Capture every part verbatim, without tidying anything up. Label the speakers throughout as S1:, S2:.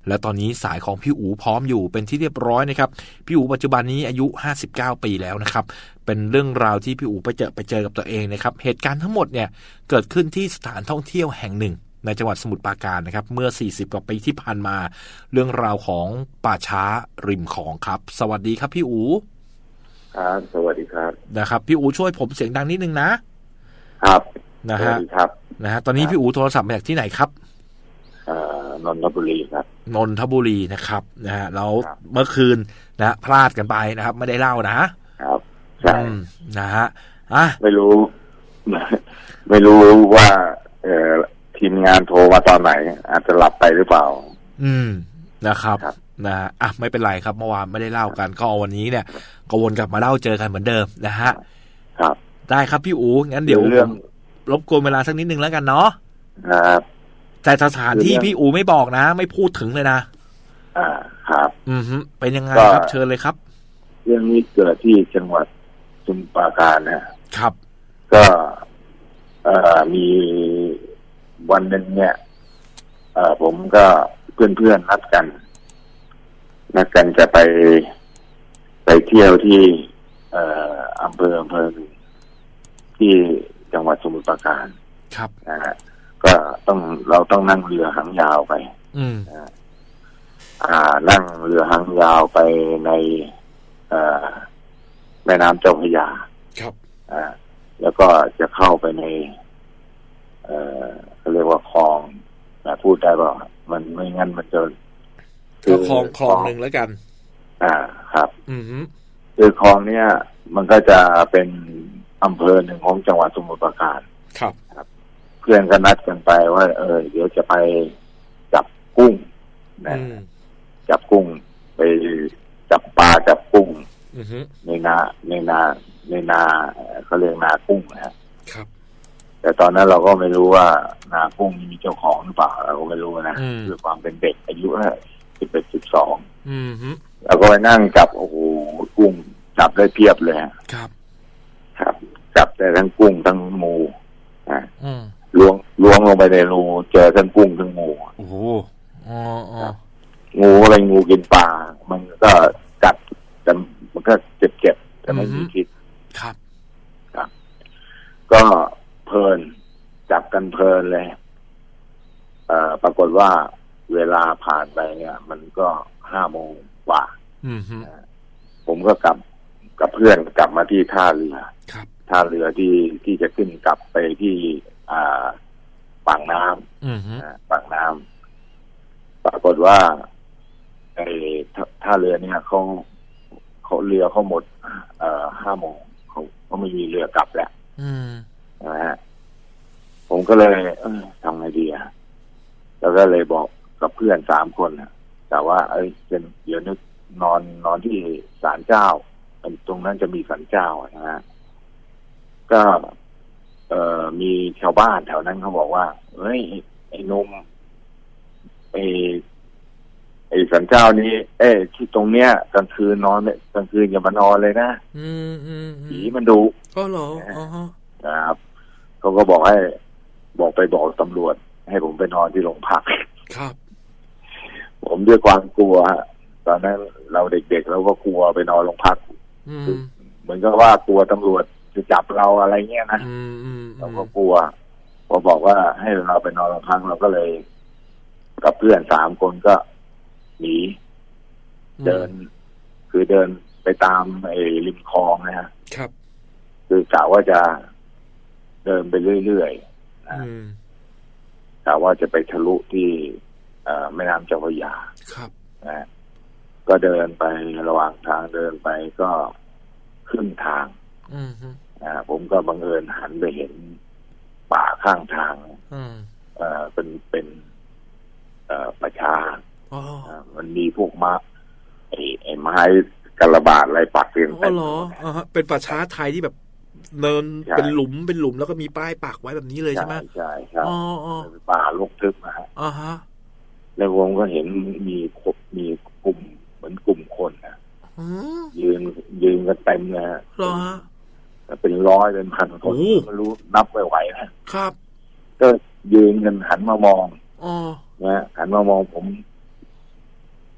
S1: และตอนนี้สายของพี่อู๋พร้อมอยู่เป็นที่เรียบร้อยนะครับพี่อู๋ปัจจุบันนี้อายุห้าสิบเก้าปีแล้วนะครับเป็นเรื่องราวที่พี่อู๋ไปเจอไปเจอกับตัวเองนะครับเหตุการณ์ทั้งหมดเนี่ยเกิดขึ้นที่สถานท่องเที่ยวแห่งหนึ่งในจังหวัดสมุทรปราการนะครับเมื่อสี่สิบกว่าปีที่ผ่านมาเรื่องราวของป่าช้าริมคลองครับสวัสดีครับพี่อู๋
S2: ครับสวัสดีครับ
S1: นะครับพี่อู๋ช่วยผมเสียงดังนิดนึงนะครับนะฮะ
S2: ครับ
S1: นะฮะตอนนี้พี่อู๋โทรศัพท์มาจากที่ไหนครับ
S2: นนทบุรีครับ
S1: นนทบุรีนะครับนะฮะแล้วเมื่อคืนนะพลาดกันไปนะครับไม่ได้เล่านะครับ
S2: ใช่
S1: นะฮะอ่ะ
S2: ไม่รู้ไม่รู้ว่าเอ่อทีมงานโทรมาตอนไหนอาจจะหลับไปหรือเปล่า
S1: อืมนะครับนะอ่ะไม่เป็นไรครับเมื่อวานไม่ได้เล่ากันก็วันนี้เนี่ยก็วนกลับมาเล่าเจอกันเหมือนเดิมนะฮะ
S2: ครับ
S1: ได้ครับพี่อู๋งั้นเดี๋ยวเรื่องรบกวนเวลาสักนิดนึงแล้วกันเนาะ
S2: ครับ
S1: แต่สถานที่พี่อู๋ไม่บอกนะไม่พูดถึงเลยนะ
S2: อ่าครับ
S1: อือฮึเป็นยังไงครับเชิญเลยครับ
S2: เรื่องนี้เกิดที่จังหวัดสมุทรปราการนะครับก็เอ่อมีวันหนึ่งเนี่ยเอ่อผมก็เพื่อนๆนัดกันนัดกันจะไปไปเที่ยวที่เอ่ออำเภออำเภอที่จังหวัดสมุทรปราการ
S1: ครับ
S2: นะฮะก็ต้องเราต้องนั่งเรือหางยาวไป
S1: อืม
S2: อ่านั่งเรือหางยาวไปในเอ่อแม่น้ำเจ้าพระยา
S1: ครับ
S2: อ่าแล้วก็จะเข้าไปในเอ่อเขาเรียกว่าคลองนะพูดได้ป่ะมันไม่งั้นมันจะ
S1: ก็คลองคลองหนึ่งแล้วกัน
S2: อ่าครับ
S1: อือฮึ
S2: คือคลองเนี้ยมันก็จะเป็นอำเภอหนึ่งของจังหวัดสมุทรปราการ
S1: ครับ
S2: ครับเพื่อนก็นัดกันไปว่าเออเดี๋ยวจะไปจับกุ้งนะจับกุ้งไปจับปลาจับกุ้งในนาในนาในนาเขาเรียกนากุ้งนะครับแต่ตอนนั้นเราก็ไม่รู้ว่านากุ้งมีเจ้าของหรือเปล่าเราก็ไม่รู้นะด้วยความเป็นเด็กอายุแค่สิบเอ็ดสิบสองเราก็ไปนั่งจับโอ้โหกุ้งจับได้เพียบเลย
S1: ครับ
S2: ครับจับได้ทั้งกุ้งทั้งงูอ่าล้วงล้วงลงไปในรูเจอทั้งกุ้งทั้งงู
S1: โอ้โหอ๋อ
S2: งูอะไรงูกินปลามันก็กัดแต่มันก็เจ็บเจ็บแต่ไม่มีพิษ
S1: ครับ
S2: ครับก็เพลินจับกันเพลินเลยเอ่อปรากฏว่าเวลาผ่านไปเนี่ยมันก็ห้าโมงกว่าผมก็กลับกับเพื่อนกลับมาที่ท่าเรือท่าเรือที่ที่จะขึ้นกลับไปที่อ่าปากน้ำปากน้ำปรากฏว่าไอ้ท่าเรือเนี่ยเขาเขาเรือเขาหมดเอ่อห้าโมงเขาเขาไม่มีเรือกลับแล้วนะฮะผมก็เลยเออทำไงดีอ่ะแล้วก็เลยบอกกับเพื่อนสามคนนะแต่ว่าเอ้ยเป็นเดี๋ยวนึกนอนนอนที่ศาลเจ้าตรงนั้นจะมีศาลเจ้านะฮะก็เอ่อมีชาวบ้านแถวนั้นเขาบอกว่าเฮ้ยไอ้นุ่มไอ้ไอ้ศาลเจ้านี้เอ้ที่ตรงเนี้ยกลางคืนนอนเนี่ยกลางคืนอย่ามานอนเลยนะ
S1: อืมอืม
S2: ผีมันดุ
S1: ก็เหรออ๋อ
S2: ครับเขาก็บอกให้บอกไปบอกตำรวจให้ผมไปนอนที่โรงพัก
S1: ครับ
S2: ผมด้วยความกลัวตอนนั้นเราเด็กๆเราก็กลัวไปนอนโรงพักเหมือนกับว่ากลัวตำรวจจะจับเราอะไรเงี้ยนะเราก็กลัวพอบอกว่าให้เราไปนอนโรงพักเราก็เลยกับเพื่อนสามคนก็หนีเดินคือเดินไปตามไอ้ริมคลองนะฮะ
S1: ครับ
S2: คือกะว่าจะเดินไปเรื่อยๆนะกะว่าจะไปทะลุที่แม่น้ำเจ้าพระยา
S1: ครับ
S2: นะก็เดินไประหว่างทางเดินไปก็ขึ้นทางอ่าผมก็บังเอิญหันไปเห็นป่าข้างทางอ่าเป็นเป็นเอ่อประชา
S1: อ๋อ
S2: มันมีพวกไม้ไอ้ไอ้ไม้กระบาดอะไรปักเต็ม
S1: เต็มอ๋อเหรออ๋อเป็นป่าช้าไทยที่แบบเนินเป็นหลุมเป็นหลุมแล้วก็มีป้ายปักไว้แบบนี้เลยใช่ไหม
S2: ใช่ใช่
S1: อ๋ออ๋อ
S2: ป่ารกทึบนะฮะ
S1: อ๋อฮะ
S2: แล้วผมก็เห็นมีคบมีกลุ่มเหมือนกลุ่มคนนะยืนยืนกันเต็มเลยฮะ
S1: เหรอฮะ
S2: เป็นร้อยเป็นพันคนไม่รู้นับไม่ไหวนะครับ
S1: ก็
S2: ยืนกันหันมามอง
S1: อ๋อ
S2: นะหันมามองผม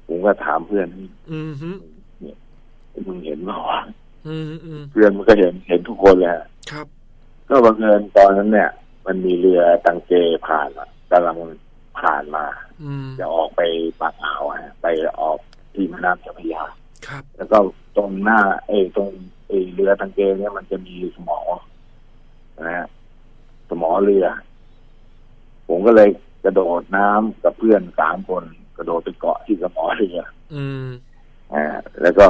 S2: ผมก็ถามเพื่อน
S1: อืมฮึ
S2: เนี่ยมึงเห็นเปล่าวะ
S1: อืมอืม
S2: เพื่อนมันก็เห็นเห็นทุกคนแหละ
S1: ครับ
S2: ก็บังเอิญตอนนั้นเนี่ยมันมีเรือตังเกผ่านกำลังผ่านมาจะออกไปปากอ่าวไปออกที่แม่น้ำเจ้าพระยา
S1: ครับ
S2: แล้วก็ตรงหน้าเอตรงเอเรือตังเกเนี่ยมันจะมีสมอนะฮะสมอเรือผมก็เลยกระโดดน้ำกับเพื่อนสามคนกระโดดไปเกาะที่สมอเรือ
S1: อืม
S2: อ่าแล้วก็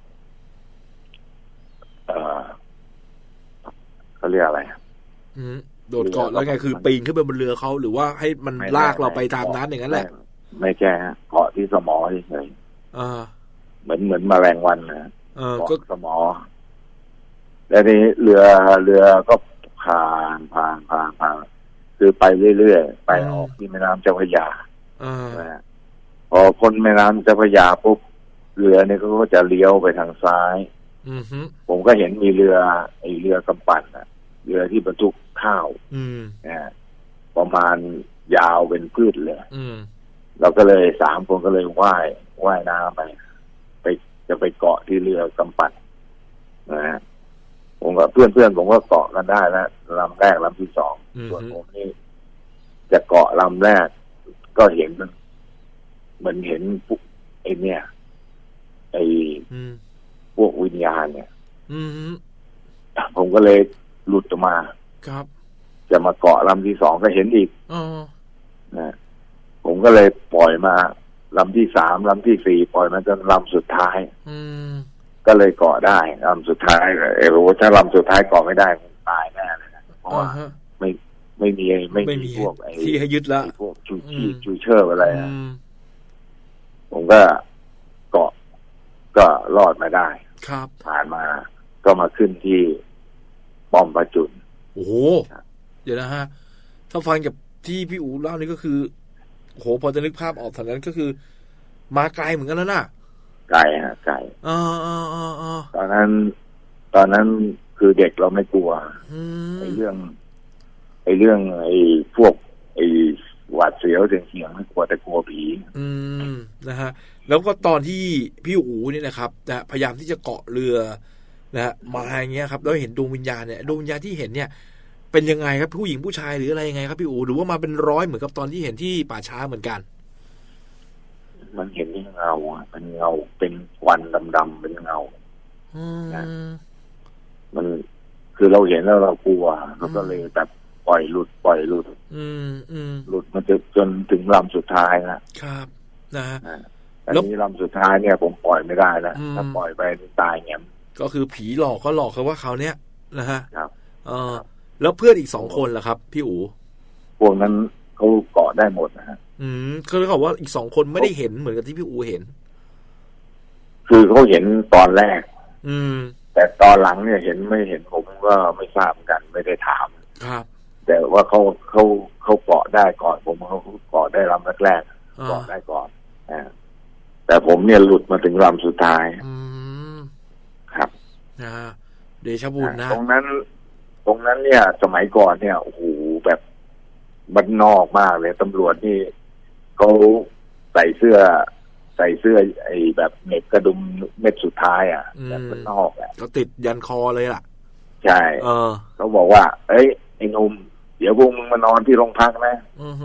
S2: เออเขาเรียกอะไร
S1: อืมโดดเกาะแล้วไงคือปีนขึ้นไปบนเรือเขาหรือว่าให้มันลากเราไปตามน้ำอย่างนั้นแหละ
S2: ไม่แค่เกาะที่สมอเฉย
S1: ๆอ่า
S2: เหมือนเหมือนแมลงวันนะ
S1: เออก็
S2: สมอแล้วนี้เรือเรือก็ผ่านผ่านผ่านผ่านคือไปเรื่อยๆไปออกที่แม่น้ำเจ้าพระยานะพอพ้นแม่น้ำเจ้าพระยาปุ๊บเรือเนี่ยก็จะเลี้ยวไปทางซ้ายผมก็เห็นมีเรือไอเรือกำปั่นนะเรือที่บรรทุกข้าวนะประมาณยาวเป็นพืชเลยเราก็เลยสามคนก็เลยว่ายว่ายน้ำไปไปจะไปเกาะที่เรือกำปั่นนะฮะผมกับเพื่อนเพื่อนผมก็เกาะกันได้แล้วลำแรกลำที่สองส่วนผมนี่จะเกาะลำแรกก็เห็นมันเหมือนเห็นปุ๊บไอเนี่ยไอพวกวิญญาณเนี่ยผมก็เลยหลุดออกมา
S1: ครับ
S2: จะมาเกาะลำที่สองก็เห็นอีกนะผมก็เลยปล่อยมาลำที่สามลำที่สี่ปล่อยมาจนลำสุดท้ายก็เลยเกาะได้ลำสุดท้ายเออโหถ้าลำสุดท้ายเกาะไม่ได้คงตายแน่เลยนะเพราะว่าไม่ไม่มีไม่มีพวกไอ้
S1: ที่ให้ยึดละ
S2: พวกจูชี่จูเชอร์อะไรอ่ะผมก็เกาะก็รอดมาได้
S1: ครับ
S2: ผ่านมาก็มาขึ้นที่ป้อมประจุน
S1: โอ้โหเดี๋ยวนะฮะถ้าฟังกับที่พี่อู๋เล่านี่ก็คือโหพอจะนึกภาพออกตอนนั้นก็คือมาไกลเหมือนกันแล้วน่ะ
S2: ไกลฮะไกล
S1: อ๋ออ๋ออ๋อ
S2: ตอนนั้นตอนนั้นคือเด็กเราไม่กลัวไอ้เรื่องไอ้เรื่องไอ้พวกไอ้หวาดเสียวเสียงๆไม่กลัวแต่กลัวผี
S1: อืมนะฮะแล้วก็ตอนที่พี่อู๋เนี่ยนะครับนะพยายามที่จะเกาะเรือนะฮะมาอย่างเงี้ยครับแล้วเห็นดวงวิญญาณเนี่ยดวงวิญญาณที่เห็นเนี่ยเป็นยังไงครับผู้หญิงผู้ชายหรืออะไรยังไงครับพี่อู๋หรือว่ามาเป็นร้อยเหมือนกับตอนที่เห็นที่ป่าช้าเหมือนกัน
S2: มันเห็นเป็นเงาอ่ะเป็นเงาเป็นควันดำๆเป็นเงานะมันคือเราเห็นแล้วเรากลัวเราก็เลยแบบปล่อยหลุดปล่อยหลุดหลุดมาจนจนถึงลำสุดท้าย
S1: นะครับนะฮะ
S2: อันนี้ลำสุดท้ายเนี่ยผมปล่อยไม่ได้แล้วถ้าปล่อยไปตายเงี้ย
S1: ก็คือผีหลอกก็หลอกเขาว่าเขาเนี้ยนะฮะ
S2: ครับ
S1: เออแล้วเพื่อนอีกสองคนล่ะครับพี่อู๋
S2: พวกนั้นเขาเกาะได้หมดนะฮะ
S1: อืมเขาเลยบอกว่าอีกสองคนไม่ได้เห็นเหมือนกับที่พี่อู๋เห็น
S2: คือเขาเห็นตอนแรก
S1: อืม
S2: แต่ตอนหลังเนี่ยเห็นไม่เห็นผมก็ไม่ทราบกันไม่ได้ถาม
S1: ครับ
S2: แต่ว่าเขาเขาเขาเกาะได้ก่อนผมเขาเกาะได้ลำแรกๆเกาะได้ก่อนอ่าแต่ผมเนี่ยหลุดมาถึงลำสุดท้าย
S1: อืม
S2: ครับ
S1: นะเดชะบุญนะ
S2: ตรงนั้นตรงนั้นเนี่ยสมัยก่อนเนี่ยโอ้โหแบบบ้านนอกมากเลยตำรวจนี่เขาใส่เสื้อใส่เสื้อไอ้แบบเน็บกระดุมเม็ดสุดท้ายอ่ะแบบบ้านนอกอ่ะ
S1: ก็ติดยันคอเลยล่ะ
S2: ใช่
S1: เออ
S2: เขาบอกว่าเอ้ยไอ้หนุ่มเดี๋ยวพวกมึงมานอนที่โรงพักนะ
S1: อือฮึ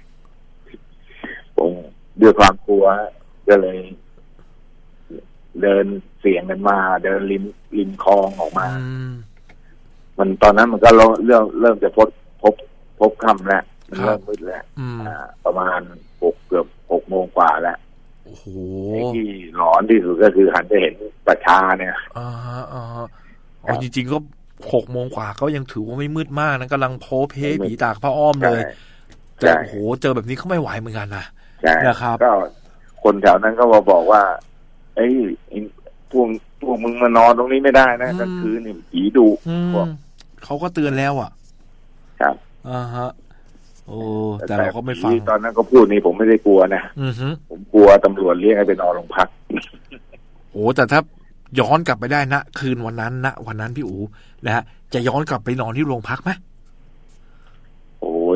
S2: ผมด้วยความกลัวก็เลยเดินเสี่ยงกันมาเดินริมริมคลองออกมามันตอนนั้นมันก็เริ่มเริ่มเริ่มจะพบพบพบค่ำแล้วมันเริ่มมืดแล้วอ่าประมาณหกเกือบหกโมงกว่าแล้ว
S1: โอ้โห
S2: ที่หลอนที่สุดก็คือหันไปเห็นประชาเนี่ย
S1: อ่าอ่าอ๋อจริงๆก็หกโมงกว่าก็ยังถือว่าไม่มืดมากนะกำลังโพเพผีตากผ้าอ้อมเลยแต่โอ้โหเจอแบบนี้เขาไม่ไหวเหมือนกันนะนะครับ
S2: ก็คนแถวนั้นก็มาบอกว่าไอ้พวกพวกมึงมานอนตรงนี้ไม่ได้นะกลางคืนนี่ผีดุพวก
S1: เขาก็เตือนแล้วอ่ะ
S2: ครับ
S1: อ่าฮะโอ้แต่เราก็ไม่ฟัง
S2: ตอนนั้นก็พูดนี่ผมไม่ได้กลัวนะผมกลัวตำรวจเรียกให้ไปนอนโรงพัก
S1: โอ้แต่ถ้าย้อนกลับไปได้นะคืนวันนั้นนะวันนั้นพี่อู๋นะฮะจะย้อนกลับไปนอนที่โรงพักไหม
S2: โอ้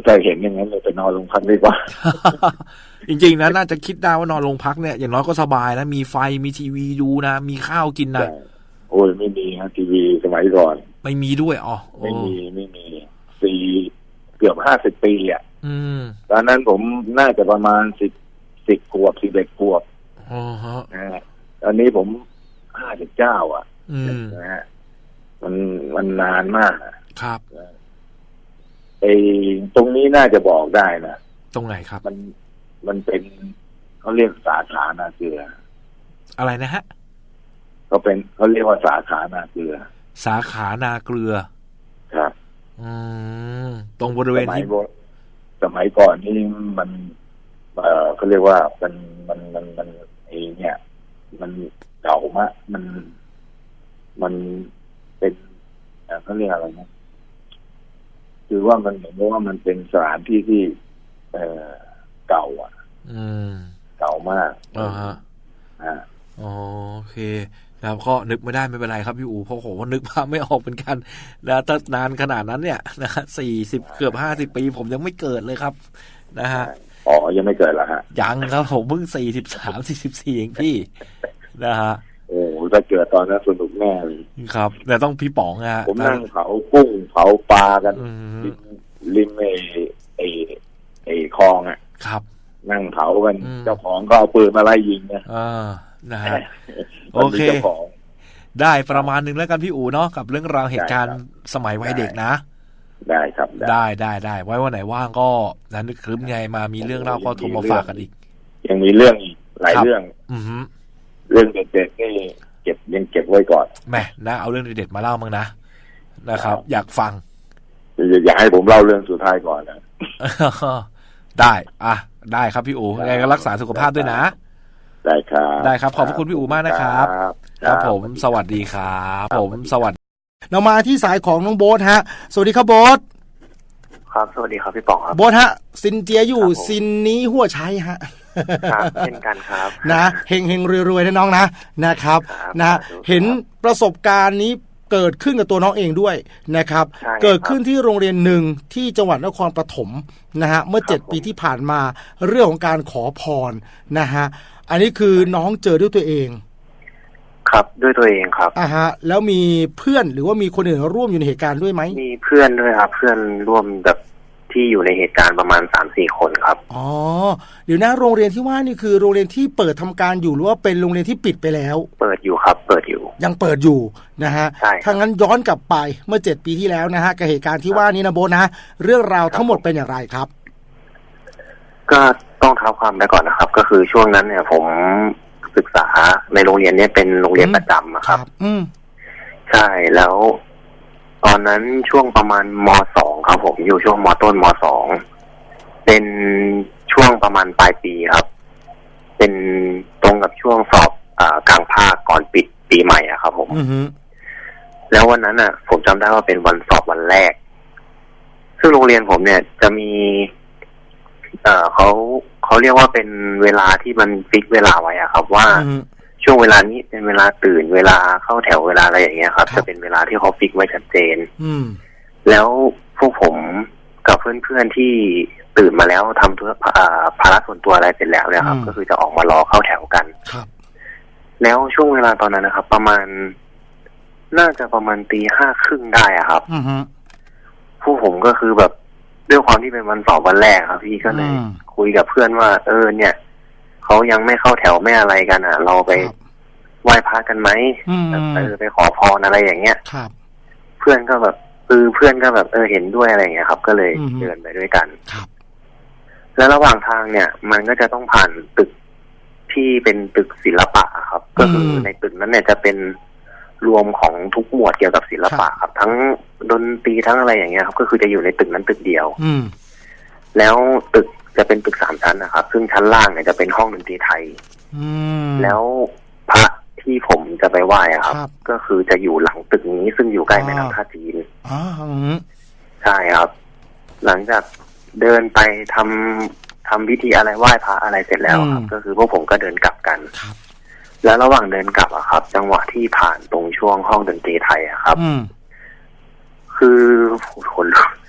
S2: ถ้าเห็นอย่างนั้นเลยไปนอนโรงพักดีกว่า
S1: จริงๆนะน่าจะคิดได้ว่านอนโรงพักเนี่ยอย่างน้อยก็สบายนะมีไฟมีทีวีดูนะมีข้าวกินนะ
S2: โอ้ยไม่มีฮะทีวีสมัยก่อน
S1: ไม่มีด้วยอ๋อ
S2: ไม่มีไม่มีสี่เกือบห้าสิบปีอ่ะตอนนั้นผมน่าจะประมาณสิบสิบขวบสิบเอ็ดขวบ
S1: อ๋อฮะ
S2: ตอนนี้ผมห้าสิบเก้าอ่ะนะฮะมันมันนานมาก
S1: ครับ
S2: ไอ้ตรงนี้น่าจะบอกได้นะ
S1: ตรงไหนครับ
S2: มันมันเป็นเขาเรียกสาขานาเกลือ
S1: อะไรนะฮะ
S2: เขาเป็นเขาเรียกว่าสาขานาเกลือ
S1: สาขานาเกลือ
S2: ครับ
S1: อืมตรงบริเวณที่
S2: สมัยก่อนนี่มันเอ่อเขาเรียกว่ามันมันมันมันไอ้เนี่ยมันเก่ามากมันมันเป็นเขาเรียกอะไรนะคือว่ามันเหมือนว่ามันเป็นสถานที่ที่เอ่อเก่าอ่ะเก่ามาก
S1: อ่าฮะอ่าโอเคแล้วก็นึกไม่ได้ไม่เป็นไรครับพี่อู๋เพราะผมว่านึกภาพไม่ออกเป็นกันแล้วถ้านานขนาดนั้นเนี่ยนะฮะสี่สิบเกือบห้าสิบปีผมยังไม่เกิดเลยครับนะฮะ
S2: อ๋อยังไม่เกิดเหรอฮะ
S1: ยังครับผมเพิ่งสี่สิบสามสี่สิบสี่เองพี่นะฮะ
S2: โอ้ถ้าเกิดตอนนั้นสนุกแน่เลย
S1: ครับแต่ต้องพี่ป๋องอะ
S2: ผมนั่งเผากุ้งเผาปลากันริมไอ้ไอ้ไอ้คลองอ่ะ
S1: ครับ
S2: นั่งเผากันเจ้าของก็เอาปืนมาไล่ยิงนะ
S1: อ่านะฮะโอเคได้ประมาณนึงแล้วกันพี่อู๋เนาะกับเรื่องราวเหตุการณ์สมัยวัยเด็กนะ
S2: ได้ครับ
S1: ได้ได้ได้ไว้วันไหนว่างก็นั้นนึกครึ้มไงมามีเรื่องเล่าก็โทรมาฝากกันอีก
S2: ยังมีเรื่องอีกหลายเรื่อง
S1: อือฮึ
S2: เรื่องเด็ดๆนี่เก็บยังเก็บไว้ก่อน
S1: แหมนะเอาเรื่องเด็ดๆมาเล่ามั้งนะนะครับอยากฟัง
S2: อยากให้ผมเล่าเรื่องสุดท้ายก่อนนะ
S1: ได้อ่ะได้ครับพี่อู๋ยังไงก็รักษาสุขภาพด้วยนะ
S2: ได้ครับ
S1: ได้ครับขอบพระคุณพี่อู๋มากนะครับครับผมสวัสดีครับผมสวัสดี
S3: เรามาที่สายของน้องโบ๊ทฮะสวัสดีครับโบ๊ท
S4: ครับสวัสดีครับพี่ป๋องครับ
S3: โบ๊ทฮะซินเจียอยู่ซินนี้หัวใช้ฮะ
S4: ครับเช่นกันครับ
S3: นะเฮงเฮงรวยๆนะน้องนะนะครับนะเห็นประสบการณ์นี้เกิดขึ้นกับตัวน้องเองด้วยนะครับเกิดขึ้นที่โรงเรียนหนึ่งที่จังหวัดนครปฐมนะฮะเมื่อเจ็ดปีที่ผ่านมาเรื่องของการขอพรนะฮะอันนี้คือน้องเจอด้วยตัวเอง
S4: ครับด้วยตัวเองครับ
S3: อ่าฮะแล้วมีเพื่อนหรือว่ามีคนอื่นร่วมอยู่ในเหตุการณ์ด้วยไหม
S4: มีเพื่อนด้วยครับเพื่อนร่วมแบบที่อยู่ในเหตุการณ์ประมาณ สามสี่ คนครับ
S3: อ๋อเดี๋ยวนะโรงเรียนที่ว่านี่คือโรงเรียนที่เปิดทำการอยู่หรือว่าเป็นโรงเรียนที่ปิดไปแล้ว
S4: เปิดอยู่ครับเปิดอยู่
S3: ยังเปิดอยู่นะฮะ
S4: ใช่
S3: ถ้างั้นย้อนกลับไปเมื่อเจ็ดปีที่แล้วนะฮะกับเหตุการณ์ที่ว่านี้นะโบนะเรื่องราวทั้งหมดเป็นอย่างไรครับ
S4: ก็ต้องเท้าความไปก่อนนะครับก็คือช่วงนั้นเนี่ยผมศึกษาในโรงเรียนนี้เป็นโรงเรียนประจำครับ
S3: อืม
S4: ใช่แล้วตอนนั้นช่วงประมาณม.สอง ครับผมอยู่ช่วงม.ต้นม.สอง เป็นช่วงประมาณปลายปีครับเป็นตรงกับช่วงสอบอ่ากลางภาคก่อนปิดปีใหม่อะครับผมแล้ววันนั้นอ่ะผมจำได้ว่าเป็นวันสอบวันแรกซึ่งโรงเรียนผมเนี่ยจะมีเอ่อเขาเขาเรียกว่าเป็นเวลาที่มันฟิกเวลาไว้อะครับว่าช่วงเวลานี้เป็นเวลาตื่นเวลาเข้าแถวเวลาอะไรอย่างเงี้ยครับจะเป็นเวลาที่เขาฟิกไว้ชัดเจนแล้วพวกผมกับเพื่อนๆที่ตื่นมาแล้วทำธุระภาระส่วนตัวอะไรเสร็จแล้วเนี่ยครับก็คือจะออกมารอเข้าแถวกันแล้วช่วงเวลาตอนนั้นนะครับ ประมาณน่าจะประมาณตีห้าครึ่งได้อะครับพวกผมก็คือแบบด้วยความที่เป็นวันสอบวันแรกครับพี่ก็เลยคุยกับเพื่อนว่าเออเนี่ยเขายังไม่เข้าแถวไม่อะไรกันอ่ะเราไปไหว้พระกันไหมเออไปขอพรอะไรอย่างเงี้ยเพื่อนก็แบบคือเพื่อนก็แบบเออเห็นด้วยอะไรอย่างเงี้ยครับก็เลยเดินไปด้วยกันแล้วระหว่างทางเนี่ยมันก็จะต้องผ่านตึกที่เป็นตึกศิลปะครับก็คือในตึกนั้นเนี่ยจะเป็นรวมของทุกหมวดเกี่ยวกับศิลปะครับทั้งดนตรีทั้งอะไรอย่างเงี้ยครับก็คือจะอยู่ในตึกนั้นตึกเดียวแล้วตึกจะเป็นตึกสามชั้นนะครับซึ่งชั้นล่างเนี่ยจะเป็นห้องดนตรีไทยแล้วพระที่ผมจะไปไหว้อะครับก็คือจะอยู่หลังตึกนี้ซึ่งอยู่ใกล้แม่น้ำท่าจีนใช่ครับหลังจากเดินไปทำทำพิธีอะไรไหว้พระอะไรเสร็จแล้วครับก็คือพวกผมก็เดินกลับกันแล้วระหว่างเดินกลับอะครับจังหวะที่ผ่านตรงช่วงห้องดนตรีไทยอะครับคือคน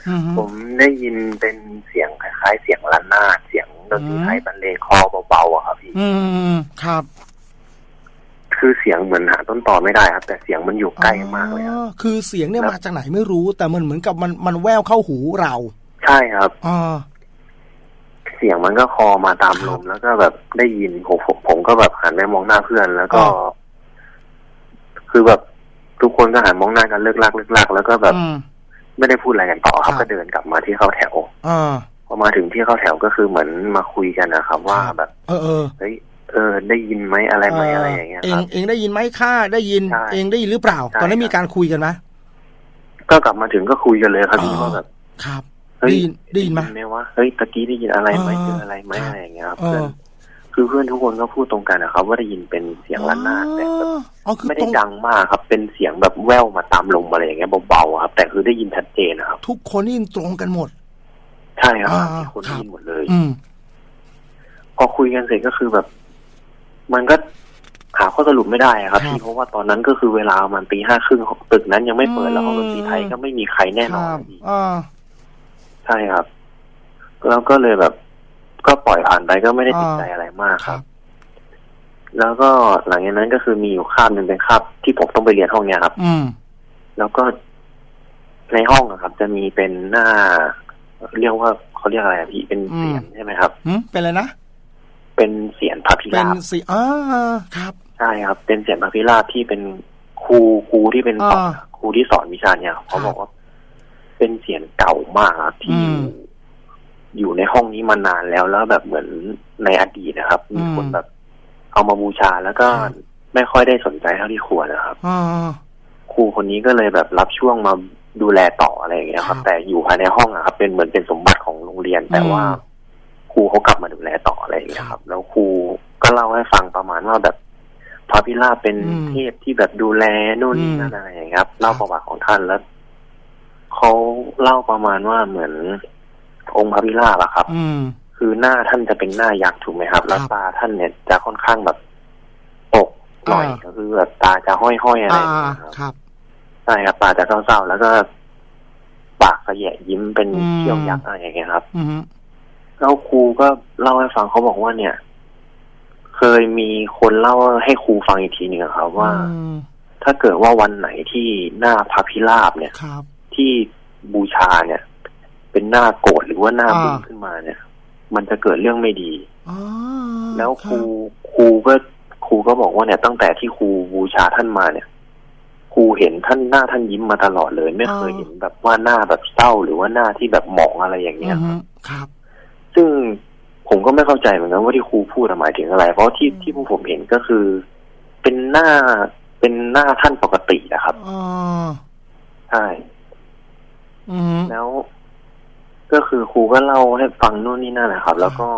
S4: ผมได้ยินเป็นเสียงคล้ายๆเสียงระนาดเสียงดนตรีไทยบรรเลงคอเบาๆอะครับพี่
S3: อืมครับ
S4: คือเสียงเหมือนหาต้นตอไม่ได้ครับแต่เสียงมันอยู่ใกล้มากเลยครับ
S3: คือเสียงเนี่ยมาจากไหนไม่รู้แต่มันเหมือนกับมันมันแว่วเข้าหูเรา
S4: ใช่ครับ
S3: อ่า
S4: เสียงมันก็คอมาตามลมแล้วก็แบบได้ยินผมผมก็แบบหันไปมองหน้าเพื่อนแล้วก็คือแบบทุกคนก็หันมองหน้ากันเลิกลักเลิกลักแล้วก็แบบไม่ได้พูดอะไรกันต่อครับก็เดินกลับมาที่เข้าแถวพอมาถึงที่เข้าแถวก็คือเหมือนมาคุยกันนะครับว่าแบบ
S3: เออเออ
S4: เฮ้ยเออได้ยินไหมอะไรไหมอะไรอย่างเงี้ย
S3: เองเองได้ยินไหมข้าได้ยินเองได้ยินหรือเปล่าตอนนั้นมีการคุยกันไหม
S4: ก็กลับมาถึงก็คุยกันเลยครับพี่ว่าแบบ
S3: ครับได้ยินได้ยินไหม
S4: ว่าเฮ้ยตะกี้ได้ยินอะไรไหมเจออะไรไหมอะไรอย่างเงี้ยครับเพื่อนคือเพื่อนทุกคนก็พูดตรงกันนะครับว่าได้ยินเป็นเสียงระนาดแต่แบบไม่ได้ดังมากครับเป็นเสียงแบบแว่วมาตามลมอะไรอย่างเงี้ยเบาๆครับแต่คือได้ยินชัดเจนนะครับ
S3: ทุกคนได้ยินตรงกันหมด
S4: ใช่ครับทุกคนได้ยินหมดเลยพอคุยกันเสร็จก็คือแบบมันก็หาข้อสรุปไม่ได้ครับพี่เพราะว่าตอนนั้นก็คือเวลามันตีห้าครึ่งตึกนั้นยังไม่เปิดแล้วห้องดนตรีไทยก็ไม่มีใครแน่นอนใช่ครับแล้วก็เลยแบบก็ปล่อยผ่านไปก็ไม่ได้ติดใจอะไรมากครับแล้วก็หลังจากนั้นก็คือมีอยู่คาบนึงเป็นคาบที่ผมต้องไปเรียนห้องเนี้ยครับ
S3: อืม
S4: แล้วก็ในห้องนะครับจะมีเป็นหน้าเรียกว่าเขาเรียกอะไรอะพี่เป็นเสียนใช่ไหมครับ
S3: อืมเป็นอะไรนะ
S4: เป็นเสียนพระพิราบ
S3: เป็นสีอ่าครับ
S4: ใช่ครับเป็นเสียนพระพิราบที่เป็นครูครูที่เป็นสอนครูที่สอนวิชาเนี่ยเขาบอกว่าเป็นเสียนเก่ามากครับที่อยู่ในห้องนี้มานานแล้วแล้วแบบเหมือนในอดีตนะครับมีคนแบบเอามาบูชาแล้วก็ไม่ค่อยได้สนใจเท่าที่ควรนะครับครูคนนี้ก็เลยแบบรับช่วงมาดูแลต่ออะไรอย่างเงี้ยครับแต่อยู่ภายในห้องอะครับเป็นเหมือนเป็นสมบัติของโรงเรียนแต่ว่าครูเขากลับมาดูแลต่ออะไรอย่างเงี้ยครับแล้วครูก็เล่าให้ฟังประมาณว่าแบบพระพิราบเป็นเทพที่แบบดูแลนู่นนี่นั่นอะไรอย่างเงี้ยครับเล่าประวัติของท่านแล้วเขาเล่าประมาณว่าเหมือนองค์พระพิราบอะครับคือหน้าท่านจะเป็นหน้ายักษ์ถูกไหมครับแล้วตาท่านเนี่ยจะค่อนข้างแบบตกหน่อยก็คือแบบตาจะห้อยๆอะไร
S3: ครับ
S4: ใช่ครับตาจะเศร้าๆแล้วก็ปากแสะยิ้มเป็นเขี้ยวยักษ์อะไรอย่างเงี้ยครับแล้วครูก็เล่าให้ฟังเขาบอกว่าเนี่ยเคยมีคนเล่าให้ครูฟังอีกทีหนึ่งครับว่าถ้าเกิดว่าวันไหนที่หน้าพระพิราบเนี่ยที่บูชาเนี่ยเป็นหน้าโกรธหรือว่าหน้าบึ้งขึ้นมาเนี่ยมันจะเกิดเรื่องไม่ดีแล้วครูครูก็ครูก็บอกว่าเนี่ยตั้งแต่ที่ครูบูชาท่านมาเนี่ยครูเห็นท่านหน้าท่านยิ้มมาตลอดเลยไม่เคยเห็นแบบว่าหน้าแบบเศร้าหรือว่าหน้าที่แบบหมองอะไรอย่างเงี้ย
S3: ครับ
S4: ซึ่งผมก็ไม่เข้าใจเหมือนกันว่าที่ครูพูดหมายถึงอะไรเพราะที่ที่พวกผมเห็นก็คือเป็นหน้าเป็นหน้าท่านปกตินะครับใช่แล้วก็คือครูก็เล่าให้ฟังนู่นนี่นั่นแหละครับแล้วก็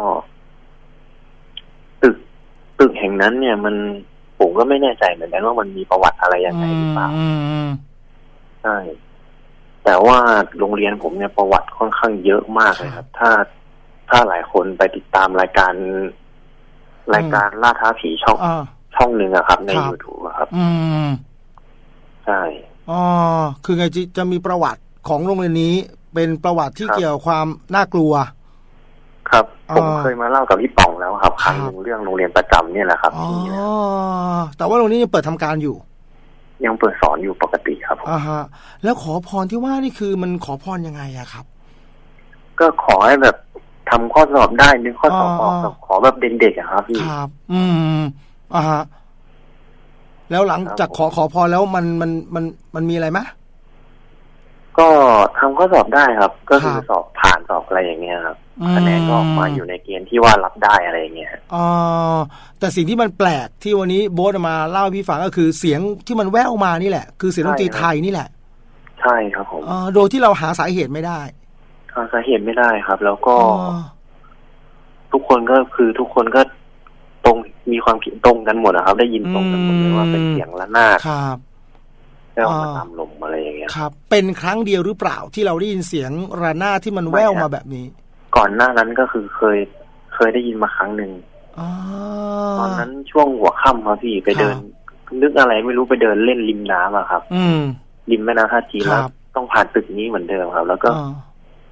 S4: ตึกตึกแห่งนั้นเนี่ยมันผมก็ไม่แน่ใจเหมือนกันว่ามันมีประวัติอะไรยังไงหรือเปล่าใช่แต่ว่าโรงเรียนผมเนี่ยประวัติค่อนข้างเยอะมากเลยครับถ้าถ้าหลายคนไปติดตามรายการรายการล่าท้าผีช่องช่องหนึ่งอะครับใน YouTube อะครับ
S3: อืม
S4: ใช่
S3: อ๋อคือไงจะจะมีประวัติของโรงเรียนนี้เป็นประวัติที่เกี่ยวความน่ากลัว
S4: ครับผมเคยมาเล่ากับพี่ป๋องแล้วครับครั้งนึงเรื่องโรงเรียนประจำเนี่ยแหละครับ
S3: อ๋อแต่ว่าโรงเรียนยังเปิดทำการอยู่
S4: ยังเปิดสอนอยู่ปกติครับ
S3: อ่าฮะแล้วขอพรที่ว่านี่คือมันขอพรยังไงอะครับ
S4: ก็ขอให้แบบทำข้อสอบได้นึกข้อสอบออกกับขอแบบเด็กๆอะครับพี่
S3: ครับอืมอ่าฮะแล้วหลังจากขอขอพรแล้วมันมันมันมันมีอะไรไหม
S4: ก็ทำข้อสอบได้ครับก็คือสอบผ่านสอบอะไรอย่างเงี้ยครับคะแนนก็ออกมาอยู่ในเกณฑ์ที่ว่ารับได้อะไรอย่างเงี้ย
S3: อ๋อแต่สิ่งที่มันแปลกที่วันนี้โบ๊ทมาเล่าให้พี่ฟังก็คือเสียงที่มันแว่วมานี่แหละคือเสียงดนตรีไทยนี่แหละ
S4: ใช่ครับผม
S3: อ๋อโดยที่เราหาสาเหตุไม่ได้
S4: หาสาเหตุไม่ได้ครับแล้วก็ทุกคนก็คือทุกคนก็ตรงมีความคิดตรงกันหมดนะครับได้ยินตรงกันหมดเลยว่าเป็นเสียงระนาด
S3: ครับ
S4: แว่วมาตามลมอะไรอย่างเงี้ย
S3: ครับเป็นครั้งเดียวหรือเปล่าที่เราได้ยินเสียงระนาดที่มันแว่วมาแบบนี้
S4: ก่อนหน้านั้นก็คือเคยเคยได้ยินมาครั้งหนึ่งตอนนั้นช่วงหัวค่ำครับพี่ไปเดินนึกอะไรไม่รู้ไปเดินเล่นริมน้ำอะครับริมแม่น้ำท่าจีนแล้วต้องผ่านตึกนี้เหมือนเดิมครับแล้วก็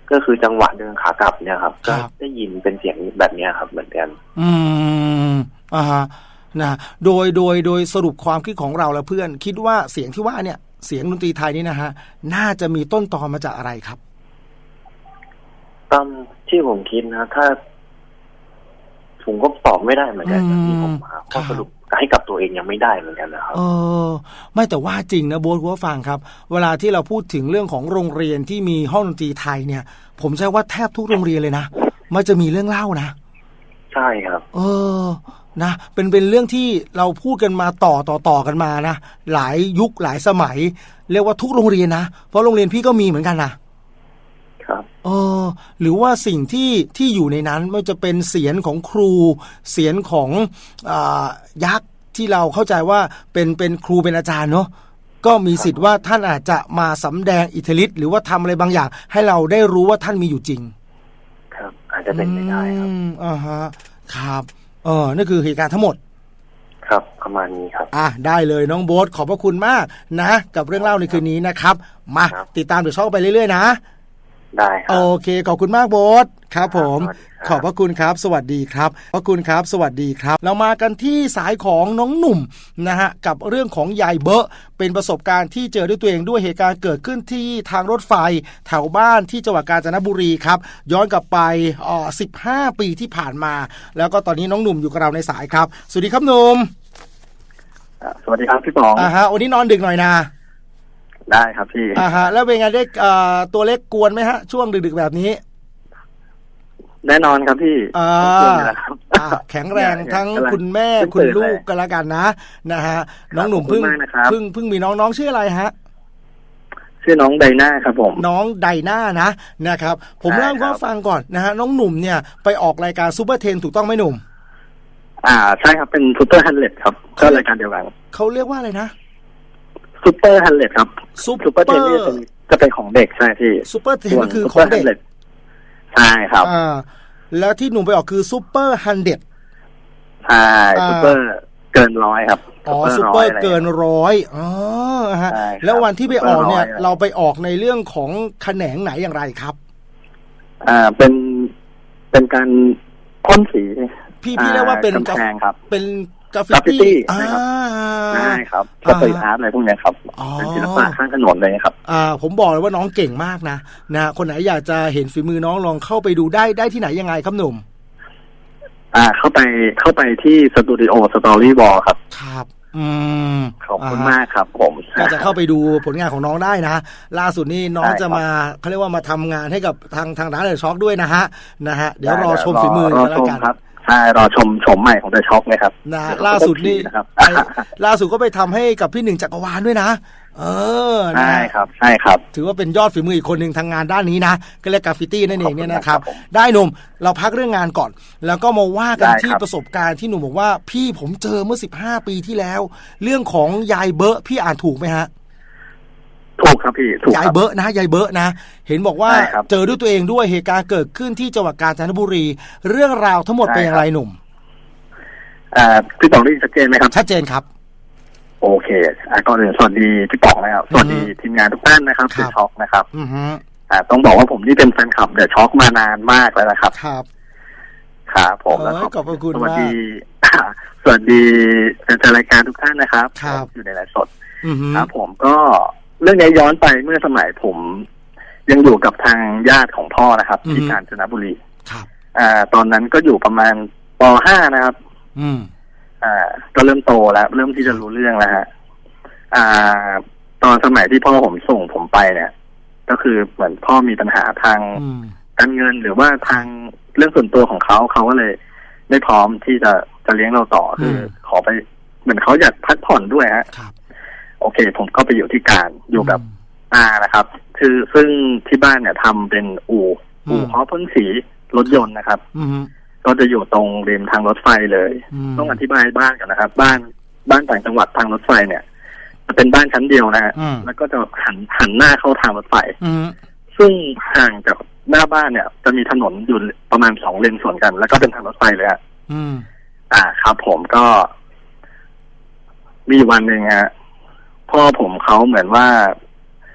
S4: ก็คือจังหวะเดินขากลับเนี่ยครับก็ได้ยินเป็นเสียงแบบนี้ครับเหมือนกัน
S3: อืมอ่าฮะนะโดยโดยโดยสรุปความคิดของเราและเพื่อนคิดว่าเสียงที่ว่าเนี่ยเสียงดนตรีไทยนี่นะฮะน่าจะมีต้นตอมาจากอะไรครับ
S4: ตามที่ผมคิดนะถ้าผมก็ตอบไม่ได้เหมือนกันที่ผมหาข้อสรุปให้กับตัวเองยังไม่ได้เหมือนกันนะครับ
S3: เออไม่แต่ว่าจริงนะโบ๊ทคุณผู้ฟังครับเวลาที่เราพูดถึงเรื่องของโรงเรียนที่มีห้องดนตรีไทยเนี่ยผมเชื่อว่าแทบทุกโรงเรียนเลยนะมันจะมีเรื่องเล่านะ
S4: ใช่ครับ
S3: เออนะเป็นเป็นเรื่องที่เราพูดกันมาต่อต่อต่อกันมานะหลายยุคหลายสมัยเรียกว่าทุกโรงเรียนนะเพราะโรงเรียนพี่ก็มีเหมือนกันนะครับเออหรือว่าสิ่งที่ที่อยู่ในนั้นไม่ว่าจะเป็นเสียงของครูเสียงของอ่ายักษ์ที่เราเข้าใจว่าเป็นเป็นครูเป็นอาจารย์เนาะก็มีสิทธิ์ว่าท่านอาจจะมาสำแดงอิทธิฤทธิ์หรือว่าทำอะไรบางอย่างให้เราได้รู้ว่าท่านมีอยู่จริง
S4: ครับอาจจะเป็นไปได้ครับ
S3: อ่าฮะครับเออนั่นคือเหตุการณ์ทั้งหมด
S4: ครับประมาณนี้ครับ
S3: อ่ะได้เลยน้องโบ๊ทขอบพระคุณมากนะกับเรื่องเล่าในคืนนี้นะครับมาติดตามเดี๋ยวช่องไปเรื่อยๆนะ
S4: ได้ครับ
S3: โอเคขอบคุณมากโบ๊ทครับผมขอบพระคุณครับสวัสดีครับขอบคุณครับสวัสดีครับเรามากันที่สายของน้องหนุ่มนะฮะกับเรื่องของยายเบอะเป็นประสบการณ์ที่เจอด้วยตัวเองด้วยเหตุการณ์เกิดขึ้นที่ทางรถไฟแถวบ้านที่จังหวัดกาญจนบุรีครับย้อนกลับไปอ่อสิบห้าปีที่ผ่านมาแล้วก็ตอนนี้น้องหนุ่มอยู่กับเราในสายครับสวัสดีครับหนุ่ม
S4: สวัสดีครับพี่ป๋อง
S3: อ่าฮะวันนี้นอนดึกหน่อยนะ
S4: ได้ครับพี่
S3: อ่าฮะแล้วเป็นไงได้อ่าตัวเล็กกวนไหมฮะช่วงดึกๆแบบนี้
S4: แน่นอนครับพี่
S3: อ่าแข็งแรงทั้งคุณแม่คุณลูกกันละกันนะนะฮะน้องหนุ่มเพิ่งเพิ่งเพิ่งมีน้องน้องชื่ออะไรฮะ
S4: ชื่อน้องไดน่าครับผม
S3: น้องไดน่านะนะครับผมเล่าให้ฟังก่อนนะฮะน้องหนุ่มเนี่ยไปออกรายการซูเปอร์เทนถูกต้องไหมหนุ่ม
S4: อ่าใช่ครับเป็นซูเปอร์ฮันเลดครับก็รายการเดียวกัน
S3: เขาเรียกว่าอะไรนะ
S4: ซูเปอร์ฮันเลดครับซูเปอร์เทนนี่จะเป็นของเด็กใช่พี่
S3: ซูเปอร์เทนก็คือของเด็ก
S4: ใช่ครับ
S3: อ่าแล้วที่หนุ่มไปออกคือซูเปอร์ฮันเด็ด
S4: ใช่ซูเปอร์เกินร้อยครับ
S3: อ๋อซูเปอร์เกินร้อยอ๋อฮะแล้ววันที่ไปออกเนี่ยเราไปออกในเรื่องของแขนงไหนอย่างไรครับ
S4: อ่าเป็นเป็นการพ่นสี
S3: พี่พี่เรียกว่าเป็น
S4: กำแพงครับ
S3: เป็นกราฟฟิตี้
S4: อ่าใช่ครับสตรีทอาร์ตอะไรพวกนี้ครับเป็นศิลปะข้างถนนเลยครับ
S3: อ่าผมบอกเลยว่าน้องเก่งมากนะนะคนไหนอยากจะเห็นฝีมือน้องลองเข้าไปดูได้ได้ที่ไหนยังไงครับหนุ่ม
S4: อ่าเข้าไปเข้าไปที่สตูดิโอสตอรี่วอลครับ
S3: ครับอืม
S4: ขอบคุณมากครับผม
S3: ก็จะเข้าไปดูผลงานของน้องได้นะล่าสุดนี้น้องจะมาเขาเรียกว่ามาทำงานให้กับทางทางร้านเดอะช็อคด้วยนะฮะนะฮะเดี๋ยวรอชมฝีมือกันแล้วกัน
S4: ใช่รอชมชมใหม่ของเดอะช็อคเลยครับ
S3: นะล่าสุดนี่ล่าสุดก็ไปทำให้กับพี่หนึ่งจักรวาลด้วยนะเออ
S4: ใช่ครับใช่ครับ
S3: ถือว่าเป็นยอดฝีมืออีกคนหนึ่งทางงานด้านนี้นะก็เรียกกราฟฟิตี้นั่นเองเนี่ยนะครับได้หนุ่มเราพักเรื่องงานก่อนแล้วก็มาว่ากันที่ประสบการณ์ที่หนุ่มบอกว่าพี่ผมเจอเมื่อสิบห้าปีที่แล้วเรื่องของยายเบอะพี่อ่านถูกไหมฮะ
S4: ถูกครับพี่ถูก
S3: ยายเบอะนะยายเบอะนะเห็นบอกว่าเจอด้วยตัวเองด้วยเหตุการณ์เกิดขึ้นที่จังหวัดกาญจนบุรีเรื่องราวทั้งหมดเป็นอย่างไรหนุ่ม
S4: อ่าพี่ป๋องได้ชัดเจนไหมครับ
S3: ชัดเจนครับ
S4: โอเคอ่าก่อนอื่นสวัสดีพี่ป๋องนะครับสวัสดีทีมงานทุกท่านนะครับเดอะช็อคนะครับ
S3: อือฮึ
S4: อ่าต้องบอกว่าผมนี่เป็นแฟนคลับเดอะช็อคมานานมากแล้วนะครับ
S3: ครับ
S4: ครับผมแล้ว
S3: ขอบคุณ
S4: สวัสดีสวัสดีแฟนรายการทุกท่านนะครับอยู่ในไลฟ์สดครับผมก็เรื่องนี้ย้อนไปเมื่อสมัยผมยังอยู่กับทางญาติของพ่อนะครับที่กาญจนบุรี
S3: ครับ
S4: อ่าตอนนั้นก็อยู่ประมาณป.ห้า นะครับ
S3: อืม
S4: อ่าก็เริ่มโตแล้วเริ่มที่จะรู้เรื่องแล้วฮะอ่าตอนสมัยที่พ่อผมส่งผมไปเนี่ยก็คือเหมือนพ่อมีปัญหาทางการเงินหรือว่าทางเรื่องส่วนตัวของเขาเขาก็เลยไม่พร้อมที่จะจะเลี้ยงเราต่อคือขอไปเหมือนเขาอยากพักผ่อนด้วยฮะโอเคผมก็ไปอยู่ที่การอยู่แบบอานะครับคือซึ่งที่บ้านเนี่ยทำเป็นอู่อู่เพาะพ่นสีรถยนต์นะครับก็จะอยู่ตรงริมทางรถไฟเลยต้องอธิบายบ้านกันนะครับบ้านบ้านต่างจังหวัดทางรถไฟเนี่ยจะเป็นบ้านชั้นเดียวนะฮะแล้วก็จะหันหันหน้าเข้าทางรถไฟซึ่งห่างจากหน้าบ้านเนี่ยจะมีถนนอยู่ประมาณสองเลนสวนกันแล้วก็เป็นทางรถไฟเลยฮะอ่าครับผมก็มีวันหนึ่งฮะพ่อผมเขาเหมือนว่า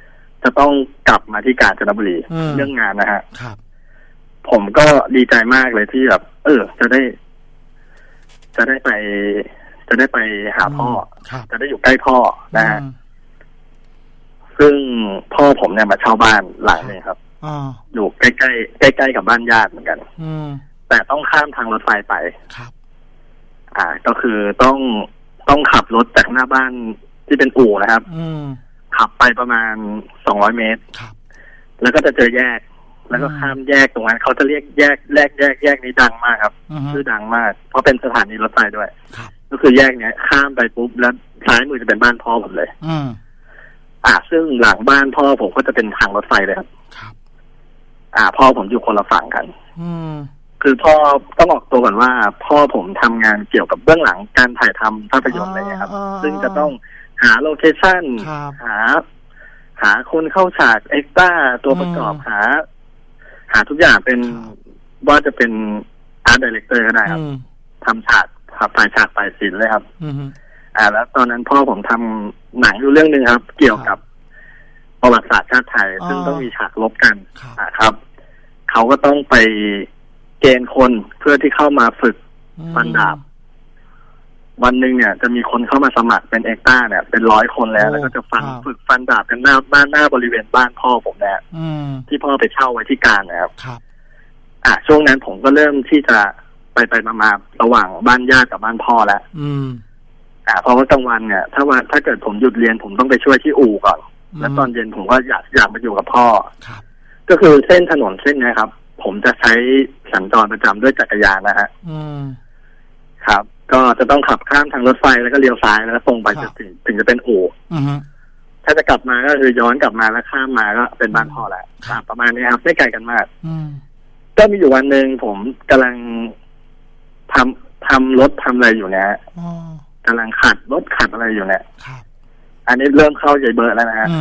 S5: จะต้องกลับมาที่กาญจนบุรีเรื่องงานนะฮะ
S3: ครับ
S5: ผมก็ดีใจมากเลยที่แบบเออจะได้จะได้ไปจะได้ไปหาพ่อจะได้อยู่ใกล้พ่อนะฮะซึ่งพ่อผมเนี่ยมาเช่าบ้านหลังนึงครับอยู่ใกล้ใกล้ใกล้ใกล้กับบ้านญาติเหมือนกันแต่ต้องข้ามทางรถไฟไป
S3: ครับ
S5: อ่าก็คือต้องต้องขับรถจากหน้าบ้านที่เป็นอู่นะครับขับไปประมาณสองร้อยเมตรแล้วก็จะเจอแยกแล้วก็ข้ามแยกตรงนั้นเขาจะเรียกแยกแยกแยกแยกนี้ดังมากครับชื่อดังมากเพราะเป็นสถานีรถไฟด้วยก็คือแยกเนี้ยข้ามไปปุ๊บแล้วซ้ายมือจะเป็นบ้านพ่อผมเลยอ่าซึ่งหลังบ้านพ่อผมก็จะเป็นทางรถไฟเลยครับอ่าพ่อผมอยู่คนละฝั่งกันคือพ่อต้องออกตัวก่อนว่าพ่อผมทำงานเกี่ยวกับเบื้องหลังการถ่ายทำภาพยนตร์อะไรเงี้ยครับซึ่งจะต้องหาโลเคชั่นหาหาคนเข้าฉากเอ็กซ์ตร้าตัวประกอบหาหาทุกอย่างเป็นว่าจะเป็นอาร์ตไดเรคเตอร์ก็ได้ครับทำฉากฝ่ายฉากฝ่ายศิลป์เลยครับอ่าแล้วตอนนั้นพ่อผมทำหนังอยู่เรื่องนึงครับ เกี่ยวกับประวัติศาสตร์ชาติไทยซึ่งต้องมีฉากลบกันอ่าครับเขาก็ต้องไปเกณฑ์คนเพื่อที่เข้ามาฝึกฟันดาบวันหนึ่งเนี่ยจะมีคนเข้ามาสมัครเป็นเอ็กซ์ต้าเนี่ยเป็นร้อยคนแล้วแล้วก็จะฟันฝึกฟันดาบกันหน้าบ้านหน้าบริเวณบ้านพ่อผมเนี่ยที่พ่อไปเช่าไว้ที่การนะครับอ่าช่วงนั้นผมก็เริ่มที่จะไปไปมามาระหว่างบ้านญาติกับบ้านพ่อแล้วอ่าเพราะว่ากลางวันเนี่ยถ้าว่าถ้าเกิดผมหยุดเรียนผมต้องไปช่วยที่อู่ก่อนแล้วตอนเย็นผมก็อยากอยากมาอยู่กับพ่อก็คือเส้นถนนเส้นนี้ครับผมจะใช้สัญจรประจำด้วยจักรยานนะฮะครับก็จะต้องขับข้ามทางรถไฟแล้วก็เลี้ยวซ้ายแล้วก็ตรงไปจนถึงถึงจะเป็นอู่ถ้าจะกลับมาก็คือย้อนกลับมาแล้วข้ามมาก็เป็นบ้านพ่อแหละประมาณนี้ครับไม่ไกลกันมากก็มีอยู่วันหนึ่งผมกำลังทำทำรถทำอะไรอยู่เนี่ยกำลังขัดรถขัดอะไรอยู่เนี่ยอันนี้เริ่มเข้าใจเบอร์แล้วนะฮะ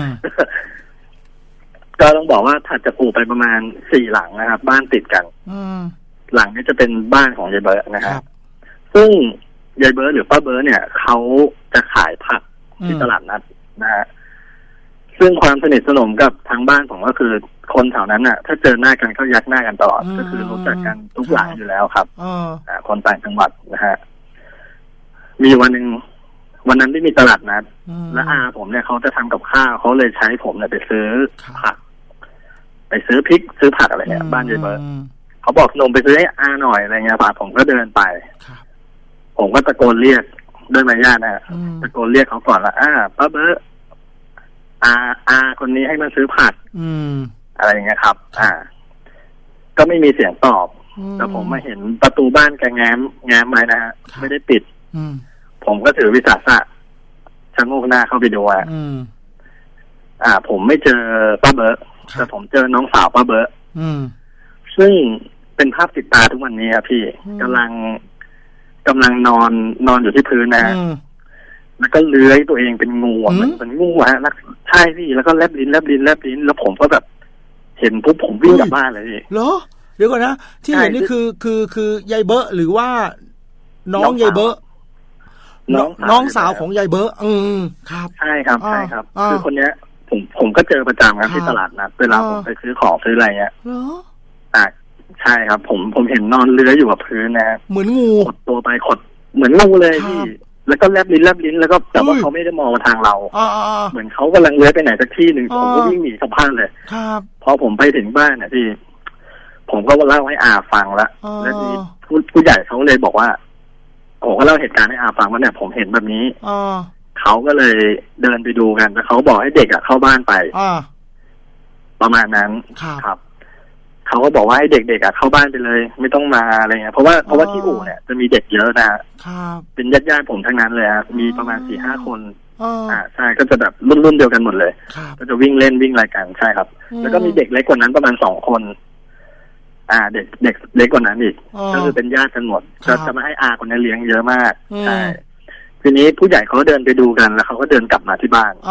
S5: ก็ต้องบอกว่าถัดจากอู่ไปประมาณสี่หลังนะครับบ้านติดกันหลังนี้จะเป็นบ้านของยายเบิร์ดนะครับซึ่งยายเบิร์ดหรือป้าเบิร์ดเนี่ยเขาจะขายผักที่ตลาดนัดนะฮะซึ่งความสนิทสนมกับทางบ้านผมก็คือคนแถวนั้นน่ะถ้าเจอหน้ากันเขายักหน้ากันตลอดก็คือรู้จักกันทุกหลังอยู่แล้วครับอ่าคนต่างจังหวัดนะฮะมีวันหนึ่งวันนั้นที่มีตลาดนัดและอาผมเนี่ยเขาจะทำกับข้าวเขาเลยใช้ผมเนี่ยไปซื้อผักไปซื้อพริกซื้อผักอะไรเนี่ยบ้านยายเบิร์ดเขาบอกนมไปซื้อให้อาหน่อยอะไรเงี้ยป่ะผมก็เดินไปผมก็ตะโกนเรียกด้วยมารยาทนะตะโกนเรียกเขาก่อนละอ่าป้าเบิร์ดอาอาคนนี้ให้มาซื้อผักอะไรอย่างเงี้ยครับอ่าก็ไม่มีเสียงตอบแต่ผมมาเห็นประตูบ้านแกแง้มแง้มไว้นะฮะไม่ได้ปิดผมก็ถือวิสาสะชะโงกหน้าเข้าไปดูอ่ะอ่าผมไม่เจอป้าเบิร์ดแต่ผมเจอน้องสาวป้าเบิร์ดซึ่งเป็นภาพติดตาทุกวันนี้ครับพี่กำลังกำลังนอนนอนอยู่ที่พื้นนะฮะแล้วก็เลื้อยตัวเองเป็นงูเหมือนเป็นงูฮะแล้วใช่พี่แล้วก็แลบลิ้นแลบลิ้นแลบลิ้นแล้วผมก็แบบเห็นปุ๊บผมวิ่งกลับบ้านเลยพี่
S3: เหรอเดี๋ยวก่อนนะที่เห็นนี่คือคือคือยายเบิร์ดหรือว่าน้องยายเบิร์ดน้องน้องสาวของยายเบิร์ดอืมครับ
S5: ใช่ครับใช่ครับคือคนเนี้ยผมผมก็เจอประจำครับที่ตลาดนัดเวลาผมไปซื้อของซื้ออะไรเงี้ยอ่าใช่ครับผมผมเห็นนอนเลื้อยอยู่กับพื้นนะ
S3: เหมือนงู
S5: ขดตัวไปขดเหมือนงูเลยพี่แล้วก็แลบลิ้นแลบลิ้นแล้วก็แต่ว่าเขาไม่ได้มองมาทางเราเหมือนเขากำลังเลื้อยไปไหนสักที่หนึ่งผมก็วิ่งหนีกลับบ้านเลย
S3: ครับ
S5: พอผมไปถึงบ้านเนี่ยพี่ผมก็เล่าให้อาฟังละแล้วทีผู้ผู้ใหญ่เขาเลยบอกว่าผมก็เล่าเหตุการณ์ให้อาฟังว่าเนี่ยผมเห็นแบบนี้เขาก็เลยเดินไปดูกันแล้วเขาบอกให้เด็กอ่ะเข้าบ้านไปประมาณนั้นครับเขาก็บอกว่าให้เด็กๆอ่ะเข้าบ้านไปเลยไม่ต้องมาอะไรเงี้ยเพราะว่าเพราะว่าที่อู่เนี่ยจะมีเด็กเยอะนะเป็นญาติญาติผมทั้งนั้นเลยครับมีประมาณสี่ห้าคนอ่าใช่ก็จะแบบรุ่นรุ่นเดียวกันหมดเลยก็จะวิ่งเล่นวิ่งอะไรกันใช่ครับแล้วก็มีเด็กเล็กกว่านั้นประมาณสองคนอ่าเด็กเด็กเล็กกว่านั้นอีกก็คือเป็นญาติกันหมดจะจะมาให้อาคนนี้เลี้ยงเยอะมากใช่ทีนี้ผู้ใหญ่เขาเดินไปดูกันแล้วเขาก็เดินกลับมาที่บ้าน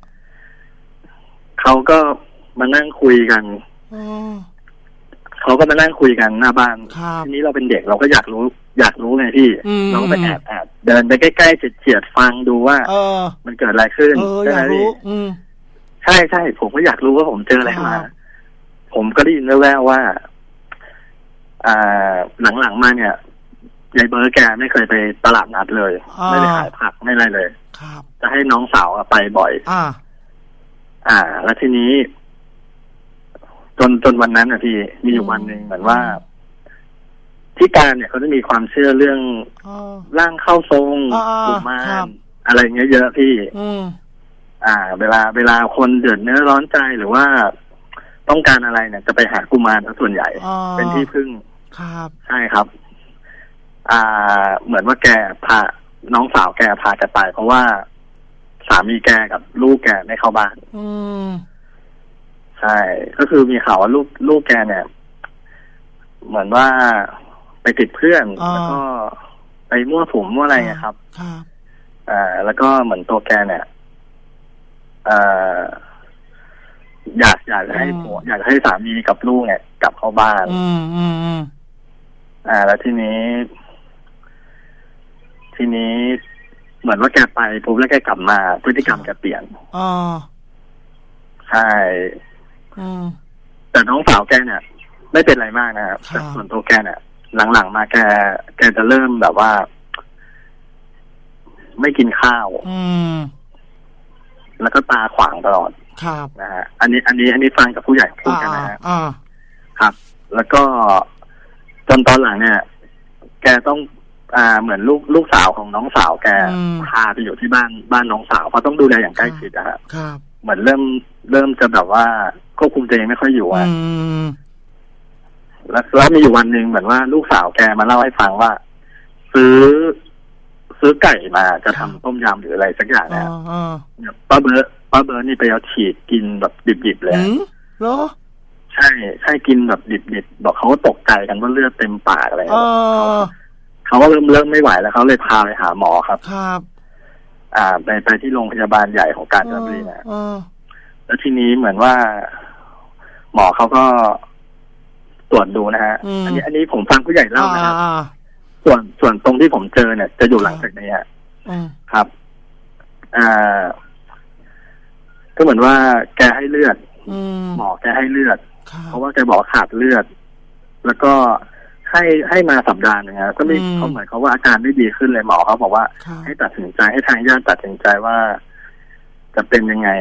S5: เขาก็มานั่งคุยกันเขาก็มานั่งคุยกันหน้าบ้านทีนี้เราเป็นเด็กเราก็อยากรู้อยากรู้ไงพี่เราก็ไปแอบแอบเดินไปใกล้ๆเฉียดๆฟังดูว่ามันเกิดอะไรขึ้นใช่ไหมพี่ใช่ใช่ผมก็อยากรู้ว่าผมเจออะไรมาผมก็ได้ยินแว่วๆว่าอ่าหลังๆมาเนี่ยยายเบิร์ดแกไม่เคยไปตลาดนัดเลยไม่ได้ขายผักไม่อะไรเลยจะให้น้องสาวไปบ่อยอ่าอ่าแล้วทีนี้จนจนวันนั้นอ่ะพี่มีอยู่วันหนึ่งเหมือนว่าที่การเนี่ยเขาจะมีความเชื่อเรื่องร่างเข้าทรงกุมารอะไรเงี้ยเยอะพี่อ่าเวลาเวลาคนเดือดเนื้อร้อนใจหรือว่าต้องการอะไรเนี่ยจะไปหากุมารส่วนใหญ่เป็นที่พึ่งครับใช่ครับอ่าเหมือนว่าแกพาน้องสาวแกพาแกไปเพราะว่าสามีแกกับลูกแกไม่เข้าบ้านอืมใช่ก็คือมีข่าวว่าลูกลูกแกเนี่ยเหมือนว่าไปติดเพื่อนแล้วก็ไปมั่วสุมมั่วอะไรครับครับอ่าแล้วก็เหมือนตัวแกเนี่ยอ่าอยากอยากให้ผัวอยากให้สามีกับลูกเนี่ยกลับเข้าบ้านอืมอืมอืมอ่าแล้วทีนี้ทีนี้เหมือนว่าแกไปปุ๊บแล้วแกกลับมาพฤติกรรมแกเปลี่ยนอ๋อใช่อืมแต่น้องสาวแกเนี่ยไม่เป็นไรมากนะครับแต่ส่วนตัวแกเนี่ยหลังๆมาแกแกจะเริ่มแบบว่าไม่กินข้าวอืมแล้วก็ตาขวางตลอดครับนะฮะอันนี้อันนี้อันนี้ฟังกับผู้ใหญ่พูดกันนะฮะอ่าครับ แล้วก็จนตอนหลังเนี่ยแกต้องอ่าเหมือนลูกลูกสาวของน้องสาวแกพาไปอยู่ที่บ้านบ้านน้องสาวเพราะต้องดูแลอย่างใกล้ชิดนะครับครับเหมือนเริ่มเริ่มจะแบบว่าควบคุมตัวเองไม่ค่อยอยู่อ่ะแล้วแล้วมีอยู่วันหนึ่งเหมือนว่าลูกสาวแกมาเล่าให้ฟังว่าซื้อซื้อไก่มาจะทำต้มยำหรืออะไรสักอย่างเนี่ยป้าเบิร์ดป้าเบิร์ดนี่ไปเอาฉีกกินแบบดิบๆเลยเหรอใช่ใช่กินแบบดิบๆบอกเขาก็ตกใจกันว่าเลือดเต็มปากอะไรเขาก็เริ่มเริ่มไม่ไหวแล้วเขาเลยพาไปหาหมอครับครับอ่าไปไปที่โรงพยาบาลใหญ่ของกาญจนบุรีนะแล้วทีนี้เหมือนว่าหมอเขาก็ตรวจดูนะฮะอันนี้อันนี้ผมฟังผู้ใหญ่เล่านะครับส่วนส่วนตรงที่ผมเจอเนี่ยจะอยู่หลังจากนี้ฮะครับอ่าก็เหมือนว่าแกให้เลือดหมอแกให้เลือดเพราะว่าแกบอกขาดเลือดแล้วก็ให้ให้มาสัปดาห์นึงครับก็ไม่เขาเหมือนเขาว่าอาการไม่ดีขึ้นเลยหมอเขาบอกว่าให้ตัดสินใจให้ทางญาติตัดสินใจว่าจะเป็นยังไง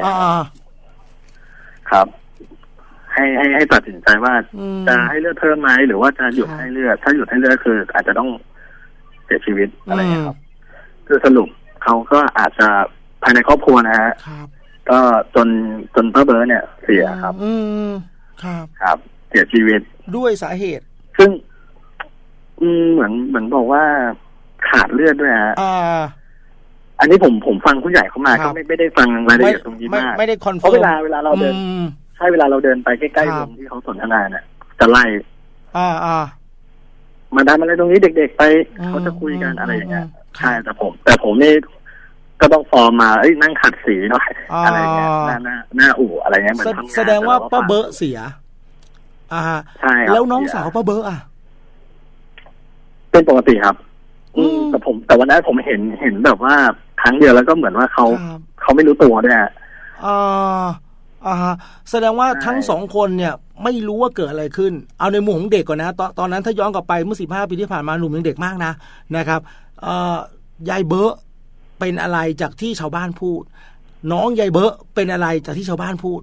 S5: ครับให้ให้ให้ตัดสินใจว่าจะให้เลือดเพิ่มไหมหรือว่าจะหยุดให้เลือดถ้าหยุดให้เลือดคืออาจจะต้องเสียชีวิตอะไรอย่างเงี้ยครับคือสรุปเขาก็อาจจะภายในครอบครัวนะฮะก็จนจนป้าเบิร์ดเนี่ยเสียครับอืมครับครับเสียชีวิต
S3: ด้วยสาเหตุ
S5: ซึ่งอืมเหมือนเหมือนบอกว่าขาดเลือดด้วยฮะอ่าอันนี้ผมผมฟังผู้ใหญ่เข้ามาก็ไม่ไม่ได้ฟังรายละเอียดตรงนี้มาก
S3: ไม่ได้คอนเฟิร์ม
S5: เพราะเวลาเวลาเราเดินใช่เวลาเราเดินไปใกล้ๆวงที่เขาสนทนาเนี่ยจะไล่อ่าอ่ามาดันอะไรตรงนี้เด็กๆไปเขาจะคุยกันอะไรอย่างเงี้ยใช่แต่ผมแต่ผมนี่ก็ต้องฟอร์มมาเอ้ยนั่งขัดสีหน่อยอะไรเงี้ยหน้าหน้าหน้าอู่อะไรเงี้ยเหมือนทำงาน
S3: แสดงว่าป้าเบิร์ดเสียอ่าใช่แล้วน้องสาวป้าเบิร์ดอ่ะ
S5: เป็นปกติครับอืมแต่ผมแต่วันนั้นผมเห็นเห็นแบบว่าครั้งเดียวแล้วก็เหมือนว่าเขาเขาไม่รู้ตัวด้วยอ่ะ
S3: อ่าอ่าแสดงว่าทั้งสองคนเนี่ยไม่รู้ว่าเกิดอะไรขึ้นเอาในมุมของเด็กก่อนนะตอนตอนนั้นถ้าย้อนกลับไปเมื่อสิบห้าปีที่ผ่านมาหนุ่มยังเด็กมากนะนะครับเอ่อยายเบิร์ดเป็นอะไรจากที่ชาวบ้านพูดน้องยายเบิร์ดเป็นอะไรจากที่ชาวบ้านพูด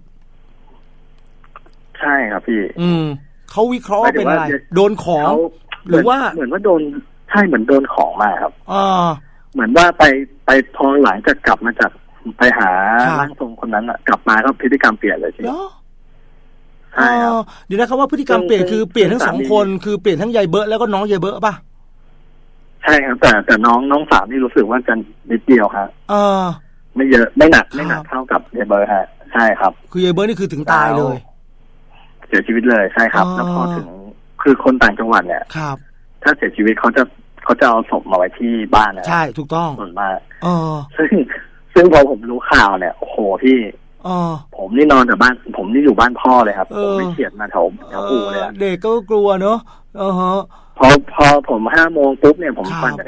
S5: ใช่ครับพี่
S3: อืมเขาวิเคราะห์เป็นอะไรโดนของหรือว่า
S5: เหมือนว่าโดนใช่เหมือนโดนของมาครับ
S3: อ่า
S5: เหมือนว่าไปไปพอหลังจากกลับมาจากไปหาร่างทรงคนนั้นอ่ะกลับมาก็พฤติกรรมเปลี่ยนเลยใช่ใช่ครับ
S3: เดี๋ยวนะครับว่าพฤติกรรมเปลี่ยนคือเปลี่ยนทั้งสองคนคือเปลี่ยนทั้งยายเบิร์ดแล้วก็น้องยายเบิร์ดป่ะ
S5: ใช่ครับแต่แต่น้องน้องสาวนี่รู้สึกว่าจะนิดเดียวครับ
S3: เออ
S5: ไม่เยอะไม่หนักไม่หนักเท่ากับยายเบิร์ดฮะใช่ครับ
S3: คือยายเบิร์ดนี่คือถึงตายเลย
S5: เสียชีวิตเลยใช่ครับแล้วพอถึงคือคนต่างจังหวัดเนี่ย
S3: ครับ
S5: ถ้าเสียชีวิตเขาจะเขาจะเอาศพมาไว้ที่บ้านนะ
S3: ใช่ถูกต้อง
S5: ส่วนมากซึ่งซึ่งพอผมรู้ข่าวเนี่ยโอ้โหพี่ผมนี่นอนแต่บ้านผมนี่อยู่บ้านพ่อเลยครับผมไม่เฉียดมาแถวแถวอู่เลย
S3: เด็กก็กลัวเนอะเออฮะ
S5: พอพอผมห้าโมงปุ๊บเนี่ยผมปั่นจักรยาน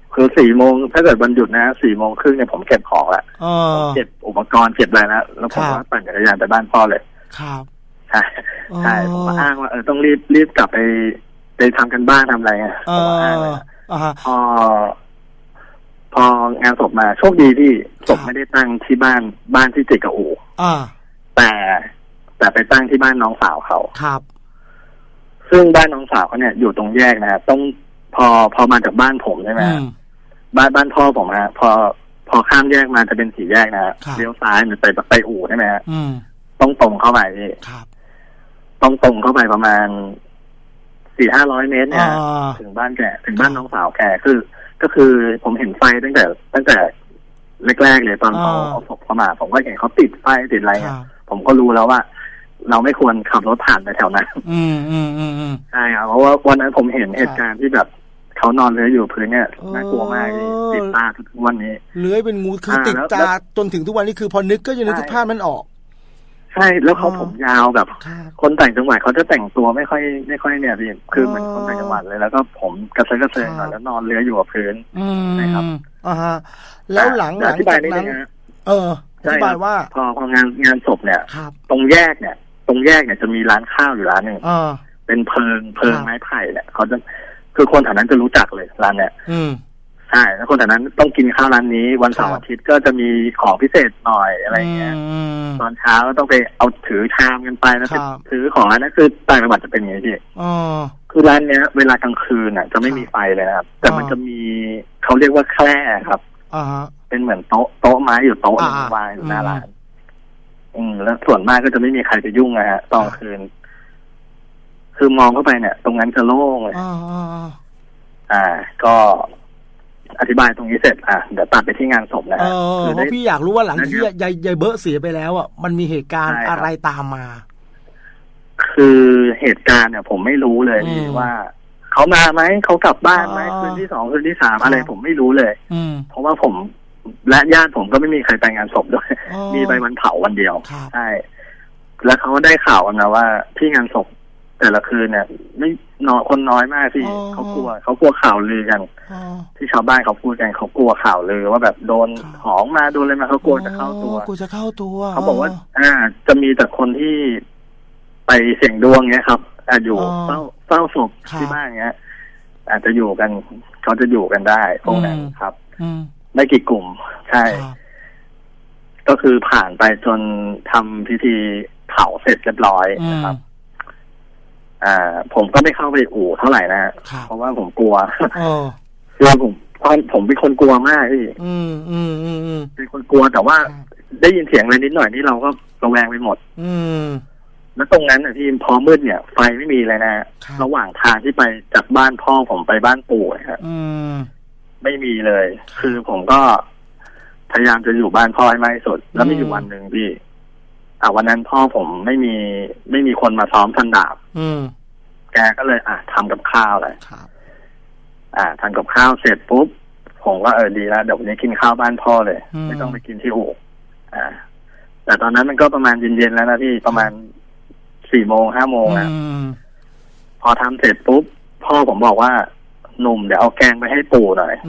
S5: คือสี่โมงถ้าเกิดวันหยุดนะสี่โมงครึ่งเนี่ยผมเก็บของละเก็บอุปกรณ์เก็บอะไรแล้วแล้วผมก็ปั่นจักรยานไปบ้านพ่อเลย
S3: ครับ
S5: ใช่ใช่ผมก็อ้างว่าเออต้องรีบรีบกลับไปไปทำกันบ้านทำอะไรเงี้ยผมก็อ้างเลยพอพองานศพมาโชคดีที่ศพไม่ได้ตั้งที่บ้านบ้านที่ติดกับอู่แต่แต่ไปตั้งที่บ้านน้องสาวเขา
S3: ครับ
S5: ซึ่งบ้านน้องสาวเขาเนี่ยอยู่ตรงแยกนะต้องพอพอมาจากบ้านผมใช่ไหมบ้านบ้านพ่อผมฮะพอพอข้ามแยกมาจะเป็นสี่แยกนะเลี้ยวซ้ายหรือไปไปอู่ใช่ไหมฮะต้องตรงเข้าไปนี่ต้องตรงเข้าไปประมาณสี่ห้าร้อยเมตรเนี่ยถึงบ้านแกถึงบ้านน้องสาวแกคือก็คือผมเห็นไฟตั้งแต่ตั้งแต่แรกๆเลยตอนเขาเอาศพเข้ามาผมก็เห็นเขาติดไฟติดอะไรผมก็รู้แล้วว่าเราไม่ควรขับรถผ่านไปแถวนั้น
S3: อืมอืมอืมอืม
S5: ใช่ครับเพราะว่าวันนั้นผมเห็นเหตุการณ์ที่แบบเขานอนเลื้อยอยู่พื้นเนี่ยน่ากลัวมากติดตาทุกวันนี้
S3: เลื้อยเป็นงูคือติดตาจนถึงทุกวันนี้คือพอนึกก็จะนึกถึงภาพมันออก
S5: ใช่แล้วเขาผมยาวแบบคนต่างจังหวัดเขาจะแต่งตัวไม่ค่อยไม่ค่อยเนี่ยพี่คือเหมือนคนต่างจังหวัดเลยแล้วก็ผมกระเซาะกระเซิงหน่อยแล้วนอนเลื้อยอยู่กับพื้นนะครับ
S3: อ่าฮะแล้วหลังหลังจากนั้นเอออธิบายว่า
S5: พอพองานงานศพเนี่ยตรงแยกเนี่ยตรงแยกเนี่ยจะมีร้านข้าวอยู่ร้านหนึ่งเป็นเพิงเพิงไม้ไผ่เนี่ยเขาจะคือคนแถวนั้นจะรู้จักเลยร้านเนี่ยใช่แล้วคนแถวนั้นต้องกินข้าวร้านนี้วันเสาร์อาทิตย์ก็จะมีของพิเศษหน่อยอะไรเงี้ยตอนเช้าก็ต้องไปเอาถือชามกันไปแล้วถือของร้านนั้นคือต่างจังหวัดจะเป็นอย่างนี้พี่คือร้านเนี้ยเวลากลางคืนอ่ะจะไม่มีไฟเลยนะครับแต่มันจะมีเขาเรียกว่าแคร่ครับเป็นเหมือนโต๊ะโต๊ะไม้อยู่โต๊ะนึงวางอยู่หน้าร้านอืมแล้วส่วนมากก็จะไม่มีใครไปยุ่งนะฮะตอนคืนคือมองเข้าไปเนี่ยตรงนั้นจะโล่งเลยอ่าก็อธิบายตรงนี้เสร็จอ่ะเดี๋ยวตัดไปที่งานศพนะ
S3: ฮะคือเพราะพี่อยากรู้ว่าหลังที่ยายยายเบอร์เสียไปแล้วอ่ะมันมีเหตุการณ์อะไรตามมา
S5: คือเหตุการณ์เนี่ยผมไม่รู้เลยว่าเขามาไหมเขากลับบ้านไหมคืนที่สองคืนที่สามอะไรผมไม่รู้เลยเพราะว่าผมและญาติผมก็ไม่มีใครไปงานศพด้วยมีไปวันเผาวันเดียวใช่แล้วเขาได้ข่าวกันนะว่าที่งานศพแต่ละคืนเนี่ยไม่นอนคนน้อยมากที่เขากลัวเขากลัวข่าวลือกันที่ชาวบ้านเขาพูดกันเขากลัวข่าวลือว่าแบบโดนของมาโดนอะไรมาเขากลัวจะเข้าตัว
S3: กลัวจะเข้าตัว
S5: เขาบอกว่าอ่าจะมีแต่คนที่ไปเสี่ยงดวงเงี้ยครับอาจอยู่เฝ้าเฝ้าศพที่บ้านเงี้ยอาจจะอยู่กันเขาจะอยู่กันได้พวกนั้นครับไม่กี่กลุ่มใช่ก็คือผ่านไปจนทำพิธีเผาเสร็จเรียบร้อยนะครับอ่าผมก็ไม่เข้าไปอู่เท่าไหร่นะเพราะว่าผมกลัวคือผมผมเป็นคนกลัวมากพี่
S3: อืมอืมอืม
S5: เป็นคนกลัวแต่ว่าได้ยินเสียงอะไรนิดหน่อยนี่เราก็ระแวงไปหมด
S3: อืม
S5: แล้วตรงนั้นอ่ะที่พอมืดเนี่ยไฟไม่มีเลยนะระหว่างทางที่ไปจากบ้านพ่อผมไปบ้านปู่ครับไม่มีเลยคือผมก็พยายามจะอยู่บ้านพ่อให้มากที่สุดแล้วมีอยู่วันหนึ่งพี่อ่ะวันนั้นพ่อผมไม่มีไม่มีคนมาซ้อมฟันดาบแกก็เลยอ่ะทำกับข้าวเลยอ่ะทำกับข้าวเสร็จปุ๊บผมก็เออดีแล้วเดี๋ยววันนี้กินข้าวบ้านพ่อเลยไม่ต้องไปกินที่อู่อ่าแต่ตอนนั้นมันก็ประมาณเย็นๆแล้วนะพี่ประมาณสี่โมงห้าโมงนะพอทำเสร็จปุ๊บพ่อผมบอกว่าหนุ่มเดี๋ยวเอาแกงไปให้ปู่หน่อย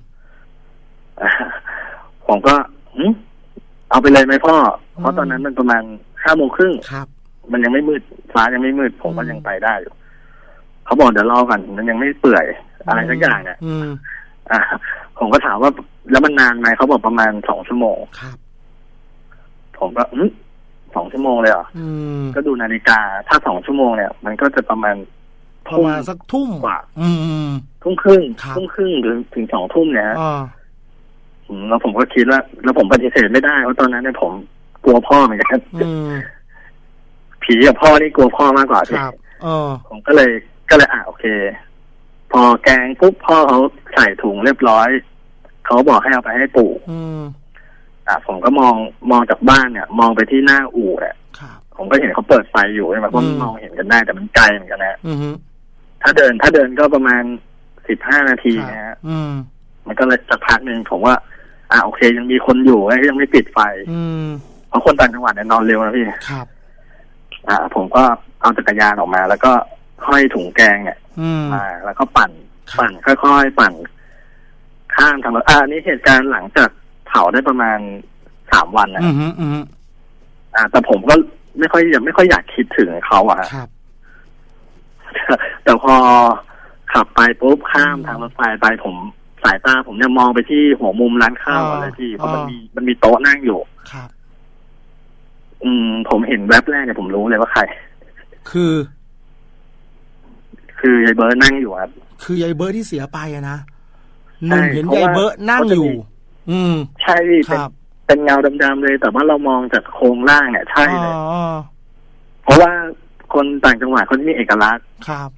S5: ผมก็เอาไปเลยไหมพ่อเพราะตอนนั้นมันประมาณห้าโมงครึ่งมันยังไม่มืดฟ้ายังไม่มืดผมก็ยังไปได้อยู่เขาบอกเดี๋ยวรอก่อนมันยังไม่เปื่อยอะไรสักอย่างเนี่ยอ่าผมก็ถามว่าแล้วมันนานไหมเขาบอกประมาณสองชั่วโมงผมก็อืมสองชั่วโมงเลยเหรอก็ดูนาฬิกาถ้าสองชั่วโมงเนี่ยมันก็จะประมาณ
S3: ประมาณสักทุ่ม
S5: กว่าทุ่มครึ่งทุ่มครึ่งหรือถึงสองทุ่มเนี่ยแล้วผมก็คิดว่าแล้วผมปฏิเสธไม่ได้เพราะตอนนั้นเนี่ยผมกลัวพ่อเหมือนกันผีกับพ่อนี่กลัวพ่อมากกว่าที่ผมก็เลยก็เลยอ่ะโอเคพอแกงปุ๊บพ่อเขาใส่ถุงเรียบร้อยเขาบอกให้เอาไปให้ปู่อ่ะผมก็มองมองจากบ้านเนี่ยมองไปที่หน้าอู่เนี่ยผมก็เห็นเขาเปิดไฟอยู่ใช่ไหมก็มองเห็นกันได้แต่มันไกลเหมือนกันนะถ้าเดินถ้าเดินก็ประมาณสิบห้านาทีนะฮะมันก็เลยสักพักหนึ่งผมว่าอ่าโอเคยังมีคนอยู่ก็ยังไม่ปิดไฟเพราะคนต่างจังหวัดเนี่ยนอนเร็วนะพี่
S3: ครับ
S5: อ่าผมก็เอาจักรยานออกมาแล้วก็ห้อยถุงแกงเนี่ยมาแล้วก็ปั่นปั่นค่อยๆปั่นข้ามทางรถอ่านี่เหตุการณ์หลังจากเผาได้ประมาณสามวันนะ
S3: อืมอืม
S5: อ่าแต่ผมก็ไม่ค่อยยังไม่ค่อยอยากคิดถึงเขาอะ
S3: ครับ
S5: แต่พอขับไปปุ๊บข้ามทางรถไฟไปผมสายตาผมเนี่ยมองไปที่หัวมุมร้านข้าวอะไรที่เพราะมันมีมันมีโต๊ะนั่งอยู่
S3: ครับ
S5: อืมผมเห็นแวบแรกเนี่ยผมรู้เลยว่าใคร
S3: คือ
S5: คือยายเบิร์ดนั่งอยู่ครับ
S3: คือยายเบิร์ดที่เสียไปอะนะหนึ่งเห็นยายเบิร์ดนั่งอยู่อืม
S5: ใช่ครับเป็นเงาดำๆเลยแต่ว่าเรามองจากโครงล่างเนี่ยใช่เลยเพราะว่าคนต่างจังหวัดเขาจะมีเอกลักษณ์
S3: ครับ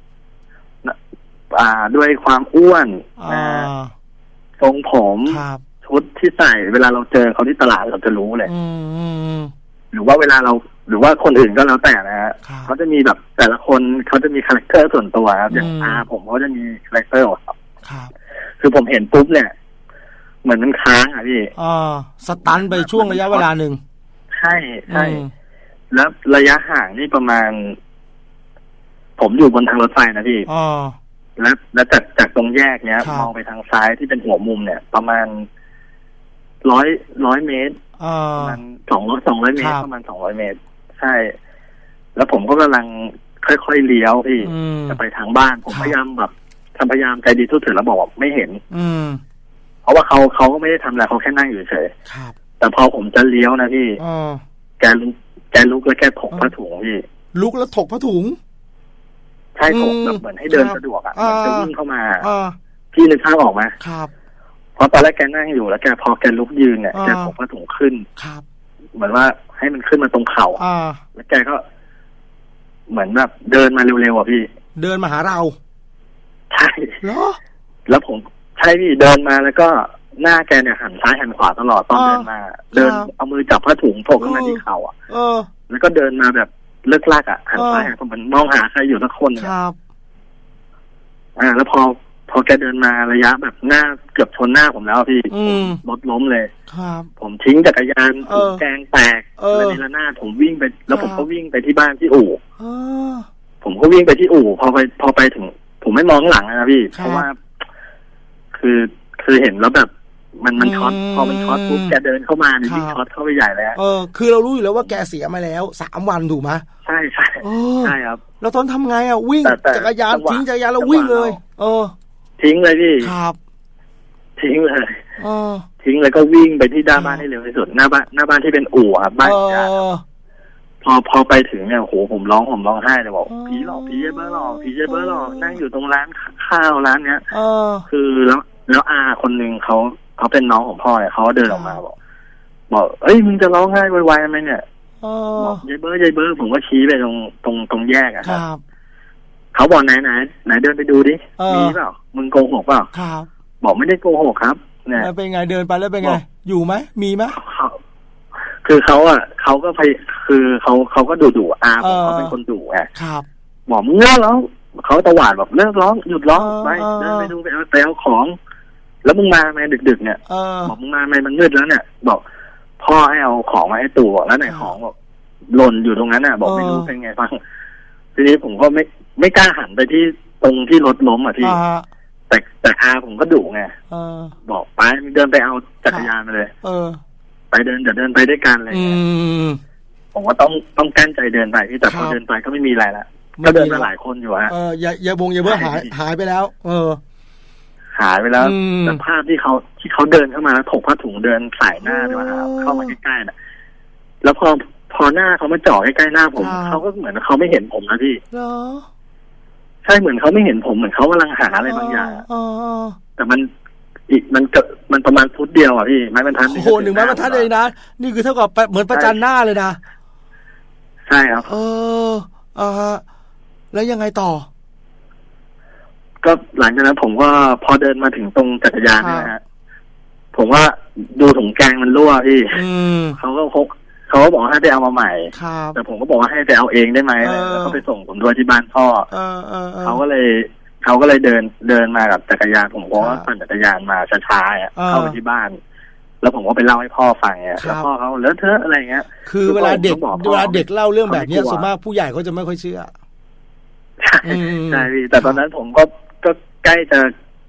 S5: อ่าด้วยความอ้วนนะทรงผมชุดที่ใส่เวลาเราเจอเขาที่ตลาดเราจะรู้เลยหรือว่าเวลาเราหรือว่าคนอื่นก็แล้วแต่นะฮะเขาจะมีแบบแต่ละคนเขาจะมีคาแรคเตอร์ส่วนตัวครับอย่างอาผมเขาจะมีคาแรคเตอร์ครับคือผมเห็นปุ๊บเนี่ยเหมือนมันค้างอ่ะพี่
S3: อ่าสตันไปช่วงระยะเวลาหนึ่ง
S5: ใช่ใช่แล้วระยะห่างนี่ประมาณผมอยู่บนทางรถไฟนะพี่
S3: อ๋อ
S5: แล้วแล้วจากจากตรงแยกเนี้ยมองไปทางซ้ายที่เป็นหัวมุมเนี่ยประมาณร้อยร้อยเมตรประมาณสองร้อยสองร้อยเมตรประมาณสองร้อยเมตรใช่แล้วผมก็กำลังค่อยๆเลี้ยวพี่จะไปทางบ้านผมพยายามแบบทำพยายามใจดีทุกถึงแล้วบอกว่าไม่เห็น
S3: อืม
S5: เพราะว่าเขาเขาก็ไม่ได้ทำอะไรเขาแค่นั่งอยู่เฉยแต่พอผมจะเลี้ยวนะพี่แกลุกแกลุกแล้วแกถกผ้าถุงพี่
S3: ลุกแล้วถกผ้าถุง
S5: ใช่ถกแบบเหมือนให้เดินสะดวกอ่ะเหมือนจะวิ่งเข้ามาพี่นึกภาพออกไหม
S3: ครับ
S5: เพราะตอนแรกแกนั่งอยู่แล้วแกพอแกลุกยืนเนี่ยแกถกผ้าถุงขึ้น
S3: ครับ
S5: เหมือนว่าให้มันขึ้นมาตรงเข่าแล้วแกก็เหมือนแบบเดินมาเร็วๆอ่ะพี่
S3: เดินมาหาเรา
S5: ใช่
S3: เหรอ
S5: แล้วผมใช่พี่เดินมาแล้วก็หน้าแกเนี่ยหันซ้ายหันขวาตลอดตอนเดินมาเดินเอามือจับผ้าถุงโผล่ขึ้นมาที่เข่าอ่ะแล้วก็เดินมาแบบเลิกลากอ่ะหันซ้ายหันขวาเหมือนมองหาใครอยู่สักคน
S3: ครับ
S5: อ่าแล้วพอพอแกเดินมาระยะแบบหน้าเกือบชนหน้าผมแล้วพี่รถล้มเลย
S3: ครับ
S5: ผมทิ้งจักรยานผมแกงแตกเลยในระนาดผมวิ่งไปแล้วผมก็วิ่งไปที่บ้านที่อู่ผมก็วิ่งไปที่อู่พอไปพอไปถึงผมไม่มองหลังนะพี่เพราะว่าคือคือเห็นแล้วแบบมันมันช็อตพอมันช็อตปุ๊บแกเดินเข้ามานี่ยิ่งช็อตเข้าไปใหญ่แล้ว
S3: เออคือเรารู้อยู่แล้วว่าแกเสียมาแล้วสามวันถูกไหม
S5: ใช่ใช่ใช่ครับ
S3: แล้วตอนทำไงอ่ะวิ่งจักรยานทิ้งจักรยานแล้ววิ่งเลยเออ
S5: ทิ้งเลยพี่
S3: ครับ
S5: ทิ้งเลย
S3: เออ
S5: ทิ้งแล้วก็วิ่งไปที่หน้าบ้านให้เร็วที่สุดหน้าบ้านหน้าบ้านที่เป็นอู่ครับบ้านญาติพอพอไปถึงเนี่ยโหผมร้องผมร้องไห้เลยบอกผีหลอกผีเบ้อหลอกผีเบ้อหลอกนั่งอยู่ตรงร้านข้าวร้านเนี้ยคือแล้วแล้วอาคนนึงเขาเขาเป็นน้องของพ่อเนี่ยเขาเดินออกมาบอกบอกเอ้ยมึงจะร้องไห้ไวๆไหมเนี่ยบอกยายเบ้อยายเบ้อผมก็ชี้ไปตรงตรงตรงแยกอะครับเขาบอกไหนไหนไหนเดินไปดูดิมีเปล่ามึงโกหกเปล่าบอกไม่ได้โกหกครับ
S3: เนี่ยเป็นไงเดินไปแล้วเป็นไงอยู่ไหมมีไหม
S5: คือเขาอ่ะเขาก็ไปคือเขาเขาก็ดุดุอาผมเขาเป็นคนดุไง
S3: ครับ
S5: บอกมึงเลิกร้องเขาตะหวาดแบบเลิกร้องหยุดร้องไปเดินไปดูไปเอาไปเอาของแล้วมึงมาไหมดึกๆเนี่ยบอกมึงมาไหมมันมืดแล้วเนี่ยบอกพ่อให้เอาของมาให้ตู่แล้วไหนของบอกหล่นอยู่ตรงนั้นน่ะบอกไม่รู้เป็นไงบ้างทีนี้ผมก็ไม่ไม่กล้าหันไปที่ตรงที่รถล้มอ่ะที่แต่แต่อาผมก็ดุไงบอกไปเดินไปเอาจักรยานมาเลยไปเดินเดี๋ยวเดินไปด้วยกันอะไรเงี้ยผมว่าต้องต้องกั้นใจเดินไปที่แต่พอเดินไปก็ไม่มีอะไรละก็เดินมาหลายคนอยู่ฮะ
S3: เอออย่าอย่าบงอย่าเบื่อหายหายไปแล้วเออ
S5: หายไปแล้วแต่ภาพที่เขาที่เขาเดินเข้ามาแล้วถกผ้าถุงเดินใส่หน้าด้วยครับเข้ามาใกล้ๆน่ะแล้วพอพอหน้าเขามาจ่อใกล้ๆหน้าผมเขาก็เหมือนเขาไม่เห็นผมนะพี่ใช่เหมือนเขาไม่เห็นผมเหมือนเขากำลังหาอะไรบางอย่างแต่มันอีกมันเกิดมันประมาณฟุตเดียวอ่ะพี่ไม้บรรทัด
S3: โอ้โหหนึ่งไม้บรรทัดเองนะนี่คือเท่ากับเหมือนประจันหน้าเลยนะ
S5: ใช่ครับ
S3: เอออ่าแล้วยังไงต่อ
S5: ก็หลังจากนั้นผมก็พอเดินมาถึงตรงจักรยานนี่นะฮะผมว่าดูถุงแกงมันรั่วพี่เขาก็พกเขาก็บอกให้ไปเอามาใหม่แต่ผมก็บอกว่าให้ไปเอาเองได้ไหมแล้วก็ไปส่งผมด้วยที่บ้านพ่อเขาก็เลยเขาก็เลยเดินเดินมากับจักรยานผมก็ปั่นจักรยานมาช้าๆเข้าไปที่บ้านแล้วผมก็ไปเล่าให้พ่อฟังเนี่ยแล้วพ่อเขาเลอะเทอะอะไรเงี้ย
S3: คือเวลาเด็กเวลาเด็กเล่าเรื่องแบบนี้ส่วนมากผู้ใหญ่เขาจะไม่ค่อยเชื่อ
S5: ใช่พี่แต่ตอนนั้นผมก็ก็ใกล้จะ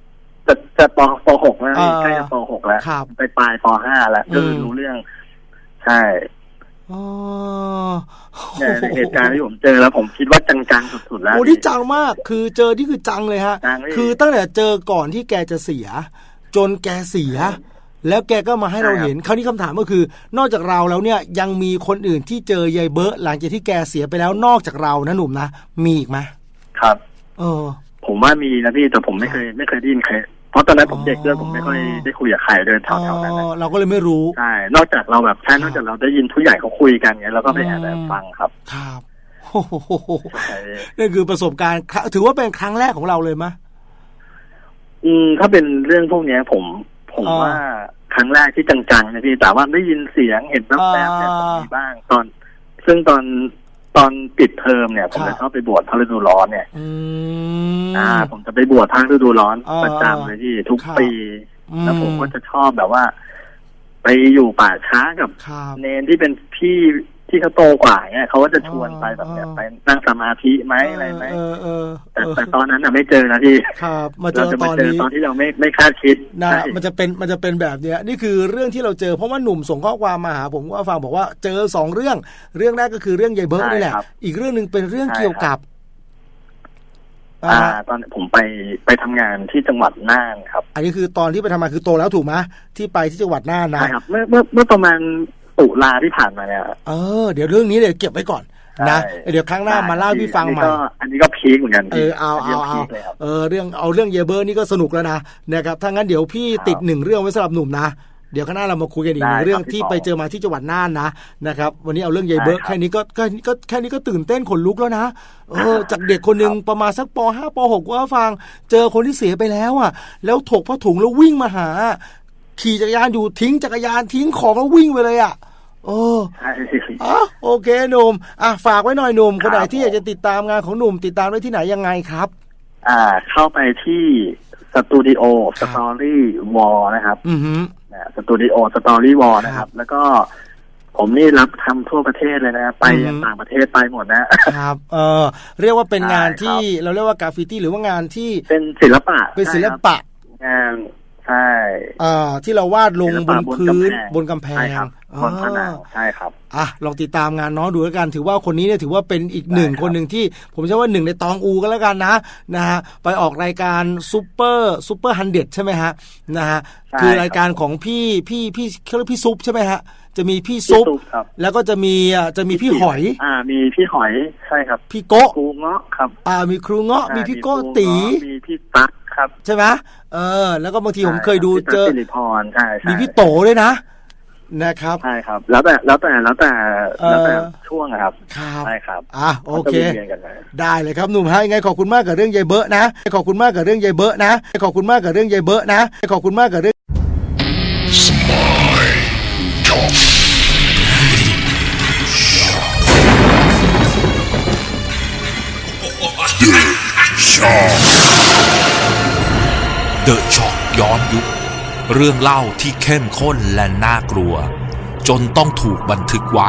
S5: จะจะปปหกแล้วใกล้จะปหกแล้วไปปลายปห้าแล้วก็รู้เรื่องใช่เนี่ยเหตุการณ์ที่ผมเจอแล้วผมคิดว่าจังๆสุดๆแล้ว
S3: โอ้ที่จังมากคือเจอที่คือจังเลยฮะคือตั้งแต่เจอก่อนที่แกจะเสียจนแกเสียแล้วแกก็มาให้เราเห็นคราวนี้คำถามก็คือนอกจากเราแล้วเนี่ยยังมีคนอื่นที่เจอยายเบิร์ตหลังจากที่แกเสียไปแล้วนอกจากเรานะหนุ่มนะมีอีกไหม
S5: ครับ
S3: เออ
S5: ผมว่ามีนะพี่แต่ผมไม่เคยไม่เคยได้ยินใครเพราะตอนนั้นผมเด็กด้วยผมไม่ค่อยได้คุยกับใครเดินแถวๆนั้น
S3: เราก็เลยไม่รู้
S5: ใช่นอกจากเราแบบใช่นอกจากเราได้ยินผู้ใหญ่เขาคุยกันเงี้ยเราก็ไปแอบฟังครับ
S3: ครับโอ้โหนี่คือประสบการณ์ถือว่าเป็นครั้งแรกของเราเลยมั้ย
S5: อืมถ้าเป็นเรื่องพวกนี้ผมผมว่าครั้งแรกที่จังๆนะพี่แต่ว่าได้ยินเสียงเห็นแวบๆเนี่ยผมมีบ้างตอนซึ่งตอนตอนปิดเทอมเนี่ยผมจะชอบไปบวชภาคฤดูร้อนเนี่ยอ่าผมจะไปบวชภาคฤดูร้อนประจำเลยที่ทุกปีแล้วผมก็จะชอบแบบว่าไปอยู่ป่าช้ากับเนนที่เป็นพี่ที่เขาโตกว่าเนี่ยเขาก็จะชวนไปแบบเนี้ยไปนั่งสมาธิไหมอะไรไหมแต่แต่ตอนนั้นอ่ะไม่เจอนะพี่
S3: ครับมาเจอตอน
S5: นี้ตอนที่เราไม่ไม่คาดคิด
S3: นะมันจะเป็นมันจะเป็นแบบเนี้ยนี่คือเรื่องที่เราเจอเพราะว่าหนุ่มส่งข้อความมาหาผมว่าฟังบอกว่าเจอสองเรื่องเรื่องแรกก็คือเรื่องยายเบิร์ตนี่แหละอีกเรื่องนึงเป็นเรื่องเกี่ยวกับ
S5: อ่าตอนผมไปไปทำงานที่จังหวัดน่านครับ
S3: อันนี้คือตอนที่ไปทำงานคือโตแล้วถูกไหมที่ไปที่จังหวัดน่านนะ
S5: ใช่ครับเมื่อเมื่อเมื่อประมาณตุลาที่ผ่านมาเนี่ย
S3: เออเดี๋ยวเรื่องนี้เดี๋ยวเก็บไว้ก่อนนะเดี๋ยวครั้งหน้ามาเล่าพี่ฟังใหม่
S5: อันนี้ก็พีคเหมือนกัน
S3: เออเอาเอาเอาเออเรื่องเอาเรื่องเยเบิร์ตนี่ก็สนุกแล้วนะนะครับถ้างั้นเดี๋ยวพี่ติดหนึ่งเรื่องไว้สำหรับหนุ่มนะเดี๋ยวข้างหน้าเรามาคุยกันอีกเรื่องที่ไปเจอมาที่จังหวัดน่านนะนะครับวันนี้เอาเรื่องเยเบิร์ตแค่นี้ก็ก็แค่นี้ก็ตื่นเต้นขนลุกแล้วนะเออจากเด็กคนนึงประมาณสักป.ห้า ป.หกว่าฟังเจอคนที่เสียไปแล้วอ่ะแล้วถกผ้าถุงแล้ววิ่งมาหาขี่จักรยานอยู่ทิ้งจักรยานทิ้งของแล้ววิ่งไปเลยอ่ะโอ้อ๋อโอเคหนุ่มอ่ะฝากไว้หน่อยหนุ่มคนไหนที่อยากจะติดตามงานของหนุ่มติดตามได้ที่ไหนยังไงครับ
S5: อ่าเข้าไปที่สตูดิโอสตอรี่วอลนะครับ
S3: อือฮึ
S5: สตูดิโอสตอรี่วอลนะครับแล้วก็ผมนี่รับทำทั่วประเทศเลยนะไปต่างประเทศไปหมด
S3: นะครับเออเรียกว่าเป็นงานที่เราเรียกว่ากราฟฟิตี้หรือว่างานที่
S5: เป็นศิลปะ
S3: เป็นศิลปะ
S5: งานใช่
S3: อ่าที่เราวาดลงบนพื้นบนกำแพง
S5: บนผนังใช่ครับ
S3: อ่ะลองติดตามงานน้องดูแล้วกันถือว่าคนนี้เนี่ยถือว่าเป็นอีกหนึ่งคนหนึ่งที่ผมเชื่อว่าหนึ่งในตองอูก็แล้วกันนะนะฮะไปออกรายการซุปเปอร์ซุปเปอร์ฮันเดดใช่ไหมฮะนะฮะคือรายการของพี่พี่พี่เขาเรียกพี่ซุปใช่ไหมฮะจะมีพี่ซุปแล้วก็จะมีอ่าจะมีพี่หอย
S5: อ่ามีพี่หอยใช่ครับ
S3: พี่โกะ
S5: ครูเงาะครับ
S3: อ่ามีครูเงาะมีพี่โกะตี
S5: มีพี่ตั๊กครับ
S3: ใช่ไหมเออแล้วก็บางทีผมเคยดูเจอ
S5: สิริพรใช่
S3: มีพี่โตด้วยนะนะครับ
S5: ใช่ครับแล้วแต่แล้วแต่แล้วแต่แล้วแต่ช่วงครับใช่ครับ
S3: อ่ะโอเคได้เลยครับหนุ่มฮะยังไงขอบคุณมากกับเรื่องยายเบิร์ตนะขอบคุณมากกับเรื่องยายเบิร์ตนะขอบคุณมากกับเรื่องยายเบิร์ตนะขอบคุณมากกับเรื่อง
S1: เดอะช็อคย้อนยุคเรื่องเล่าที่เข้มข้นและน่ากลัวจนต้องถูกบันทึกไว้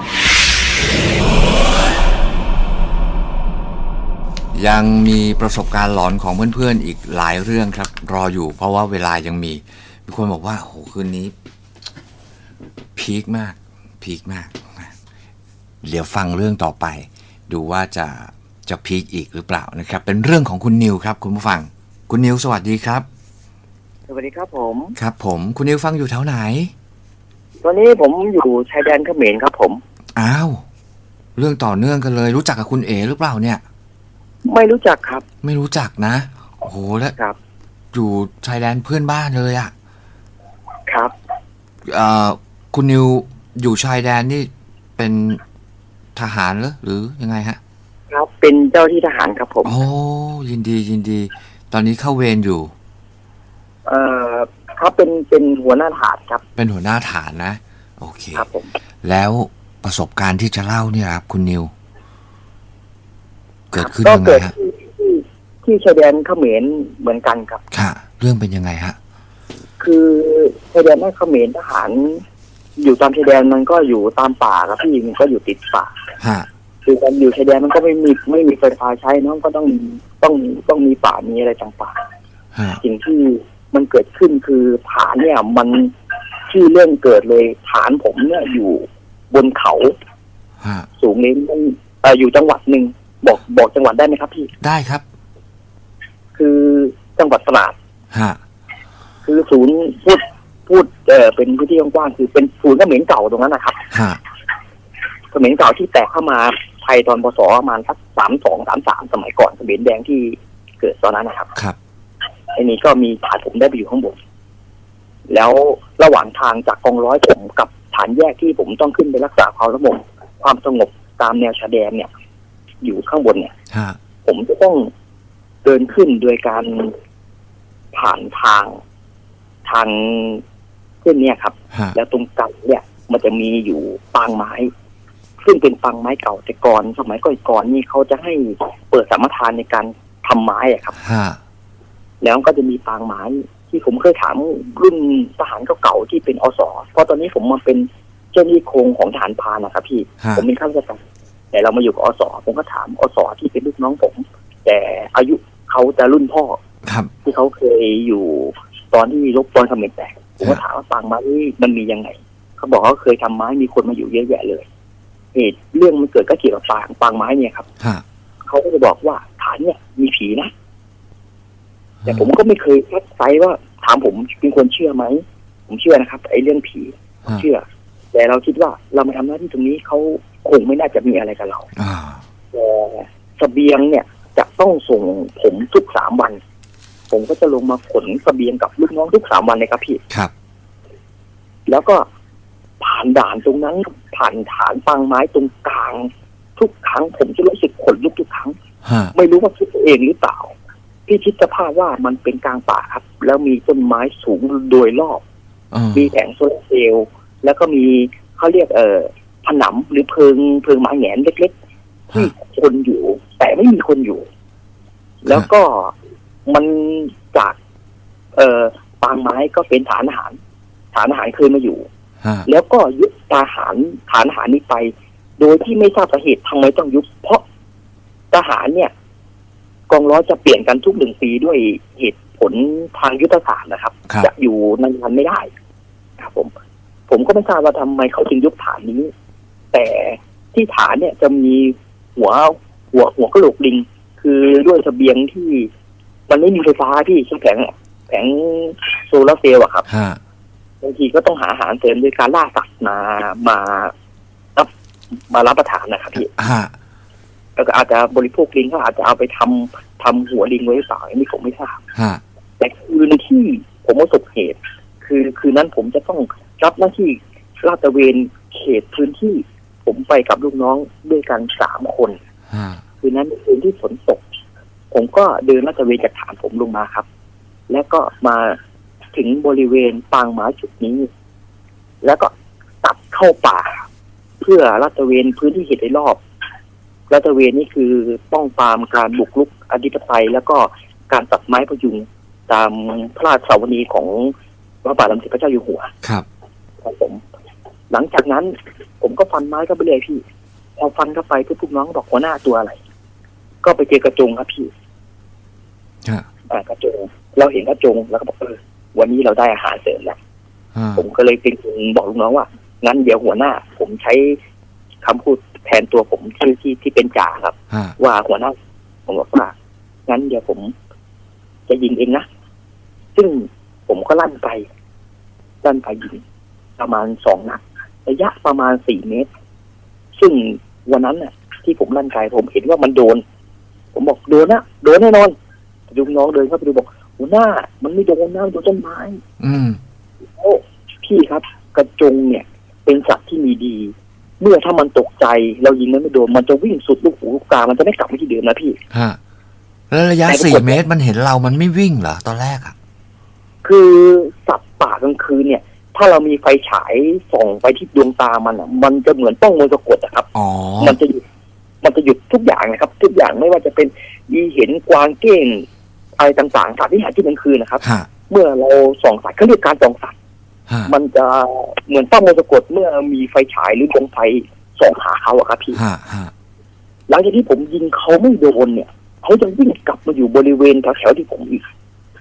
S6: ยังมีประสบการณ์หลอนของเพื่อนๆอีกหลายเรื่องครับรออยู่เพราะว่าเวลายังมีมีคนบอกว่าโหคืนนี้พีคมากพีคมากเดี๋ยวฟังเรื่องต่อไปดูว่าจะจะพีคอีกหรือเปล่านะครับเป็นเรื่องของคุณนิวครับคุณผู้ฟังคุณนิวสวัสดีครับ
S7: สวัสดีครับผม
S6: ครับผมคุณนิวฟังอยู่แถวไหน
S7: ตอนนี้ผมอยู่ชายแดนเขมรครับผม
S6: อ้าวเรื่องต่อเนื่องกันเลยรู้จักกับคุณเอ๋หรือเปล่าเนี่ย
S7: ไม่รู้จักครับ
S6: ไม่รู้จักนะโอ้โหแล้วอยู่ชายแดนเพื่อนบ้านเลยอ่ะ
S7: ครับ
S6: เอ่อคุณนิวอยู่ชายแดนนี่เป็นทหารเหรอหรือยังไงฮะ
S7: ครับเป็นเจ้าที่ทหารครับผม
S6: โอ้ยินดียินดีตอนนี้เข้าเวรอยู่
S7: เอ่อเขาเป็นเป็นหัวหน้าฐานครับ
S6: เป็นหัวหน้าฐานนะโอเค
S7: ครับผม
S6: แล้วประสบการณ์ที่จะเล่าเนี่ยครับคุณนิวเกิดขึ้นยังไงฮะ
S7: ที่ที่ชายแดนเขมรเหมือนกันครับ
S6: ค่ะเรื่องเป็นยังไงฮะ
S7: คือชายแดนเขมรทหารอยู่ตามชายแดนมันก็อยู่ตามป่าครับพี่มันก็อยู่ติดป่า
S6: ฮะ
S7: คือการอยู่ชายแดนมันก็ไม่มีไม่มีไฟฟ้าใช้น้องก็ต้องต้องต้องมีป่ามีอะไรต่างสิ่งที่มันเกิดขึ้นคือฐานเนี่ยมันที่เรื่องเกิดเลยฐานผมเนี่ยอยู่บนเขาสูงนี้มันเอ่ออยู่จังหวัดหนึ่งบอกบอกจังหวัดได้ไหมครับพี่
S6: ได้ครับ
S7: คือจังหวัดตราด
S6: ฮะ
S7: คือศูนย์พูดพูดเอ่อเป็นพื้นที่กว้างๆคือเป็นศูนย์เขมรเก่าตรงนั้นนะครับ
S6: ฮะ
S7: เขมรเก่าที่แตกเข้ามาไทยตอนพศประมาณสักสามสองสามสามสมัยก่อนเขมรแดงที่เกิดตอนนั้นนะครับ
S6: ครับ
S7: อันนี้ก็มีฐานผมได้ไปอยู่ข้างบนแล้วระหว่างทางจากกองร้อยผมกับฐานแยกที่ผมต้องขึ้นไปรักษาความสงบความสงบตามแนวชายแดนเนี่ยอยู่ข้างบนเนี่ยผมจะต้องเดินขึ้นโดยการผ่านทางทางเส้นนี้ครับแล้วตรงกลางเนี่ยมันจะมีอยู่ปางไม้ซึ่งเป็นปางไม้เก่าแต่ก่อนสมัยก่อนๆนี่เขาจะให้เปิดสัมปทานในการทำไม้อะครับแล้วก็จะมีปางไม้ที่ผมเคยถามรุ่นทหารเก่าๆที่เป็นอสเพราะตอนนี้ผมมาเป็นเจ้าหน้าที่โครงของทหารพรานนะครับพี่ผมเป็นข้าราชการแต่เรามาอยู่กับอสผมก็ถามอสที่เป็นลูกน้องผมแต่อายุเขาจะรุ่นพ่อที่เขาเคยอยู่ตอนที่รบตอนเขมรแตกผมก็ถามว่าปางไม้มันมียังไงเขาบอกเขาเคยทำไม้มีคนมาอยู่เยอะแยะเลยเหตุเรื่องมันเกิดก็เกี่ยวกับปางปางไม้เนี่ยครับเขาก็จะบอกว่าฐานเนี่ยมีผีนะแต่ผมก็ไม่เคยทักไซว่าถามผมเป็นคนเชื่อไหมผมเชื่อนะครับไอ้เรื่องผีเชื่อแต่เราคิดว่าเรามาทำหน้าที่ตรงนี้เขาคงไม่น่าจะมีอะไรกับเราแต่เสบียงเนี่ยจะต้องส่งผมทุกสามวันผมก็จะลงมาขนเสบียงกับลูกน้องทุกสามวันเลยครับพี่
S6: ครับ
S7: แล้วก็ผ่านด่านตรงนั้นผ่านฐานปางไม้ตรงกลางทุกครั้งผมจะรู้สึกขนลุกทุกครั้งไม่รู้ว่าคิดเองหรือเปล่าพี่คิดสภาพว่ามันเป็นกลางป่าครับแล้วมีต้นไม้สูงโดยรอบมีแผงโซลาร์เซลล์แล้วก็มีเขาเรียกเอ่อผนังหรือเพิงเพิงไม้แหงนเล็กๆที่คนอยู่แต่ไม่มีคนอยู่แล้วก็มันจากเอ่อปางไม้ก็เป็นฐานอาหารฐานอาหารเคยมาอยู่แล้วก็ยุบทหารฐานอาหารนี้ไปโดยที่ไม่ทราบสาเหตุทำไมต้องยุบเพราะทหารเนี่ยกองร้อยจะเปลี่ยนกันทุกหนึ่งปีด้วยเหตุผลทางยุทธศาสตร์นะครับจะอยู่นานๆไม่ได้ครับผมผมก็ไม่ทราบว่าทำไมเขาจึงยุบฐานนี้แต่ที่ฐานเนี่ยจะมีหัวหัวหัวกระโหลกลิงคือด้วยเสบียงที่มันไม่มีไฟฟ้าที่ใช้แผงแผงโซลาร์เซลล์อะครับบางทีก็ต้องหาอาหารเสริมโดยการล่าสัตว์มามารับมารับประทานนะครับพี่แล้วก็อาจจะบริโภคลิงก็อาจจะเอาไปทำทำหัวลิงไว้หรือเปล่าอันนี้ผมไม่ทราบแต่คืนที่ผมประสบเหตุคือคืนนั้นผมจะต้องรับหน้าที่ลาดตระเวนเขตพื้นที่ผมไปกับลูกน้องด้วยกันสามคนคืนนั้นคืนที่ฝนตกผมก็เดินลาดตระเวนจากฐานผมลงมาครับแล้วก็มาถึงบริเวณปางไม้จุดนี้แล้วก็ตัดเข้าป่าเพื่อลาดตระเวนพื้นที่เขตโดยรอบลาดตระเวนนี่คือป้องปรามการบุกรุกอธิปไตยแล้วก็การตัดไม้พยุงตามพระราชสวนีของพระบาทสมเด็จพระเจ้าอยู่หัว
S6: ครับ
S7: ครับผมหลังจากนั้นผมก็ฟันไม้ก็ไปเลยพี่พอฟันเข้าไปพวกน้องบอกหัวหน้าตัวอะไรก็ไปเจอกระจงครับพี่อ่ากระจงเราเห็นกระจงแล้วก็บอกเออวันนี้เราได้อาหารเสริมแล้วผมก็เลยเป็นคนบอกลูกน้องว่างั้นเดี๋ยวหัวหน้าผมใช้คำพูดแทนตัวผมที่ที่ที่เป็นจ่าครับว่าหัวหน้าผมบอกว่างั้นเดี๋ยวผมจะยิงเองนะซึ่งผมก็ลั่นไปลั่นไปยิงประมาณสองนัดระยะประมาณสี่เมตรซึ่งวันนั้นน่ะที่ผมลั่นไกผมเห็นว่ามันโดนผมบอกโดนนะโดนแน่นอนลูกน้องเดินเข้าไปดูบอกหัวหน้ามันไม่โดนนะโดนต้นไม้
S6: อืม
S7: โอ้พี่ครับกระจงเนี่ยเป็นสัตว์ที่มีดีเมื่อถ้ามันตกใจเรายิงมันไม่โดนมันจะวิ่งสุดลูกหูลูกตามันจะไม่กลับมาที่เดิมนะพี่
S6: ฮะแล้วระยะสี่เมตรมันเห็นเรามันไม่วิ่งเหรอตอนแรกอ่ะ
S7: คือสัตว์ป่ากลางคืนเนี่ยถ้าเรามีไฟฉายส่องไปที่ดวงตามันอ่ะมันจะเหมือนต้องมนต์สะกดอะครับ
S6: อ๋อ
S7: มันจะหยุดมันจะหยุดทุกอย่างนะครับทุกอย่างไม่ว่าจะเป็นยีเห็นกวางเก้งอะไรต่างๆสัตว์ที่หาที่กลางคืนนะครับเมื่อเราส่องสัตว์เขาเรียกการส่องสัตว์มันจะเหมือนต้องมนต์สะกดเมื่อมีไฟฉายหรือดวงไฟส่องหาเขาอะครับพี่หลังจากที่ผมยิงเขาไม่โดนเนี่ยเขาจะวิ่งกลับมาอยู่บริเวณแถวๆที่ผมอีก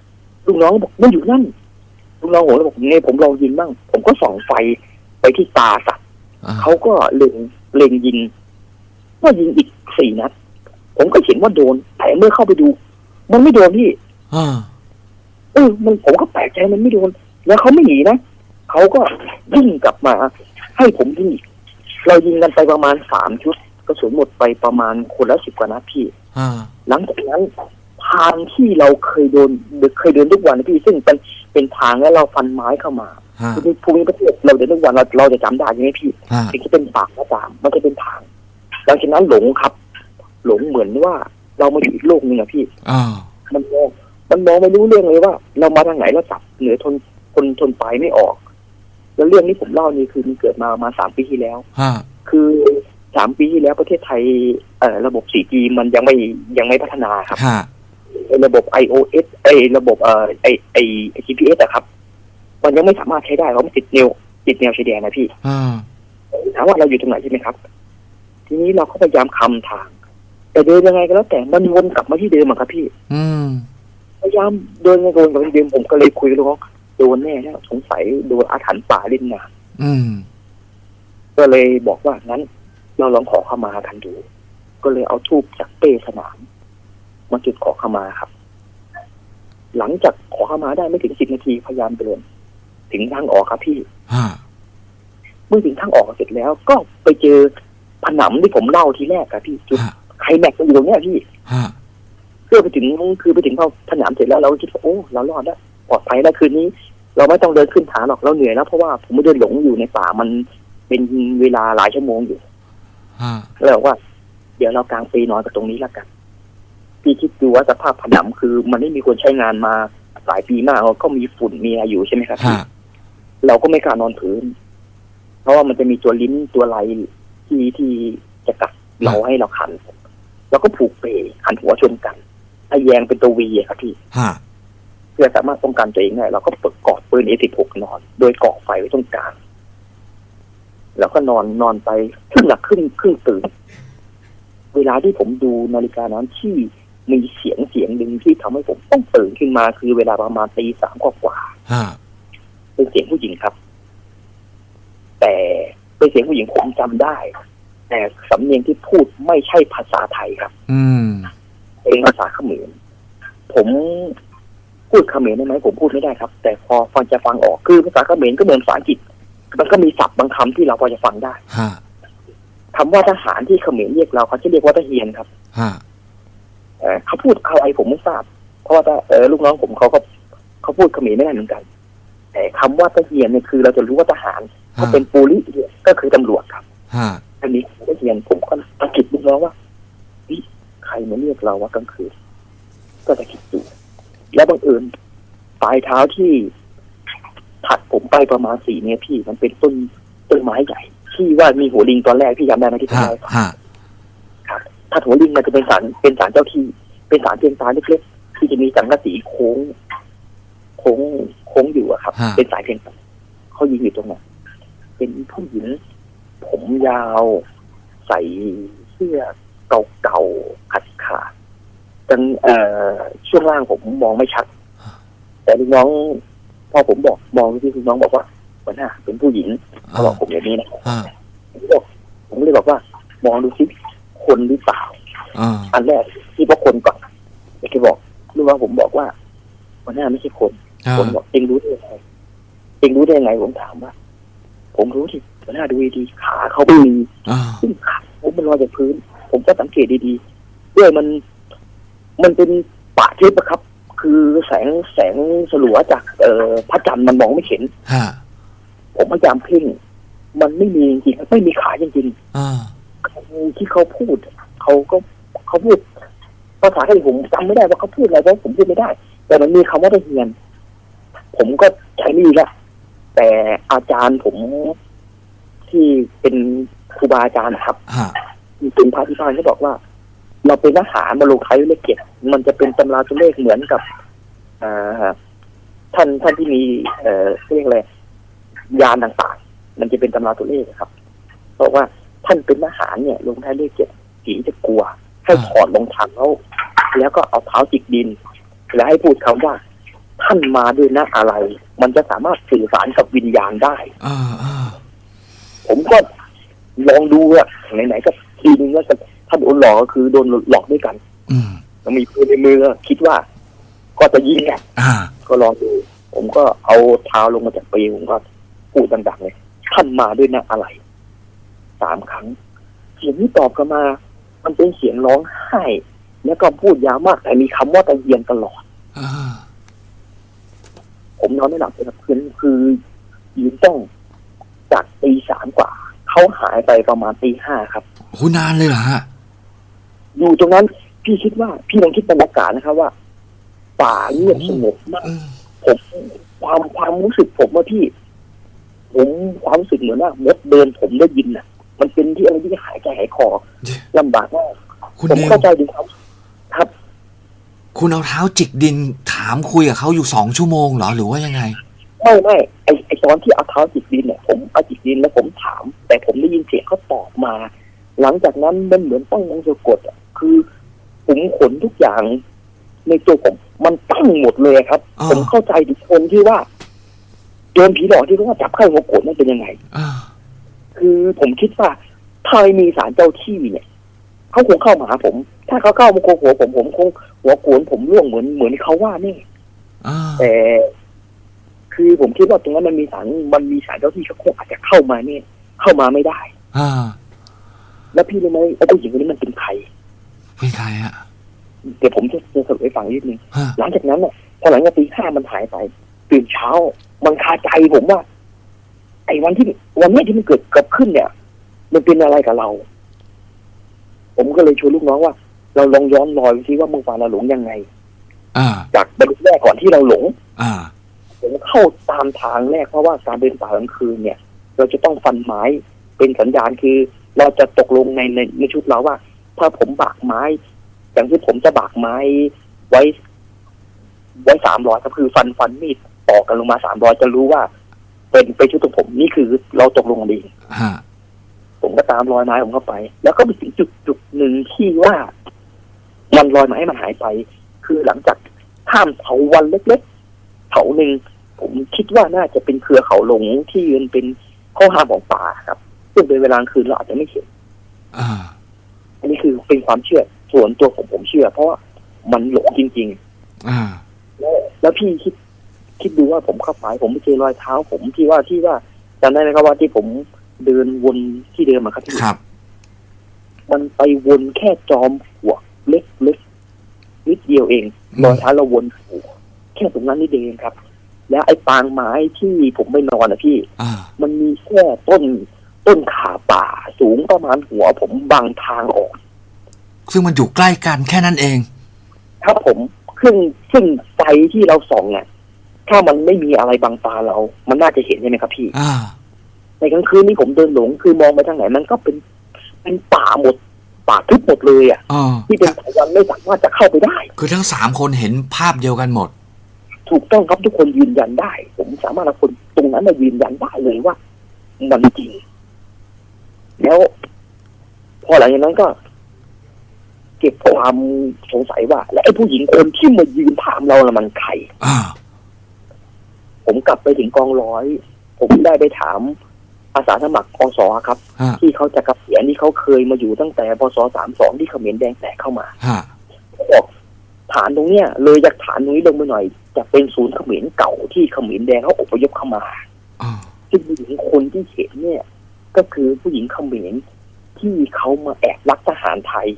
S7: ลูกน้องบอกไม่อยู่นั่นลูกน้องผมเลยบอกไงผมลองยิงบ้างผมก็ส่องไฟไปที่ตาสัตว์เขาก็เล็งเล็งยิงก็ยิงอีกสี่นัดผมก็เห็นว่าโดนแต่เมื่อเข้าไปดูมันไม่โดนพี่เออมันผมก็แปลกใจมันไม่โดนแล้วเขาไม่หนีนะเขาก็วิ่งกลับมาให้ผมยิงอีกเรายิงกันไปประมาณสามชุดกระสุนหมดไปประมาณคนละสิบกว่านัดพี่หลังจากนั้นทางที่เราเคยโดนเคยเดินทุกวันพี่ซึ่งเป็นเป็นทางแล้วเราฟันไม้เข้ามาคือภูมิประเทศเราเดินทุกวันเราเราจะจำได้ใช่ไหมพี่ถึงจะเป็นปากก็ตามมันจะเป็นทางหลังจากนั้นหลงครับหลงเหมือนว่าเรามาอยู่อีกโลกนึงอะพี่มันมองมันมองไม่รู้เรื่องเลยว่าเรามาทางไหนแล้วจับเหนือทนคนทนไปไม่ออกแล้วเรื่องนี้ผมเล่านี่คือมันเกิดมามาสามปีที่แล้วคือสามปีที่แล้วประเทศไทยเอ่อระบบ โฟร์จี มันยังไม่ยังไม่พัฒนาครับระบบ ไอ โอ เอส ไอระบบเอ่อไอไอ จี พี เอส อะครับมันยังไม่สามารถใช้ได้เพราะมันติดแนวติดแนวชายแดนนะพี่ถามว่าเราอยู่ตรงไหนใช่ไหมครับทีนี้เราก็พยายามคำทางแต่เดินยังไงก็แล้วแต่มันวนกลับมาที่เดิมอะครับพี่พยายามเดินยังไงวนกลับมาที่เดิมผมก็เลยคุยกับลูกน้องโดนแน่แล้วสงสัยโดนอาถรรพ์ป่าเล่นงานก็เลยบอกว่างั้นเราลองขอเข้ามากันดูก็เลยเอาธูปจากเป้สนามมาจุดขอเข้ามาครับหลังจากขอเข้ามาได้ไม่ถึงสิบนาทีพยายามเดินถึงทางออกครับพี่เมื่อถึงทางออกเสร็จแล้วก็ไปเจอผนังที่ผมเล่าทีแรกครับพี่จุดไคลแม็กซ์มันอยู่ตรงนี้พี่เพื่อไปถึงคือไปถึงเขาผนังเสร็จแล้วเราคิดว่าโอ้เรารอดแล้วปลอดภัยแล้วคืนนี้เราไม่ต้องเดินขึ้นฐานหรอกเราเหนื่อยแล้วเพราะว่าผมไม่เดินหลงอยู่ในป่ามันเป็นเวลาหลายชั่วโมงอยู่แล้วบอกว่าเดี๋ยวเรากางเปนอนกับตรงนี้แล้วกันพี่คิดดูว่าสภาพผนังคือมันไม่มีคนใช้งานมาหลายปีมากก็มีฝุ่นมีอะไรอยู่ใช่ไหมครับเราก็ไม่กล้านอนพื้นเพราะว่ามันจะมีตัวลิ้นตัวไหลที่ที่จะกัดเราให้เราขันแล้วก็ผูกเปขันหัวชนกันไอแยงเป็นตัววีครับพี่เพื่อสามารถป้องกันตัวเองได้เราก็เปิดกอดปืน เอ สิบหก นอนโดยก่อไฟไว้ตรงกลางแล้วก็นอนนอนไปครึ่งหลับครึ่งครึ่งตื่นเวลาที่ผมดูนาฬิกานั้นที่มีเสียงเสียงหนึ่งที่ทำให้ผมต้องตื่นขึ้นมาคือเวลาประมาณตีสามกว่าๆเป็นเสียงผู้หญิงครับแต่เป็นเสียงผู้หญิงผมจำได้แต่สำเนียงที่พูดไม่ใช่ภาษาไทยครับเป็นภาษาเขมรผมพูดเขมรได้ไหมผมพูดไม่ได้ครับแต่พอฟังจะฟังออกคือภาษาเขมรก็เหมือนภาษาอังกฤษมันก็มีศัพท์บางคำที่เราพอจะฟังได้คำว่าทหารที่เขมรเรียกเราเขาจะเรียกว่าทหารครับเขาพูดอะไรผมไม่ทราบเพราะว่าเออลูกน้องผมเขาก็เขาพูดเขมรไม่ได้เหมือนกันแต่คำว่าทหารเนี่ยคือเราจะรู้ว่าทหารเขาเป็นปูริก็คือตำรวจครับอันนี้ทหารผมก็ตะกิดลูกน้องว่าใครมาเรียกเราว่ากลางคืนก็ตะกิดดูแล้วบังเอิญปลายเท้าที่ถัดผมไปประมาณสี่เมตรพี่มันเป็นต้นต้นไม้ใหญ่ที่ว่ามีหัวลิงตอนแรกพี่จำได้ไหมที่ผมเล่าให้ฟังครับถ้าหัวลิงมันจะเป็นศาลเป็นศาลเจ้าที่เป็นศาลเพียงตาเล็กๆที่จะมีสังกะสีโค้งโค้งโค้งอยู่อะครับเป็นสายเพียงตาเขายืนอยู่ตรงนั้นเป็นผู้หญิงผมยาวใส่เสื้อเก่าๆขาดขาดจนเอ่อช่วงล่างผมมองไม่ชัดแต่ลูกน้องพอผมบอกมองที่ลูกน้องบอกว่าหัวหน้าเป็นผู้หญิงเขาบอกผมอย่างนี้นะผมบอกผมเลยบอกว่ามองดูซิคนหรือเปล่าอันแรกที่บอกคนก่อนแต่แกบอกลูกน้องผมบอกว่าหัวหน้าไม่ใช่คนผมบอกเองรู้ได้ยังไงเองรู้ได้ยังไงผมถามว่าผมรู้ที่หัวหน้าดูดีขาเขาไม่มีซึ่งขาผมมันลอยจากพื้นผมก็สังเกตดีๆด้วยมันมันเป็นป่าทึบอะครับคือแสงแสงสลัวจากเอ่อพระจันทร์มันมองไม่เห็นผมพยายามเพ่งมันไม่มีจริงๆไม่มีขาจริงๆที่เขาพูดเขาก็เขาพูดภาษาที่ผมจำไม่ได้ว่าเขาพูดอะไรเพราะผมพูดไม่ได้แต่มันมีคำว่าทหารผมก็ใช้ไม่ดีละแต่อาจารย์ผมที่เป็นครูบาอาจารย์นะครับเป็นพระที่บ้านเขาบอกว่าเราเป็นทหารมาลงท้ายเลขเจ็ดมันจะเป็นตำราตัวเลขเหมือนกับท่านท่านที่มีเอ่อเรียกอะไรยานต่างๆมันจะเป็นตำราตัวเลขครับบอกว่าท่านเป็นทหารเนี่ยลงท้ายเลขเจ็ดผีจะกลัวให้ถอดรองเท้าแล้วก็เอาเท้าจิกดินแล้วให้พูดคำว่าทท่านมาด้วยนะอะไรมันจะสามารถสื่อสารกับวิญญาณได้ผมก็ลองดูอะไหนๆก็ทีนึงก็ท่านโดนหลอกก็คือโดนหลอกด้วยกันแล้วมีปืนในมือคิดว่าก็จะยิงอ่ะก็ลองดูผมก็เอาเท้าลงมาจากปีผมก็พูดดังๆเลยท่านมาด้วยนะอะไรสามครั้งเสียงที่ตอบกลับมามันเป็นเสียงร้องไห้แล้วก็พูดยาวมากแต่มีคำว่าตะเยียนตลอดผมนอนไม่หลับเลยครับคือคือยืนต้องจากตีสามกว่าเขาหายไปประมาณตีห้าครับ
S6: โอ้นานเลยเหรอฮะ
S7: อยู่ตรงนั้นพี่คิดว่าพี่ลองคิดบรรยากาศนะครับว่าป่าเงียบสงบมากผมความความรู้สึกผมว่าพี่ผมความรู้สึกเหมือนว่ามดเดินผมได้ยินน่ะมันเป็นที่อะไรที่หายใจหายคอลำบากมากผมเข้าใจดีครับครับ
S6: คุณเอาเท้าจิกดินถามคุยกับเขาอยู่สองชั่วโมงเหรอหรือว่ายังไง
S7: ไม่ไม่ไอไอตอนที่เอาเท้าจิกดินเนี่ยผมเอาจิกดินแล้วผมถามแต่ผมได้ยินเสียงเขาตอบมาหลังจากนั้นมันเหมือนต้องมงสะกดอ่ะคือผมขนทุกอย่างในตัวผมมันตั้งหมดเลยครับผมเข้าใจทุกคนที่ว่าโดนผีหลอกที่ว่าจับไข้หัวโกรธนั่นเป็นยังไงคือผมคิดว่าถ้ามีศาลเจ้าที่เนี่ยเขาคงเข้ามาหาผมถ้าเขาเข้ามาโกหัวผมผมคงหัวโกรธผมร่วงเหมือนเหมือนเขาว่านี่แต่คือผมคิดว่าตรงนั้นมันมีศาลมันมีศาลเจ้าที่เขาคงอาจจะเข้ามาเนี่ยเข้ามาไม่ได้แล้วพี่รู้ไหมไอ้ผู้หญิงคนนี้มันเป็นใคร
S6: เป็นใครอะ
S7: เดี๋ยวผมจะจะสรุปให้ฟังนิดนึงหลังจากนั้นเนี่ยพอหลังจากตีห้ามันหายไปตื่นเช้ามันคาใจผมว่าไอ้วันที่วันนี้ที่มันเกิดเกิดขึ้นเนี่ยมันเป็นอะไรกับเราผมก็เลยชวนลูกน้องว่าเราลองย้อนรอยซิว่าเมื่อวานเราหลงยังไงจากบรรลุแรกก่อนที่เราหลงผมเข้าตามทางแรกเพราะว่าการเดินป่ากลางคืนเนี่ยเราจะต้องฟันไม้เป็นสัญญาณคือเราจะตกลงในในในชุดเราว่าถ้าผมบากไม้อย่างที่ผมจะบากไม้ไว้ไว้สามร้อยก็คือฟันฟันมีดต่อกันลงมาสามร้อยจะรู้ว่าเป็นไปชุดของผมนี่คือเราตกลงกันดีผมก็ตามรอยไม้ผมเข้าไปแล้วก็ไปถึงจุดจุดหนึ่งที่ว่ามันรอยไม้มันหายไปคือหลังจากข้ามเถาวันเล็กๆเถาหนึ่งผมคิดว่าน่าจะเป็นเครือเขาหลงที่มันเป็นข้อห้ามของป่าครับซึ่งเป็นเวลาคืนเราอาจจะไม่เห็นอันนี้คือเป็นความเชื่อส่วนตัวผมผมเชื่อเพราะว่ามันหลงจริงๆแล้วแล้วพี่คิดคิดดูว่าผมเข้าไปผมไม่เจอรอยเท้าผมที่ว่าที่ว่าจำได้ไหมครับว่าที่ผมเดินวนที่เดิมอะครับที่
S6: ครับ
S7: มันไปวนแค่จอมปลวกเล็กๆนิดเดียวเองรอยเท้าเราวนแค่ตรงนั้นนิดเดียวเองครับแล้วไอ้ปางไม้ที่ผมไปนอนอะพี่มันมีแค่ต้นต้นขาป่าสูงประมาณหัวผมบังทางออก
S6: ซึ่งมันอยู่ใกล้กันแค่นั้นเอง
S7: ครับผมซึ่งซึ่งไฟที่เราส่องเนี่ยถ้ามันไม่มีอะไรบังตาเรามันน่าจะเห็นใช่ไหมครับพี่ในกลางคืนนี้ผมเดินหลงคือมองไปทางไหนมันก็เป็นเป็นป่าหมดป่าทึบหมดเลยอ่ะที่เป็นสายวันไม่สามารถจะเข้าไปได้
S6: คือทั้งสามคนเห็นภาพเดียวกันหมด
S7: ถูกต้องครับทุกคนยืนยันได้ผมสามารถเอาคนตรงนั้นมายืนยันได้เลยว่ามันจริงแล้วพอหลังจากนั้นก็เก็บความสงสัยว่าแล้วไอ้ผู้หญิงคนที่มายืนถามเราละมันใครผมกลับไปถึงกองร้อยผมได้ไปถามอาสาสมัครอสครับที่เขาจะเกษียณที่เขาเคยมาอยู่ตั้งแต่พศสามสองที่เขมรแดงแตกเข้ามาบอกฐานตรงเนี้ยเลยจากฐานตรงนี้ลงไปหน่อยจะเป็นศูนย์เขมรเก่าที่เขมรแดงเขาอพยพเข้ามาซึ่งผู้หญิงคนที่เห็นเนี่ยก็คือผู้หญิงเขมรที่เขามาแอบลักทหารไทย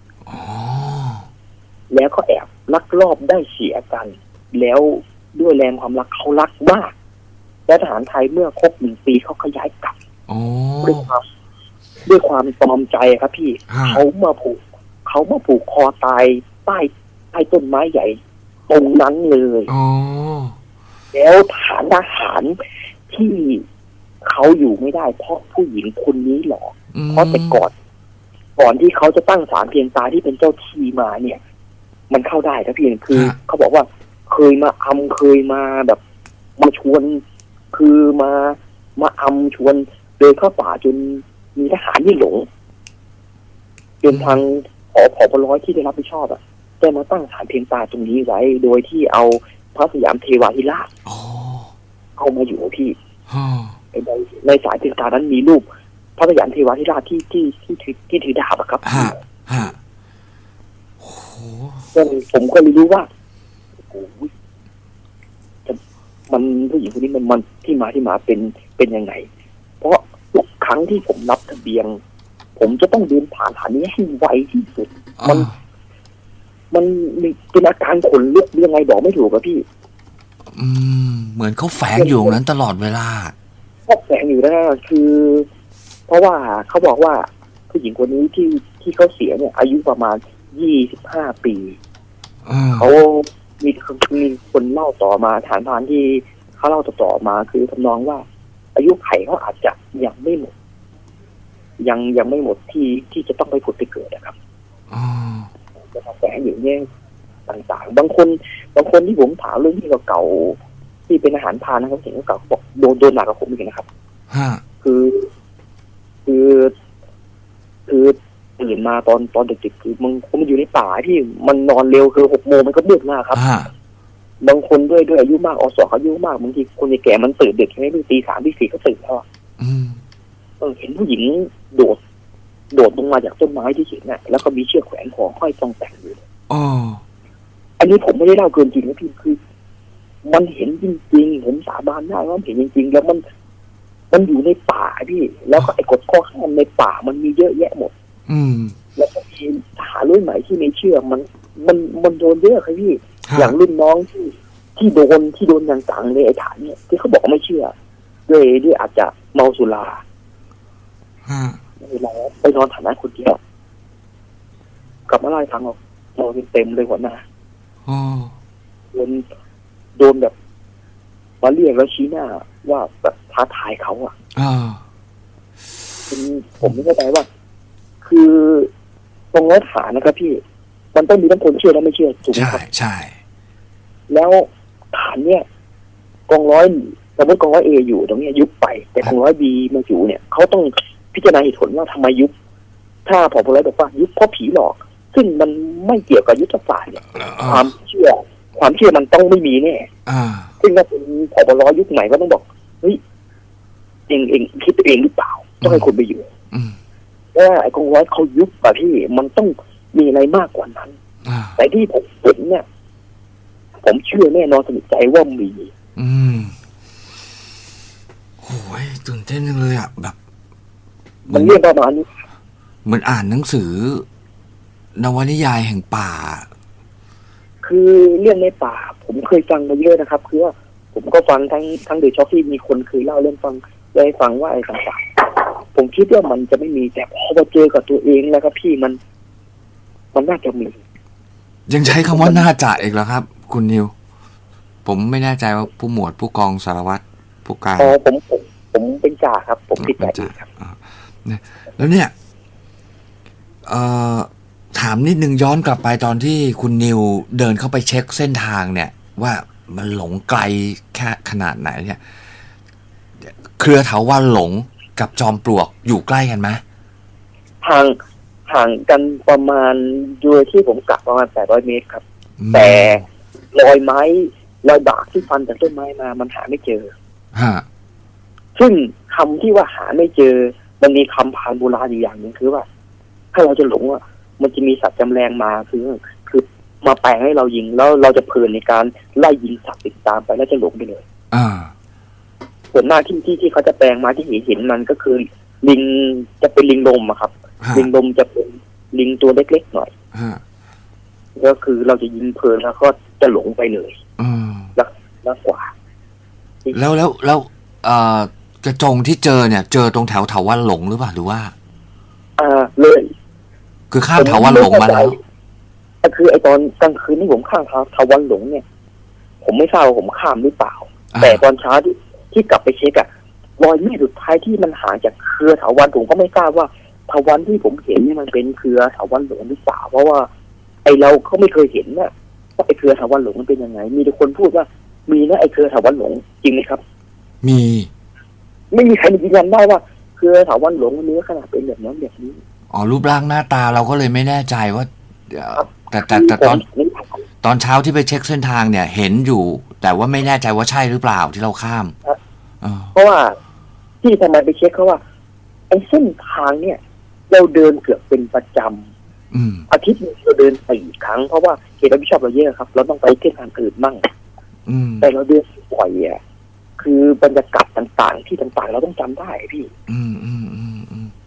S7: แล้วก็แอบลักลอบได้เสียกันแล้วด้วยแรงความรักเขารักมากและทหารไทยเมื่อครบหนึ่งปีเขาขยายกลับด้วยความด้วยความตอมใจครับพี่เขามาผูกเขามาผูกคอตายใต้ใต้ต้นไม้ใหญ่ตรงนั้นเลยแล้วฐานทหารที่เขาอยู่ไม่ได้เพราะผู้หญิงคนนี้หรอกเพราะแต่ก่อนก่อนที่เขาจะตั้งศาลเพียงตาที่เป็นเจ้าที่มาเนี่ยมันเข้าได้ครับพี่คือเขาบอกว่าเคยมาอำเคยมาแบบมาชวนคือมามาอำชวนเดินเข้าป่าจนมีทหารที่หลงจนทางผอผอร้อยที่ได้รับผิดชอบอ่ะได้มาตั้งศาลเพียงตาตรงนี้ไว้โดยที่เอาพระสยามเทวาธิราชเข้ามาอยู่พี่ในในสายติการนั้นมีรูปพระสยามเทวาธิราชที่ที่ที่ถือที่ถือดาบอะครับผมก็เลยรู้ว่ามันผู้หญิงคนนี้มันมันที่มาที่มาเป็นเป็นยังไงเพราะทุกครั้งที่ผมรับทะเบียนผมจะต้องเดินผ่านฐานนี้ให้ไวที่สุดมันมันมีเป็นอาการขนลุกยังไงบอกไม่ถูกอะพี่
S6: อืมเหมือนเขาแฝงอยู่นั้นตลอดเวลา
S7: เขาแฝงอยู่นะคือ เพราะว่าเขาบอกว่าผู้หญิงคนนี้ที่ที่เขาเสียเนี่ยอายุประมาณยี่สิบห้าปีเขามีมีคนเล่าต่อมาฐานพานที่เขาเล่าต่อมาคือทำนองว่าอายุไขเขาอาจจะยังไม่หมดยังยังไม่หมดที่ที่จะต้องไปผุดไปเกิดนะครับจะมาแฝงอยู่เนี่ยต่างๆบางคนบางคนที่ผมถามเรื่องที่เก่าๆที่เป็นอาหารพานนะครับเห็นเก่าบอกโดนโดนหนักกว่าผมอีกนะครับคือคือคือตื่นมาตอนตอนดึกๆคือมันมันอยู่ในป่าที่มันนอนเร็วคือหกโมงมันก็มืดมากครับบางคนด้วยด้วยอายุมากอสอายุมากบางทีคนแก่มันตื่นดึกใช่ไหมตีสามตีสี่ก็ตื่นแล้วเออเห็นผู้หญิงโดดโดดลงมาจากต้นไม้ที่เห็นน่ะแล้วก็มีเชือกแขวนคอห้อยต้องแต่งอยู่อ๋ออันนี้ผมไม่ได้เล่าเกินจริงนะพี่คือมันเห็นจริงๆผมสาบานได้ว่าเห็นจริงๆแล้วมันมันอยู่ในป่าพี่แล้วก็ไอ้กฎข้อห้ามในป่ามันมีเยอะแยะหมดอืมแล้วก็ทีทหารรุ่นใหม่ที่ไม่เชื่อมันมันมันโดนเยอะครับพี่อย่างรุ่นน้องที่ที่โดนที่โดนอย่างต่างเลยไอ้ฐานเนี่ยที่เขาบอกไม่เชื่อด้วยด้วยอาจจะเมาสุราเวลาไปนอนฐานะคนเดียวกลับมาไล่ฟังออกนอนเต็มเลยหัวหน้าโดนโดนแบบมาเรียกแล้วชี้หน้าว่าแบบท้าทายเขาอ่ะผมไม่เข้าใจว่าคือตรงนั้นฐานนะครับพี่มันต้องมีทั้งคนเชื่อและไม่เชื่อถูกไหมครับใช่แล้วฐานเนี่ยกองร้อยสมมติกองร้อยเออยู่ตรงนี้ยุบไปแต่กองร้อยบีมาอยู่เนี่ยเขาต้องพิจารณาเหตุผลว่าทำไมยุบถ้าผบ.ร้อยบอกว่ายุบเพราะผีหลอกซึ่งมันไม่เกี่ยวกับยุทธศาสตร์เนี่ยความเชื่อความเชื่อมันต้องไม่มีแน่ซึ่งถ้าเป็นผบ.ร้อยยุคใหม่ก็ต้องบอกเฮ้ยเองเองคิดเองหรือเปล่าต้องให้คนไปอยู่ว่าไอ้กองร้อยเขายุบป่ะพี่มันต้องมีอะไรมากกว่านั้นแต่ที่ผมเห็นเนี่ยผมเชื่อแน่นอนสนิทใจว่ามีอืม
S6: โอ้ยตื่นเต้นจังเลยอ่ะแบบ
S7: มันเรื่องประมาณนี้
S6: เหมือนอ่านหนังสือนวนิยายแห่งป่า
S7: คือเรื่องในป่าผมเคยฟังมาเยอะนะครับคือว่าผมก็ฟังทั้งทั้งเดอะช็อคที่มีคนเคยเล่าเรื่องฟังได้ฟังว่าไอ้ต่างๆผมคิดว่ามันจะไม่มีแต่พอมาเจอกับตัวเองแล้วก็พี่มันมันน่าจะมี
S6: ยังใช้คำว่าน่าจะอีกแล้วครับคุณนิวผมไม่แน่ใจว่าผู้หมวดผู้กองสารวัตรผู้การ
S7: อ๋อผมผมผมเป็นจ่าครับผมติดใจครับ
S6: แล้วเนี่ยเอ่อถามนิดนึงย้อนกลับไปตอนที่คุณนิวเดินเข้าไปเช็คเส้นทางเนี่ยว่ามันหลงไกลแค่ขนาดไหนเนี่ยเครือเถาวัลย์หลงกับจอมปลวกอยู่ใกล้กันไหม
S7: ห่างห่างกันประมาณโดยที่ผมกะประมาณแปดร้อยเมตรครับแต่รอยไม้รอยบากที่ฟันจากต้นไม้มามันหาไม่เจอฮะซึ่งคำที่ว่าหาไม่เจอมันมีคำพานโบราณอยู่อย่างหนึ่งคือว่าถ้าเราจะหลงอ่ะมันจะมีสัตว์จำแรงมาคือคือมาแปลงให้เรายิงแล้วเราจะเพลินในการไล่ยิงสัตว์ติดตามไปแล้วจะหลงไปเลยอ่าส่วนหน้าที่ที่ที่เขาจะแปลงมาที่เห็นเห็นมันก็คือลิงจะเป็นลิงลมอะครับลิงลมจะเป็นลิงตัวเล็กๆหน่อยก็คือเราจะยิงเพลินแล้วก็จะหลงไปเลยแล้วมากกว่า
S6: แล้วแล้วแล้วเอ่อกระจงที่เจอเนี่ยเจอตรงแถวเถาวัลย์หลงหรือเปล่าหรือว่า
S7: อ่าเลย
S6: คือข้ามเถาวัลย์หลงมาแล้ว
S7: ก็คือไอ้ตอนกลางคืนที่ผมข้ามเถาวัลย์หลงเนี่ยผมไม่ทราบว่าผมข้ามหรือเปล่าแต่ตอนเช้าที่ที่กลับไปเช็คอะรอยมีดสุดท้ายที่มันห่างจากเครือเถาวัลย์ผมก็ไม่ทราบว่าเถาวัลย์ที่ผมเห็นเนี่ยมันเป็นเครือเถาวัลย์หลงหรือเปล่าเพราะว่าไอเราเขาไม่เคยเห็นนะว่าไอเครือเถาวัลย์หลงมันเป็นยังไงมีแต่คนพูดว่ามีนะไอเครือเถาวัลย์หลงจริงไหมครับ
S6: มี
S7: ไม่มีใครยืนยันได้ว่าเครือเถาวัลย์หลงมันเนื้อขนาดเป็นแบบนั้นแบบนี้
S6: อ๋อรูปร่างหน้าตาเราก็เลยไม่แน่ใจว่าแต่แต่แต่ตอนตอนเช้าที่ไปเช็คเส้นทางเนี่ยเห็นอยู่แต่ว่าไม่แน่ใจว่าใช่หรือเปล่าที่เราข้าม
S7: เพราะว่าที่ทำไมไปเช็คเขาว่าไอ้เส้นทางเนี่ยเราเดินเกือบเป็นประจำอาทิตย์นึงเราเดินสี่ครั้งเพราะว่าเขตรับผิดชอบเราเยอะครับเราต้องไปเส้นทางอื่นมั่งแต่เราเดินบ่อยอ่ะคือบรรยากาศต่างๆที่ต่างๆเราต้องจำได้พี่
S6: อืมอืมอืมอืม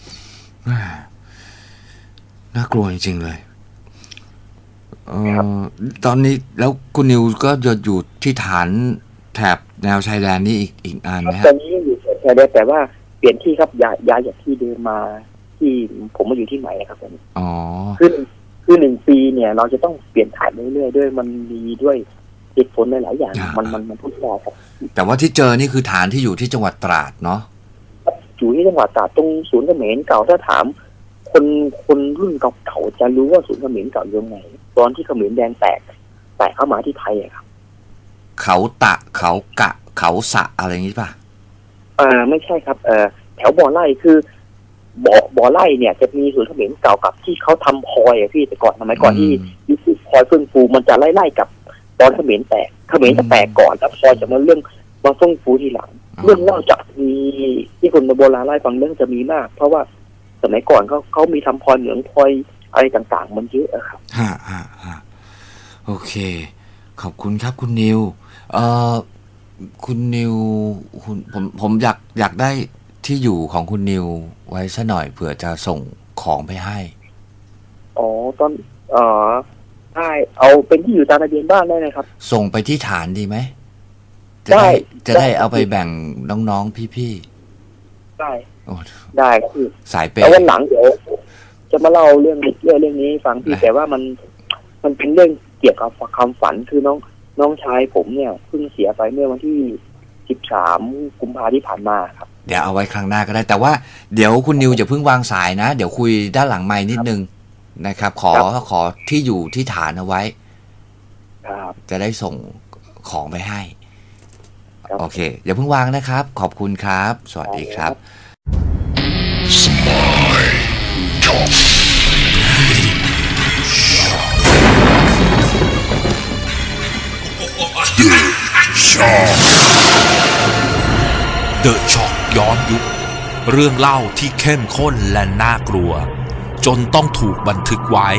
S6: น่ากลัวจริงๆเลยเอ่อตอนนี้แล้วคุณนิวก็จะอยู่ที่ฐานแถบแนวชายแดนนี่อีกอีกอันไหมครับ
S7: ตอนนี้อยู่ชายแดนแต่ว่าเปลี่ยนที่ครับย้ายย้ายจากที่เดิมมาที่ผมมาอยู่ที่ใหม่ครับผม
S6: อ๋อ
S7: คือคือหนึ่งปีเนี่ยเราจะต้องเปลี่ยนฐานเรื่อยๆด้วยมันมีด้วยเหตุผลหลายๆอย่างมันมันมันพูดได้ครับ
S6: แต่ว่าที่เจอนี่คือฐานที่อยู่ที่จังหวัดตราดเนาะ
S7: อยู่ที่จังหวัดตราดตรงศูนย์เขมรเก่าถ้าถามคนคนรุ่นเก่าๆจะรู้ว่าศูนย์เขมรเก่าอยู่ไหนตอนที่เขมรแดงแตกแตกเข้ามาที่ไทยครับ
S6: เขาตะเขากะเขาสะอะไรอย่างนี้ป่ะ
S7: เออไม่ใช่ครับเออแถวบ่อไร่คือบ่อบ่อไร่เนี่ยจะมีศูนย์เขมรเก่ากับที่เขาทำพลอยอะพี่แต่ก่อนสมัยก่อนที่ยุคพลอยเฟื่องฟูมันจะไล่ๆกับตอนเขมรแตกเขมรจะแตกก่อนแล้วพลอยจะมาเรื่องมาเฟื่องฟูทีหลังเรื่องเล่าจะมีที่คนโบราณเล่าฟังเรื่องจะมีมากเพราะว่าสมัยก่อนเขาเขามีทำพลอยเหมืองพลอยอะไรต่างๆมันเยอะครับ
S6: ฮะฮะฮะโอเคขอบคุณครับคุณนิวเอ่อคุณนิวคุณผมผมอยากอยากได้ที่อยู่ของคุณนิวไว้ซะหน่อยเผื่อจะส่งของไปให้
S7: อ๋อตอนเอ่อได้เอาเป็นที่อยู่ตามทะเบียนบ้านได้เลยครับ
S6: ส่งไปที่ฐานดีไหมจะได้จะได้เอาไปแบ่งน้องๆพี่
S7: ๆได้ได้คือ
S6: สายเปย์
S7: แล้ววันหลังเดี๋ยวจะมาเล่าเรื่องเรื่องเรื่องนี้ฟังพี่แต่ว่ามันมันเป็นเรื่องเกี่ยวกับความฝันคือน้องน้องชายผมเนี่ยเพิ่งเสียไปเมื่อวันที่สิบสามกุมภาพันธ์ที่ผ่านมาครับ
S6: เดี๋ยวเอาไว้ครั้งหน้าก็ได้แต่ว่าเดี๋ยวคุณนิวอย่าเพิ่งวางสายนะเดี๋ยวคุยด้านหลังไมค์นิดนึงนะครับขอขอที่อยู่ที่ฐานเอาไว้จะได้ส่งของไปให้โอเคอย่าเพิ่งวางนะครับขอบคุณครับสวัสดีครับ
S1: เดอะช็อคย้อนยุคเรื่องเล่าที่เข้มข้นและน่ากลัวจนต้องถูกบันทึกไว้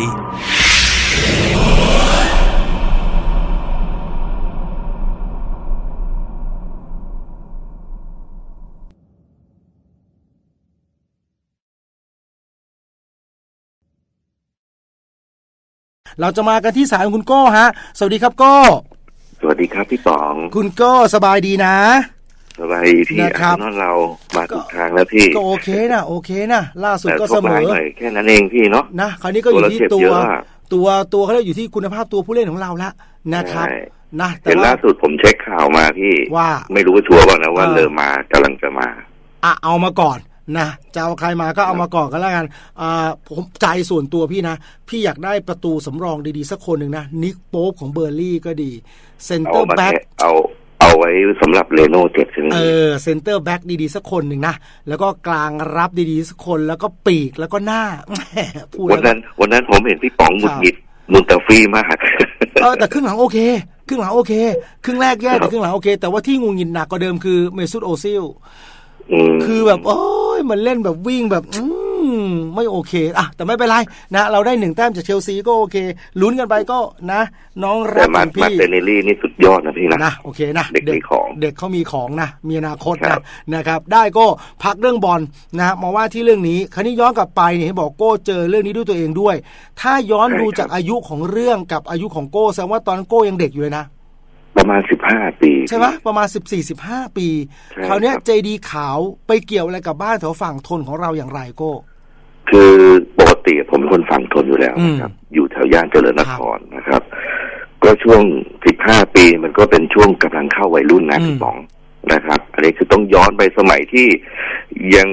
S3: เราจะมากันที่สายของคุณโก้ฮะสวัสดีครับโก้
S2: สวัสดีครับพี่ป๋อง
S3: คุณโก้สบายดีนะ
S2: สบายดีพี่นะครับนั่นเรามาถูกทางแล้วพี่
S3: ก็โอเคนะโอเคนะล่าสุดก็เสมอ
S2: แค่นั้นเองพี่เนาะ
S3: นะคราวนี้ก็อยู่ที่ตัวตัวตัวเขาเรียกอยู่ที่คุณภาพตัวผู้เล่นของเราละนะครับนะ
S2: แต่ล่าสุดผมเช็คข่าวมาพี่
S3: ว่า
S2: ไม่รู้ว่าชัวร์ป่ะนะว่าเลอมากำลังจะมา
S3: อ่ะเอามาก่อนนะจะเอาใครมาก็เอามาก่อนกันแล้วกันอ่าผมใจส่วนตัวพี่นะพี่อยากได้ประตูสำรองดีๆสักคนหนึ่งนะนิกโป๊ปของเบอร์ลี่ก็ดีเซนเตอร์แบ็ค
S2: เอาเอาไว้สำหรับเรโน่เจ็ดใช่ไหม
S3: เออเซนเตอร์แบ็คดีๆสักคนหนึ่งนะแล้วก็กลางรับดีๆสักคนแล้วก็ปีกแล้วก็หน้า
S2: วันนั้นวันนั้นผมเห็นพี่ป๋องหงุดหงิดมุนตาฟีมาก
S3: เออแต่ครึ่งหลังโอเคครึ่งหลังโอเคครึ่งแรกแย่แต่ครึ่งหลังโอเคแต่ว่าที่งุนหงิดหนักกว่าเดิมคือเมซุตโอซิลคือแบบโอ้ยมันเล่นแบบวิ่งแบบอืมไม่โอเคอ่ะแต่ไม่เป็นไรนะเราได้หนึ่งแต้มจากเชลซีก็โอเคลุ้นกันไปก็นะน้องรัก
S2: ของพี่มาเตเนลี่นี่สุดยอดนะพี่นะ
S3: นะโอเคนะ
S2: เด็กมีของ
S3: เด็กเขามีของนะมีอนาคตนะนะครับได้ก็พักเรื่องบอลนะมาว่าที่เรื่องนี้คราวนี้ย้อนกลับไปเนี่ยบอกโก้เจอเรื่องนี้ด้วยตัวเองด้วยถ้าย้อนดูจากอายุของเรื่องกับอายุของโก้แสดงว่าตอนโก้ยังเด็กอยู่เลยนะ
S2: ประมาณสิบห้าปี
S3: ใช่ไหมประมาณ สิบสี่ สิบห้า ปีคราวนี้เจดีขาวไปเกี่ยวอะไรกับบ้านแถวฝั่งทนของเราอย่างไรโก้
S2: คือปกติผมเป็นคนฝั่งทนอยู่แล้วนะครับอยู่แถวย่านเจริญนครนะครับก็ช่วงสิบห้าปีมันก็เป็นช่วงกำลังเข้าวัยรุ่นนะพี่ป๋องนะครับอันนี้คือต้องย้อนไปสมัยที่ยัง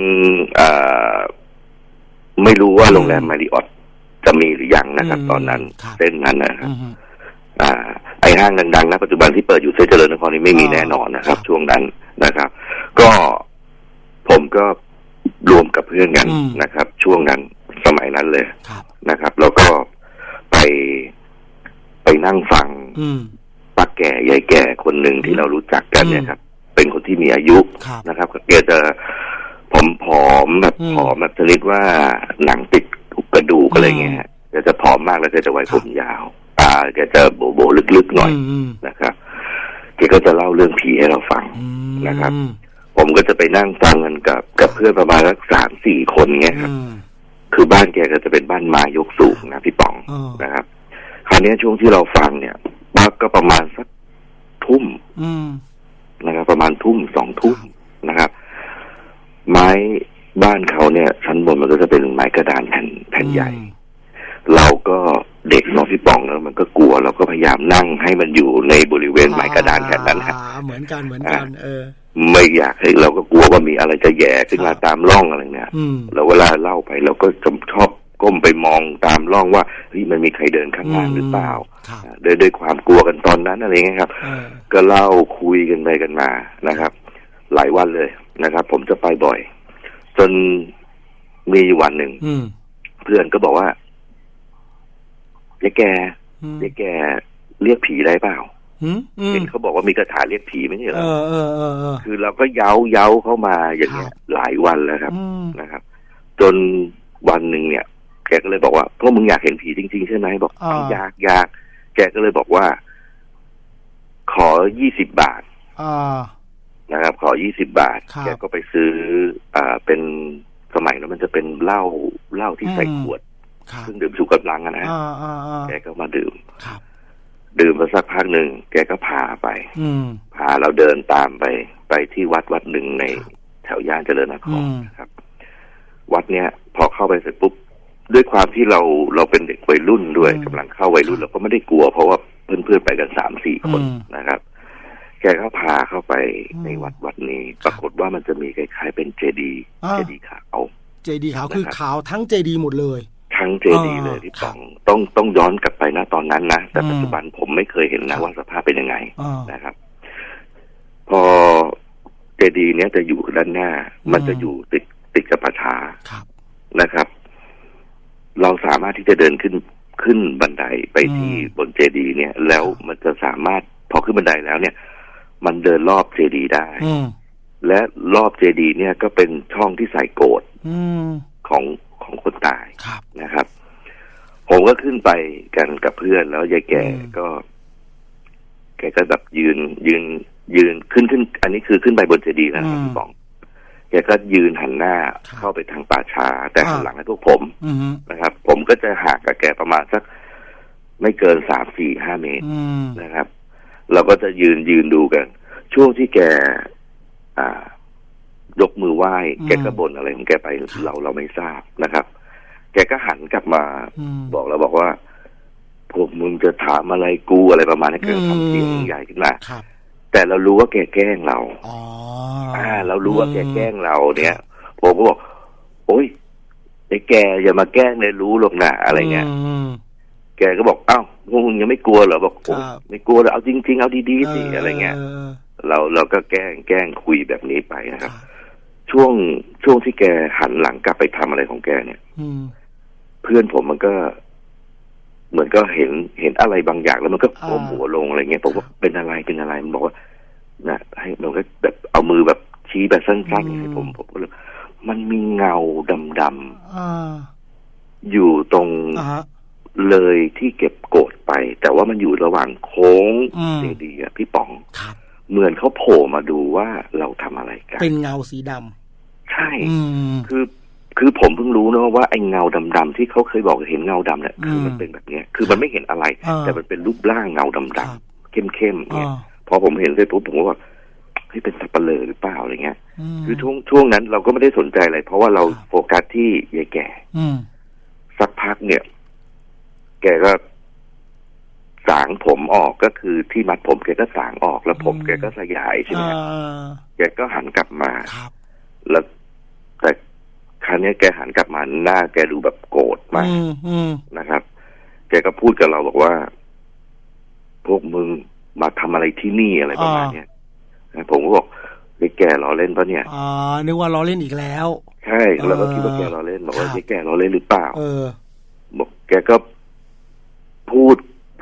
S2: ไม่รู้ว่าโรงแรมมาริออตจะมีหรือยังนะครับตอนนั้นเส้นนั้นนะครับอ่าไอห้างดังๆนะปัจจุบันที่เปิดอยู่เส้นเจริญนครนี้ไม่มีแน่นอนนะครับช่วงนั้นนะครับก็ผมก็รวมกับเพื่อนกันนะครับช่วงนั้นสมัยนั้นเลยนะครับแล้วก็ไปไปนั่งฟังป้าแก่ยายแก่คนหนึ่งที่เรารู้จักกันเนี่ยครับเป็นคนที่มีอายุนะครับแกจะผอมๆแบบผอมแบบชนิดว่าหนังติดกระดูกอะไรเงี้ยแกจะผอมมากแล้วแกจะไว้ผมยาวตาแกจะโบโบลึกๆหน่อยนะครับแกก็จะเล่าเรื่องผีให้เราฟังนะครับผมก็จะไปนั่งฟังกันกับกับเพื่อนประมาณสักสามสี่คนเงี้ยครับคือบ้านแกก็จะเป็นบ้านไม้ยกสูงนะพี่ป๋องนะครับคราวนี้ช่วงที่เราฟังเนี่ยก็ประมาณสักทุ่มนะครับประมาณทุ่มสองทุ่มนะครับไม้บ้านเขาเนี่ยชั้นบนมันก็จะเป็นไม้กระดานแผ่นแผ่นใหญ่เราก็เด็กเนาะพี่ป๋องแล้วมันก็กลัวเราก็พยายามนั่งให้มันอยู่ในบริเวณไม้กระดานแผ่นนั้นฮะ
S3: เหมือนกันเหมือนกันเออ
S2: ไม่อยากให้เราก็กลัวว่ามีอะไรจะแย่ขึ้นมาตามร่องอะไรเนี่ยแล้วเวลาเล่าไปเราก็จะชอบก้มไปมองตามร่องว่าเฮ้ยมันมีใครเดินข้างล่างหรือเปล่าด้วยด้วยความกลัวกันตอนนั้นอะไรเงี้ยครับก็เล่าคุยกันไปกันมานะครับหลายวันเลยนะครับผมจะไปบ่อยจนมีวันหนึ่งเพื่อนก็บอกว่ายายแกยายแกเรียกผีได้เปล่าเห็นเขาบอกว่ามีคาถาเรียกผีไม่ใช่เหรอคือเราก็เย้าเย้าเข้ามาอย่างเงี้ยหลายวันแล้วครับนะครับจนวันหนึ่งเนี่ยแกก็เลยบอกว่าพวกมึงอยากเห็นผีจริงๆใช่ไหมบอกอยากอยากแกก็เลยบอกว่าขอยี่สิบบาทนะครับขอยี่สิบบาทแกก็ไปซื้ออ่าเป็นสมัยนั้นมันจะเป็นเหล้าเหล้าที่ใส่ขวดซึ่งดื่มชูกำลังนะแกก็มาดื่มดื่มมาสักพักหนึ่งแกก็พาไปพาเราเดินตามไปไปที่วัดวัดหนึ่งในแถวย่านเจริญนครนะครับวัดเนี้ยพอเข้าไปเสร็จปุ๊บด้วยความที่เราเราเป็นเด็กวัยรุ่นด้วยกำลังเข้าวัยรุ่นเราก็ไม่ได้กลัวเพราะว่าเพื่อนๆไปกันสามสี่คนนะครับแกก็พาเข้าไปในวัดวัดนี้ปรากฏว่ามันจะมีคล้ายๆเป็นเจดีย์เจดีย์ขาว
S3: เจดีย์ขาวคือขาวทั้งเจดีย์หมดเลย
S2: ทั้งเจดีย์เลยที่ต้องต้องต้องย้อนกลับไปนะตอนนั้นนะแต่ปัจจุบันผมไม่เคยเห็นนะว่าสภาพเป็นยังไงนะครับพอเจดีย์เนี้ยจะอยู่ด้านหน้ามันจะอยู่ติดติดกับป่าช้านะครับเราสามารถที่จะเดินขึ้นขึ้นบันไดไปที่บนเจดีย์เนี่ยแล้วมันจะสามารถพอขึ้นบันไดแล้วเนี่ยมันเดินรอบเจดีย์ได้และรอบเจดีย์เนี่ยก็เป็นช่องที่ใส่โกรธของของคนตายนะครับผมก็ขึ้นไปกันกับเพื่อนแล้วยายแก่ก็แกก็แบบยืนยืนยืนขึ้นขึ้นอันนี้คือขึ้นไปบนเจดีย์นะครับพี่ป๋องแกก็ยืนหันหน้าเข้าไปทางป่าช้าแต่หันหลังให้พวกผมนะครับผมก็จะห่างกับแกประมาณสักไม่เกินสามสี่ห้าเมตรนะครับเราก็จะยืนยืนดูกันช่วงที่แกอ่ายกมือไหว้แกก็บ่นอะไรของแกไปเราเราไม่ทราบนะครับแกก็หันกลับมาบอกเราบอกว่าพวกมึงจะถามอะไรกูอะไรประมาณนี้แกทำเสียงใหญ่ขึ้นมาแต่เรารู้ว่าแกแกล้งเราอ๋ออ่าเรารู้ว่าแกแกล้งเราเนี่ยผมก็บอกโอ๊ยไอ้แกอย่ามาแกล้งเลยรู้หรอกนะอะไรเงี้ยแกก็บอกอ้าวพวกมึงยังไม่กลัวเหรอบอกโอ๊ยไม่กลัวเลยเอาจริงๆเอาดีๆสิอะไรเงี้ยเราเราก็แกล้งแกล้งคุยแบบนี้ไปนะครับช่วงช่วงที่แกหันหลังกลับไปทำอะไรของแกเนี่ยเพื่อนผมมันก็เหมือนก็เห็นเห็นอะไรบางอย่างแล้วมันก็ก้มหัวลงอะไรเงี้ยผมว่าเป็นอะไรเป็นอะไรมันบอกว่านะให้มันก็แบบเอามือแบบชี้แบบสั้นๆให้ผมผมก็เลยมันมีเงาดำๆอยู่ตรงเลยที่เก็บโกรธไปแต่ว่ามันอยู่ระหว่างโค้งเจดีย์อ่ะพี่ป๋องเหมือนเขาโผล่มาดูว่าเราทำอะไรกัน
S3: เป็นเงาสีด
S2: ำใช่คือคือผมเพิ่งรู้นะว่าไอ้เงาดำๆที่เขาเคยบอกเห็นเงาดำเนี่ยคือมันเป็นแบบเนี้ยคือมันไม่เห็นอะไรแต่มันเป็นรูปร่างเงาดำๆเข้มๆเนี่ยพอผมเห็นเสร็จปุ๊บผมก็ว่าเฮ้ยเป็นสับปะเลอหรือเปล่าอะไรเงี้ยคือช่วงช่วงนั้นเราก็ไม่ได้สนใจอะไรเพราะว่าเราโฟกัสที่ยายแก่สักพักเนี่ยแกก็สางผมออกก็คือที่มัดผมแกก็สางออกแล้วผมแกก็สยายใช่ไหมแกก็หันกลับมาแล้วแต่ครั้งนี้แกหันกลับมาหน้าแกดูแบบโกรธมากนะครับแกก็พูดกับเราบอกว่าพวกมึงมาทำอะไรที่นี่อะไรประมาณนี้ผมก็บอกไอ้แกล้อเล่นปะเนี่ย
S3: อ๋อนึกว่าล้อเล่นอีกแล้ว
S2: ใช่แล้วก็คิดว่าแกล้อเล่นบอกว่าไอ้แกล้อเล่นหรือเปล่าเออบอกแกก็พูด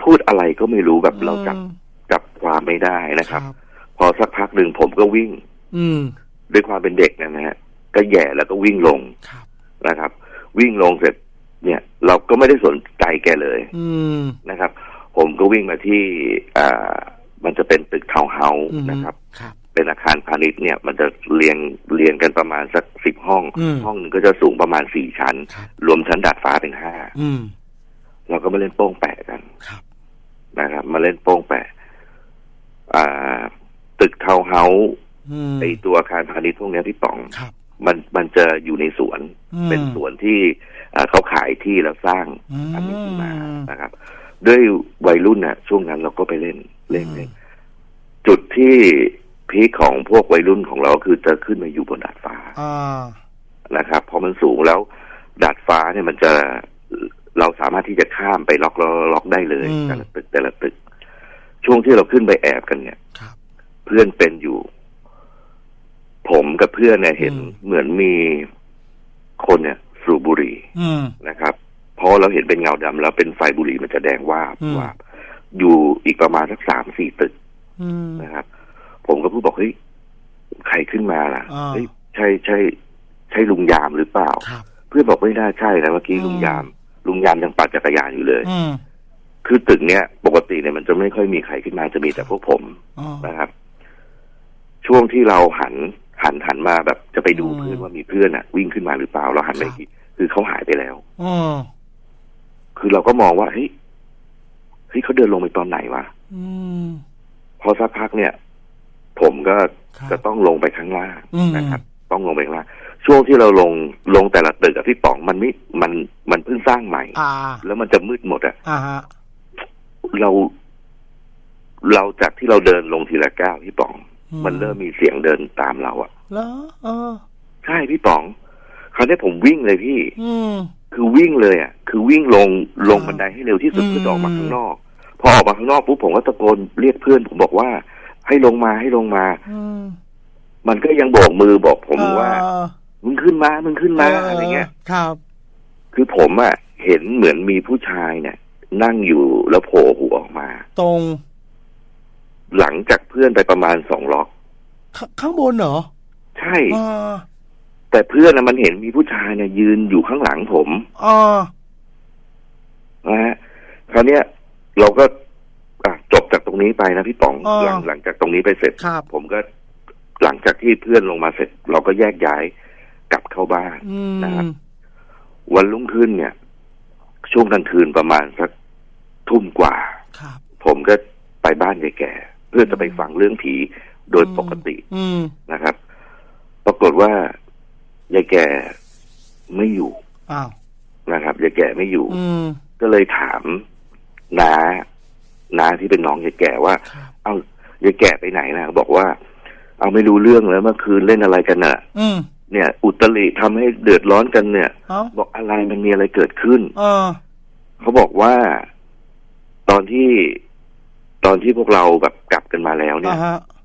S2: พูดอะไรก็ไม่รู้แบบเราจับจับความไม่ได้นะครับพอสักพักหนึ่งผมก็วิ่งด้วยความเป็นเด็กนะฮะก็แย่แล้วก็วิ่งลงนะครับวิ่งลงเสร็จเนี่ยเราก็ไม่ได้สนใจแกเลยนะครับผมก็วิ่งมาที่อ่ามันจะเป็นตึกทาวน์เฮาส์นะครับเป็นอาคารพาณิชย์เนี่ยมันจะเรียงเรียงกันประมาณสักสิบห้องห้องนึงก็จะสูงประมาณสี่ชั้นรวมชั้นดาดฟ้าเป็นห้าเราก็มาเล่นโป้งแปะกันนะครับมาเล่นโป้งแปะอ่าตึกทาวน์เฮาส์ไอตัวอาคารพาณิชย์พวกนี้พี่ป๋องมันมันจะอยู่ในสวนเป็นสวนที่เขาขายที่แล้วสร้างอันนี้ขึ้นมานะครับด้วยวัยรุ่นน่ะช่วงนั้นเราก็ไปเล่นเล่นเล่นจุดที่พีคของพวกวัยรุ่นของเราคือจะขึ้นมาอยู่บนดาดฟ้านะครับพอมันสูงแล้วดาดฟ้าเนี่ยมันจะเราสามารถที่จะข้ามไปล็อกล็อกได้เลยแต่ละตึกแต่ละตึกช่วงที่เราขึ้นไปแอบกันเนี่ยเพื่อนเป็นอยู่ผมกับเพื่อนเนี่ยเห็นเหมือนมีคนเนี่ยสูบบุหรี่นะครับพอเราเห็นเป็นเงาดำแล้วเป็นไฟบุหรี่มันจะแดงวาบวาบอยู่อีกประมาณสักสามสี่ตึกนะครับผมก็พูดบอกเฮ้ยใครขึ้นมาล่ะเฮ้ยใช่ใช่ใช่ลุงยามหรือเปล่าเพื่อนบอกไม่น่าใช่นะเมื่อกี้ลุงยามลุงยามยังปั่นจักรยานอยู่เลยคือตึกเนี้ยปกติเนี่ยมันจะไม่ค่อยมีใครขึ้นมาจะมีแต่พวกผมนะครับช่วงที่เราหันหันหันมาแบบจะไปดูเพื่อนว่ามีเพื่อนอ่ะวิ่งขึ้นมาหรือเปล่าเราหันไปอีกคือเขาหายไปแล้วคือเราก็มองว่าเฮ้ยเฮ้ยเขาเดินลงไปตอนไหนวะพอสักพักเนี่ยผมก็จะต้องลงไปข้างล่างนะครับต้องลงไปข้างล่างช่วงที่เราลงลงแต่ละตึกอะพี่ป๋องมันไม่มันมันเพิ่งสร้างใหม่แล้วมันจะมืดหมดอะเราเราจากที่เราเดินลงทีละก้าวพี่ป๋องมันเริ่มมีเสียงเดินตามเราอะแล้วเออใช่พี่ป๋องคราวนี้ผมวิ่งเลยพี่คือวิ่งเลยอะคือวิ่งลงลงบันไดให้เร็วที่สุดเพื่อออกมาข้างนอกพอออกมาข้างนอกปุ๊บผมก็ตะโกนเรียกเพื่อนผมบอกว่าให้ลงมาให้ลงมามันก็ยังโบกมือบอกผมว่ามึงขึ้นมามึงขึ้นมาอะไรเงี้ยครับคือผมอะเห็นเหมือนมีผู้ชายเนี่ยนั่งอยู่แล้วโผล่หัวออกมาตรงหลังจากเพื่อนไปประมาณสองล็อกข้างบนเหรอใช่แต่เพื่อนนะมันเห็นมีผู้ชายเนี่ยยืนอยู่ข้างหลังผมอ๋อนะฮะคราวเนี้ยเราก็จบจากตรงนี้ไปนะพี่ป๋องหลังหลังจากตรงนี้ไปเสร็จผมก็หลังจากที่เพื่อนลงมาเสร็จเราก็แยกย้ายกลับเข้าบ้านนะครับวันรุ่งขึ้นเนี่ยช่วงกลางคืนประมาณสักทุ่มกว่าผมก็ไปบ้านยายแก่เพื่อจะไปฟังเรื่องผีโดยปกตินะครับปรากฏว่ายายแก่ไม่อยู่นะครับยายแก่ไม่อยู่ก็เลยถามน้าน้าที่เป็นน้องยายแก่ว่าเอายายแก่ไปไหนนะบอกว่าเอาไม่รู้เรื่องแล้วเมื่อคืนเล่นอะไรกันน่ะเนี่ยอุตริทำให้เดือดร้อนกันเนี่ยบอกอะไรมันมีอะไรเกิดขึ้นเขาบอกว่าตอนที่ตอนที่พวกเราแบบกลับกันมาแล้วเนี่ย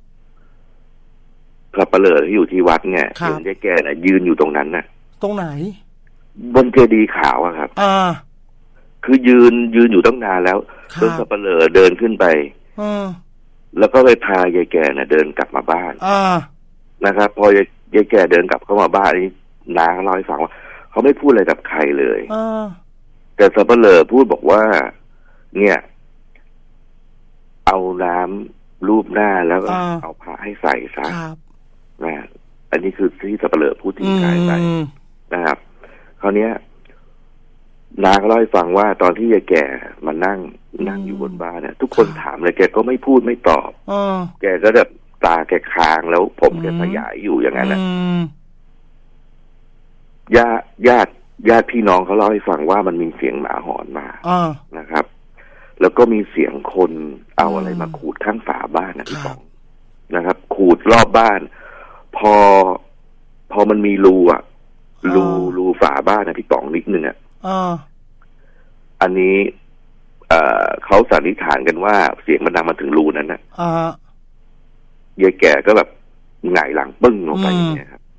S2: พระปะเลอที่อยู่ที่วัดเนี่ยเห็นยายแก่น่ะยืนอยู่ตรงนั้นน่ะตรงไหนบนเจดีย์ขาวอะครับอ่าคือยืนยืนอยู่ตั้งนานแล้วจนพระปะเลอเดินขึ้นไปแล้วก็เลยพายายแก่น่ะเดินกลับมาบ้านนะครับพอยายยายแก่เดินกลับเข้ามาบ้านนี้น้าเล่าให้ฟังว่าเขาไม่พูดอะไรกับใครเลยแต่สัปเหร่อพูดบอกว่าเนี่ยเอาน้ำรูปหน้าแล้วก็เอาผ้าให้ใส่ซะนะอันนี้คือที่สัปเหร่อพูดทิ้งท้ายไปนะครับคราวนี้น้าก็เล่าให้ฟังว่าตอนที่ยายแก่มานั่งนั่งอยู่บนบ้านเนี่ยทุกคนถามเลยแกก็ไม่พูดไม่ตอบแกก็แบบตาแกค้างแล้วผมแกขยายอยู่อย่างนั้นนะญาติญาติญาติพี่น้องเขาเล่าให้ฟังว่ามันมีเสียงหมาหอนมานะครับแล้วก็มีเสียงคนเอาอะไรมาขูดข้างฝาบ้านนะพี่ป๋องนะครับขูดรอบบ้านพอพอมันมีรูอ่ะรูรูฝาบ้านนะพี่ป๋องนิดนึงอ่ะอันนี้เอ่อเขาสันนิษฐานกันว่าเสียงมันดังมาถึงรูนั้นนะยายแก่ก็แบบหงายหลังปึ้งลงไปอย่างเงี้ยครับ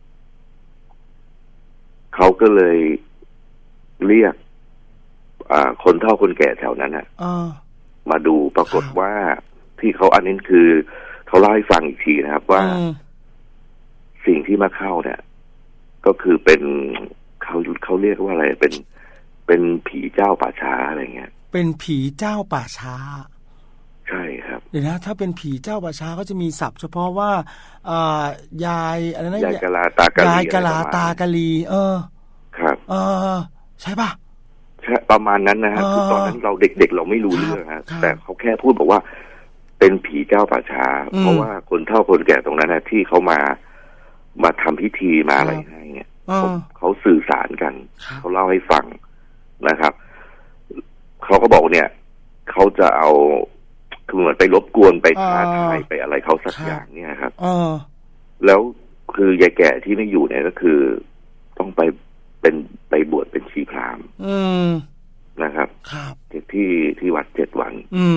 S2: เขาก็เลยเรียกคนเฒ่าคนแก่แถวนั้นนะ
S8: มาดูปรากฏว่าที่เขาอันนี้คือเขาเล่าให้ฟังอีกทีนะครับว่าสิ่งที่มาเข้าเนี่ยก็คือเป็นเขาเขาเรียกว่าอะไรเป็นเป็นผีเจ้าป่าช้าอะไรเงี้ย
S3: เป็นผีเจ้าป่าช้า
S8: ใช่ครับ
S3: เดี๋ยวนะถ้าเป็นผีเจ้าป่าช้าก็จะมีศัพท์เฉพาะว่าอ่ายายอะไรนะ
S8: ยายกะลาตากะลี
S3: ยายกะลาตากะลีเออ
S8: ครับ
S3: เออใช่ป่ะ
S8: ใช่ประมาณนั้นนะฮะคือตอนนั้นเราเด็กๆเราไม่รู้เรื่องฮะแต่เขาแค่พูดบอกว่าเป็นผีเจ้าป่าช้าเพราะว่าคนเฒ่าคนแก่ตรงนั้นนะที่เขามามาทำพิธีมาอะไรให้เนี่ยเขาสื่อสารกันเขาเล่าให้ฟังนะครับเขาก็บอกเนี่ยเขาจะเอาคือเหมือนไปรบกวนไปท้าทายไปอะไรเขาสักอย่างเนี่ยครับแล้วคือยายแก่ที่ไม่อยู่เนี่ยก็คือต้องไปเป็นไปบวชเป็นชีพราหมณ์นะครับที่ที่วัดเจ็ดวัน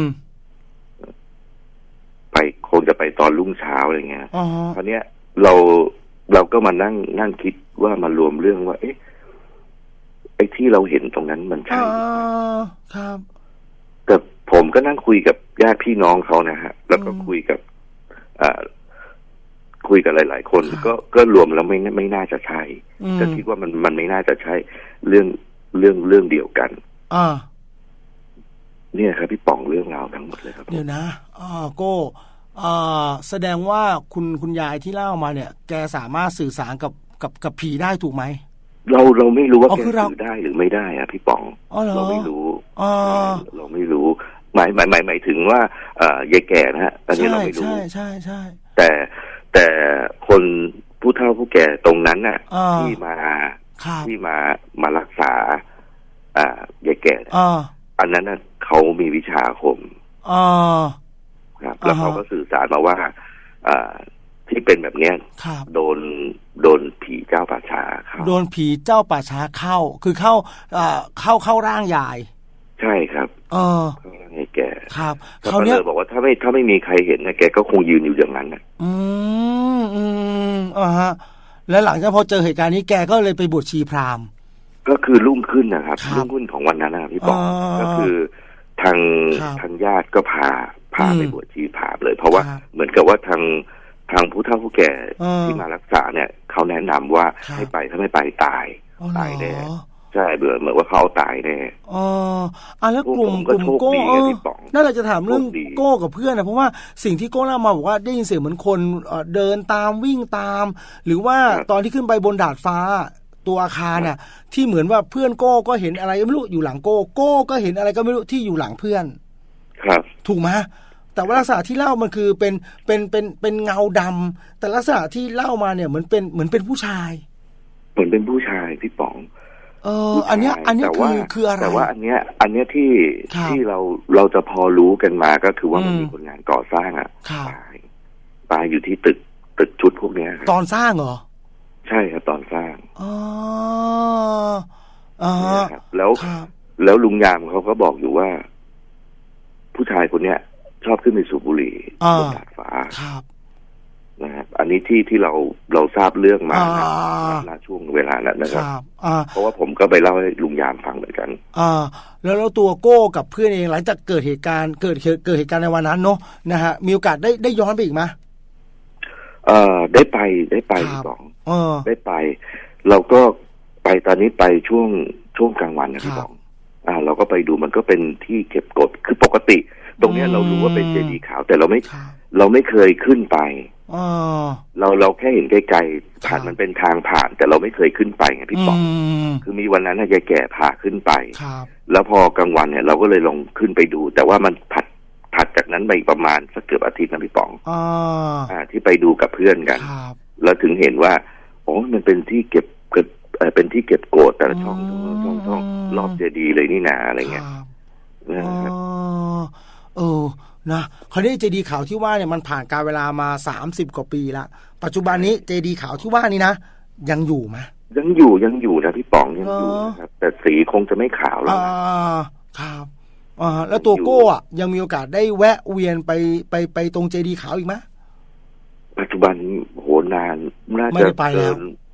S8: ไปคงจะไปตอนรุ่งเช้าอะไรเงี้ยคราวเนี้ยเราเราก็มานั่งนั่งคิดว่ามารวมเรื่องว่าเอ๊ะไอ้ที่เราเห็นตรงนั้นมันใช่
S3: ครับ
S8: แต่ผมก็นั่งคุยกับญาติพี่น้องเขานะฮะแล้วก็คุยกับอ่าคุยกับหลายๆคนก็ก็รวมแล้วไม่ไม่น่าจะใช่ก็คิดว่ามันมันไม่น่าจะใช่เรื่องเรื่องเรื่องเดียวกัน
S3: อ่า
S8: เนี่ยครับพี่ป๋องเรื่องราวทั้งหมดเลยครับ
S3: เดี๋ยวนะอ่าโก้อ่าแสดงว่าคุณคุณยายที่เล่ามาเนี่ยแกสามารถสื่อสารกับกับกับผีได้ถูกไหม
S8: เราเราไม่รู้ว่าแกสื่อได้หรือไม่ได้อะพี่ป๋องเราไม่รู้เราไม่รู้หมายหมายหมายหมายถึงว่าเอ่อยายแก่นะฮะตอนนี้เราไม่รู้
S3: ใช่ใช่ใช่
S8: แต่แต่คนผู้เฒ่าผู้แก่ตรงนั้นน่ะที่มาที่มามารักษาอ่ายายแก่อันนั้นน่ะเขามีวิชาอาคมครับแล้วเขาก็สื่อสารมาว่าอ่าที่เป็นแบบเนี้ยโดนโดนผีเจ้าป่าช้าเข้า
S3: โดนผีเจ้าป่าช้าเข้าคือเข้าอ่าเข้าเข้าร่างยาย
S8: ใช่ครับ
S3: เออ
S8: เข้าร่างยายแก่
S3: ครับ
S8: เขาเนี่ยบอกว่าถ้าไม่ถ้าไม่มีใครเห็นนะแกก็คงยืนอยู่อย่างนั้นนะ
S3: อืมอืมอ่าฮะแล้วหลังจากพอเจอเหตุการณ์นี้แกก็เลยไปบวชชีพราหมณ์
S8: ก็คือรุ่งขึ้นนะครับรุ่งขึ้นของวันนั้นนะพี่ป๋องก็คือทางทางญาติก็พาพาไปบวชชีพราหมณ์เลยเพราะว่าเหมือนกับว่าทางทางผู้เฒ่าผู้แก่ที่มารักษาเนี่ยเขาแนะนำว่าให้ไปถ้าไม่ไปตายตายแน่ใช่เบื่อเหมือนว่าเขาเอาตายแน่
S3: อ๋ออ่ะแล้วกลุ่มกลุ่มโก้นั่นแหละจะถามเรื่องโก้กับเพื่อนนะเพราะว่าสิ่งที่โก้เล่ามาบอกว่าได้ยินเสียงเหมือนคนเดินตามวิ่งตามหรือว่าตอนที่ขึ้นไปบนดาดฟ้าตัวอาคารเนี่ยที่เหมือนว่าเพื่อนโก้ก็เห็นอะไรไม่รู้อยู่หลังโก้โก้ก็เห็นอะไรก็ไม่รู้ที่อยู่หลังเพื่อน
S8: ครับ
S3: ถูกไหมแต่ว่าลักษณะที่เล่ามันคือเป็นเป็นเป็นเป็นเงาดำแต่ลักษณะที่เล่ามาเนี่ยเหมือนเป็นเหมือนเป็นผู้ชาย
S8: เหมือนเป็นผู้ชายพี่ป๋อง
S3: เอออันเนี้ยอันนี้คือคืออะไร
S8: แต่ว่าอันเนี้ยอันเนี้ยที่ที่เราเราจะพอรู้กันมาก็คือว่ามันมีคนงานก่อสร้างอ่ะตายตายอยู่ที่ตึกตึกชุดพวกเนี้ย
S3: ตอนสร้างเหรอ
S8: ใช่ครับตอนสร้าง
S3: อ๋ออ๋อ
S8: แล้วแล้วลุงยามเขาก็บอกอยู่ว่าผู้ชายคนเนี้ยชอบขึ้นไปสูบบุหรี่บนดาดฟ้านะครับอันนี้ที่ที่เราเราทราบเรื่องมาณช่วงเวลานั้นนะครับเพราะว่าผมก็ไปเล่าให้ลุงยามฟังเหมือนกัน
S3: อ่าแล้วเราตัวโก้กับเพื่อนเองหลังจากเกิดเหตุการณ์เกิดเกิดเหตุการณ์ในวันนั้นเนาะนะฮะมีโอกาสได้ได้ย้อนไปอีกไหม
S8: เอ่อได้ไปได้ไปสองได้ไปเราก็ไปตอนนี้ไปช่วงช่วงกลางวันนะพี่บองอ่าเราก็ไปดูมันก็เป็นที่เก็บกดคือปกติตรงนี้เรารู้ว่าเป็นเจดีย์ขาวแต่เราไม่เราไม่เคยขึ้นไปเราเราแค่เห็นไกลๆผ่านมันเป็นทางผ่านแต่เราไม่เคยขึ้นไปไงพี่ป๋องคือมีวันนั้นยายแก่พาขึ้นไปแล้วพอกลางวันเนี่ยเราก็เลยลงขึ้นไปดูแต่ว่ามันผัดผัดจากนั้นไปประมาณสักเกือบอาทิตย์นะพี่ป๋องอ่าที่ไปดูกับเพื่อนกันแล้วถึงเห็นว่าโอ้มันเป็นที่เก็บเก็บเป็นที่เก็บโกดแต่ละช่องช่องช่องรอบเจดีย์เลยนี่นาอะไรเงี้ย
S3: นะครับเออนะคราวนี้เจดีย์ขาวที่ว่าเนี่ยมันผ่านการเวลามาสามสิบกว่าปีละปัจจุบันนี้เจดีย์ขาวที่ว่านี่นะยังอยู่ไหม
S8: ยังอยู่ยังอยู่นะพี่ป๋องยังอยู่นะครับแต่สีคงจะไม่ขาวแล้ว
S3: นะครับอ่าแล้วตัวโก้อ่ะยังมีโอกาสได้แวะเวียนไปไปไปตรงเจดีย์ขาวอีกไหม
S8: ปัจจุบันโหนานน่าจะเกิน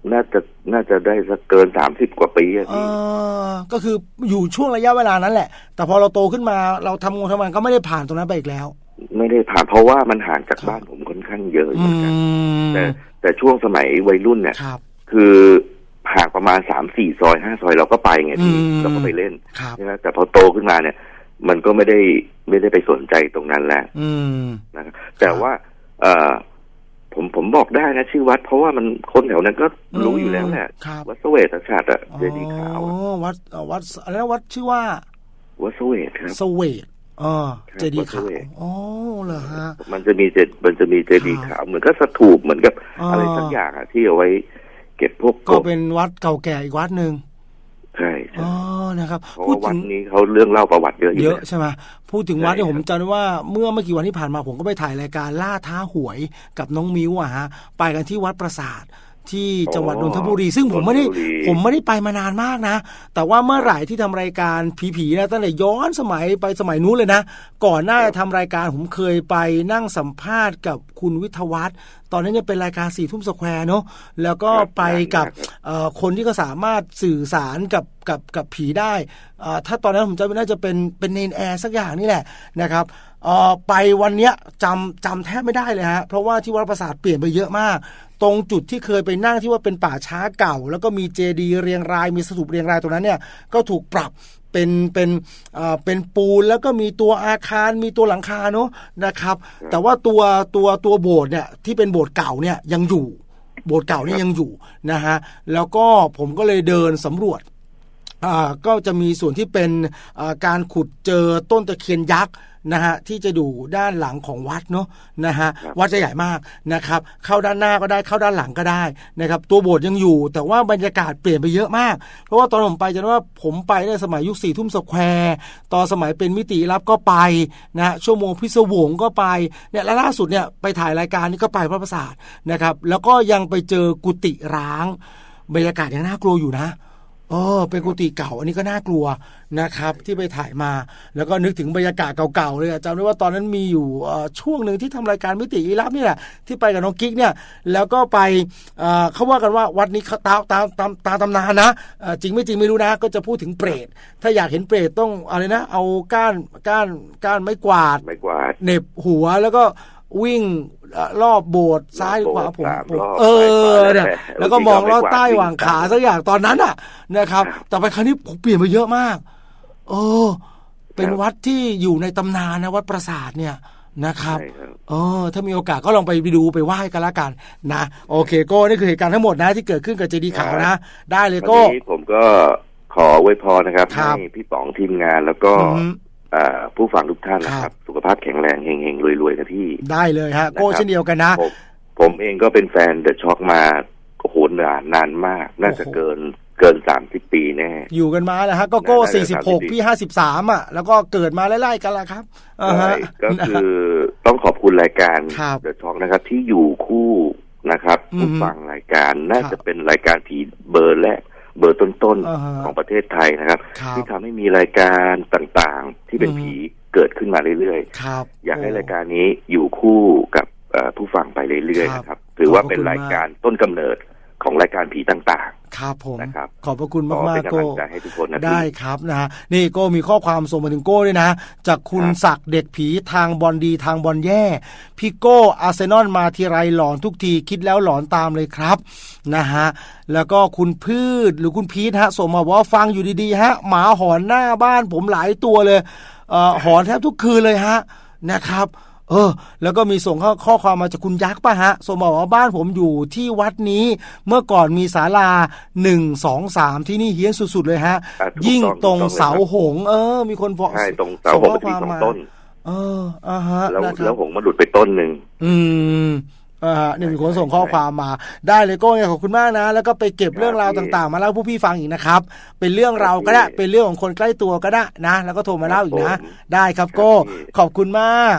S8: น่าจะน่าจะได้สักเกินสามสิบกว่าปีอ่ะพี่
S3: ก็คืออยู่ช่วงระยะเวลานั้นแหละแต่พอเราโตขึ้นมาเราทำงานทำงานก็ไม่ได้ผ่านตรงนั้นไปอีกแล้ว
S8: ไม่ได้ผ่านเพราะว่ามันห่างจากบ้านผมค่อนข้างเยอะเหมือนกันแต่แต่ช่วงสมัยวัยรุ่นเนี่ยคือห่างประมาณสามสี่ซอยห้าซอยเราก็ไปไงพี่เราก็ไปเล่นใช่ไหมแต่พอโตขึ้นมาเนี่ยมันก็ไม่ได้ไม่ได้ไปสนใจตรงนั้นแล้วนะครับแต่ว่าเออผมผมบอกได้นะชื่อวัดเพราะว่ามันคนแถวนั้นก็รู้อยู่แล้วแหละวัดเสวตชาติอะเจดีย์ขาววัด
S3: วัดอะไรนะวัดชื่อว่า
S8: วัดเสวตครับ
S3: เสวตอ๋อเจดีย์ขาวอ๋อเหรอฮะ
S8: มันจะมีเจมันจะมีเจดีย์ขาวเหมือนก็สถูปเหมือนกับอะไรสักอย่างอะที่เอาไว้เก็บพวก
S3: ก็เป็นวัดเก่าแก่อีกวัดนึง
S8: ใช่
S3: อ๋อนะครับ
S8: พูดถึงนี้เขาเรื่องเล่าประวัติเยอะ
S3: เยอะใช่ไหมพูดถึงวัดเนี่ยผมจำได้ว่าเมื่อไม่กี่วันที่ผ่านมาผมก็ไปถ่ายรายการล่าท้าหวยกับน้องมิ้วอะฮะไปกันที่วัดปราสาทที่จังหวัดนนทบุรีซึ่งผมไม่ได้ผมไม่ได้ไปมานานมากนะแต่ว่าเมื่อไหร่ที่ทำรายการผีๆนะตั้งแต่ย้อนสมัยไปสมัยนู้นเลยนะก่อนหน้าจะทำรายการผมเคยไปนั่งสัมภาษณ์กับคุณวิทยวัฒน์ตอนนั้นจะเป็นรายการสี่ทุ่มสแควร์เนาะแล้วก็ไปกับคนที่เขาสามารถสื่อสารกับกับกับผีได้ถ้าตอนนั้นผมจำไม่ได้จะเป็นเป็นเนนแอร์สักอย่างนี่แหละนะครับไปวันเนี้ยจำจำแทบไม่ได้เลยฮะเพราะว่าที่วัดปราสาทเปลี่ยนไปเยอะมากตรงจุดที่เคยไปนั่งที่ว่าเป็นป่าช้าเก่าแล้วก็มีเจดีย์เรียงรายมีสถูปเรียงรายตรงนั้นเนี่ยก็ถูกปรับเป็นเป็นเอ่อเป็นปูนแล้วก็มีตัวอาคารมีตัวหลังคาเนาะนะครับแต่ว่าตัวตัวตัวโบสถ์เนี่ยที่เป็นโบสถ์เก่าเนี่ยยังอยู่โบสถ์เก่านี่ยังอยู่นะฮะแล้วก็ผมก็เลยเดินสำรวจอ่าก็จะมีส่วนที่เป็นอ่าการขุดเจอต้นตะเคียนยักษ์นะฮะที่จะดูด้านหลังของวัดเนาะนะฮะวัดจะใหญ่มากนะครับเข้าด้านหน้าก็ได้เข้าด้านหลังก็ได้นะครับตัวโบสถ์ยังอยู่แต่ว่าบรรยากาศเปลี่ยนไปเยอะมากเพราะว่าตอนผมไปจะว่าผมไปในสมัยยุคสี่ทุ่มสแควร์ตอนสมัยเป็นมิติลับก็ไปนะชั่วโมงพิศวงก็ไปเนี่ยและล่าสุดเนี่ยไปถ่ายรายการนี้ก็ไปพระปราสาทนะครับแล้วก็ยังไปเจอกุฏิร้างบรรยากาศยังน่ากลัวอยู่นะเออเป็นกุฏิเก่าอันนี้ก็น่ากลัวนะครับที่ไปถ่ายมาแล้วก็นึกถึงบรรยากาศเก่าๆเลยจำได้ว่าตอนนั้นมีอยู่ช่วงหนึ่งที่ทำรายการมิติลี้ลับนี่แหละที่ไปกับน้องกิ๊กเนี่ยแล้วก็ไปเขาว่ากันว่าวัดนี้เขาตามตามตามตามตำนานนะจริงไม่จริงไม่รู้นะก็จะพูดถึงเปรตถ้าอยากเห็นเปรตต้องอะไรนะเอาก้านก้านก้านไม้กวาด
S8: ไม้กวาด
S3: เหน็บหัวแล้วก็วิ่งรอบโบสถ์ซ้ายขวาผมเออเนี่ยแล้วก็มองลอดใต้หว่างขาสักอย่างตอนนั้นอ่ะนะครับแต่ไปครั้งนี้ผมเปลี่ยนไปเยอะมากโอ้เป็นวัดที่อยู่ในตำนานนะวัดปราสาทเนี่ยนะครับเออถ้ามีโอกาสก็ลองไปดูไปไหว้กันละกันนะโอเคโก้นี่คือเหตุการณ์ทั้งหมดนะที่เกิดขึ้นกับเจดีย์ขาวนะได้เลยโก้
S8: วันนี้ผมก็ขออวยพรนะครับให้พี่ป๋องทีมงานแล้วก็ผู้ฟังทุกท่านนะครับสุขภาพแข็งแรงเฮงๆรวยๆนะพี่
S3: ได้เลยฮะโก้เช่นเดียวกันนะ
S8: ผมผมเองก็เป็นแฟนเดอะช็อคมาโอ้โหนานนานมากน่าจะเกินเกินสามสิบปีแน่
S3: อยู่กันมาแล้วฮะก็โก้สี่สิบหกพี่ห้าสิบสามอ่ะแล้วก็เกิดมาไล่ๆกันละครับ
S8: อ่าฮะก็คือต้องขอบคุณรายการเดอะช็อคนะครับที่อยู่คู่นะครับผู้ฟังรายการน่าจะเป็นรายการผีเบอร์แรกเบอร์ต้นๆของประเทศไทยนะครับที่ทำให้มีรายการต่างๆที่เป็นผีเกิดขึ้นมาเรื่อยๆอยากให้รายการนี้อยู่คู่กับผู้ฟังไปเรื่อยๆนะครับถือว่าเป็นรายการต้นกำเนิดของรายการผีต่างๆ
S3: ครับผม
S8: นะครับ
S3: ขอบพระคุณมากๆโก้
S8: ให้ทุกคนนะ
S3: ได้ครับนะนี่โก้มีข้อความส่งมาถึงโก้ด้วยนะจากคุณศักดิ์เด็กผีทางบอลดีทางบอลแย่พี่โก้อาร์เซนอลมาทีไรหลอนทุกทีคิดแล้วหลอนตามเลยครับนะฮะแล้วก็คุณพืชหรือคุณพีทฮะส่งมาว่าฟังอยู่ดีๆฮะหมาหอนหน้าบ้านผมหลายตัวเลยเอ่อหอนแทบทุกคืนเลยฮะนะครับเออแล้วก็มีส่งข้อข้อความมาจากคุณยักษ์ป่ะฮะส่งมาว่าบ้านผมอยู่ที่วัดนี้เมื่อก่อนมีศาลาหนึ่ง สอง สามที่นี่เฮี้ยนสุดๆเลยฮะยิ่งตรงเสาหงเออมีคนบอก
S8: ใช่ตรงเสาหงที่สองต้น
S3: เอออ่าฮะ
S8: แล้วแล้วหงมาหลุดไปต้นนึง
S3: อืมอ่าเนี่ยมีคนส่งข้อความมาได้เลยโก้เนี่ยขอบคุณมากนะแล้วก็ไปเก็บเรื่องราวต่างๆมาเล่าผู้พี่ฟังอีกนะครับเป็นเรื่องเราก็ได้เป็นเรื่องของคนใกล้ตัวก็ได้นะแล้วก็โทรมาเล่าอีกนะได้ครับโก้ขอบคุณมาก
S8: ค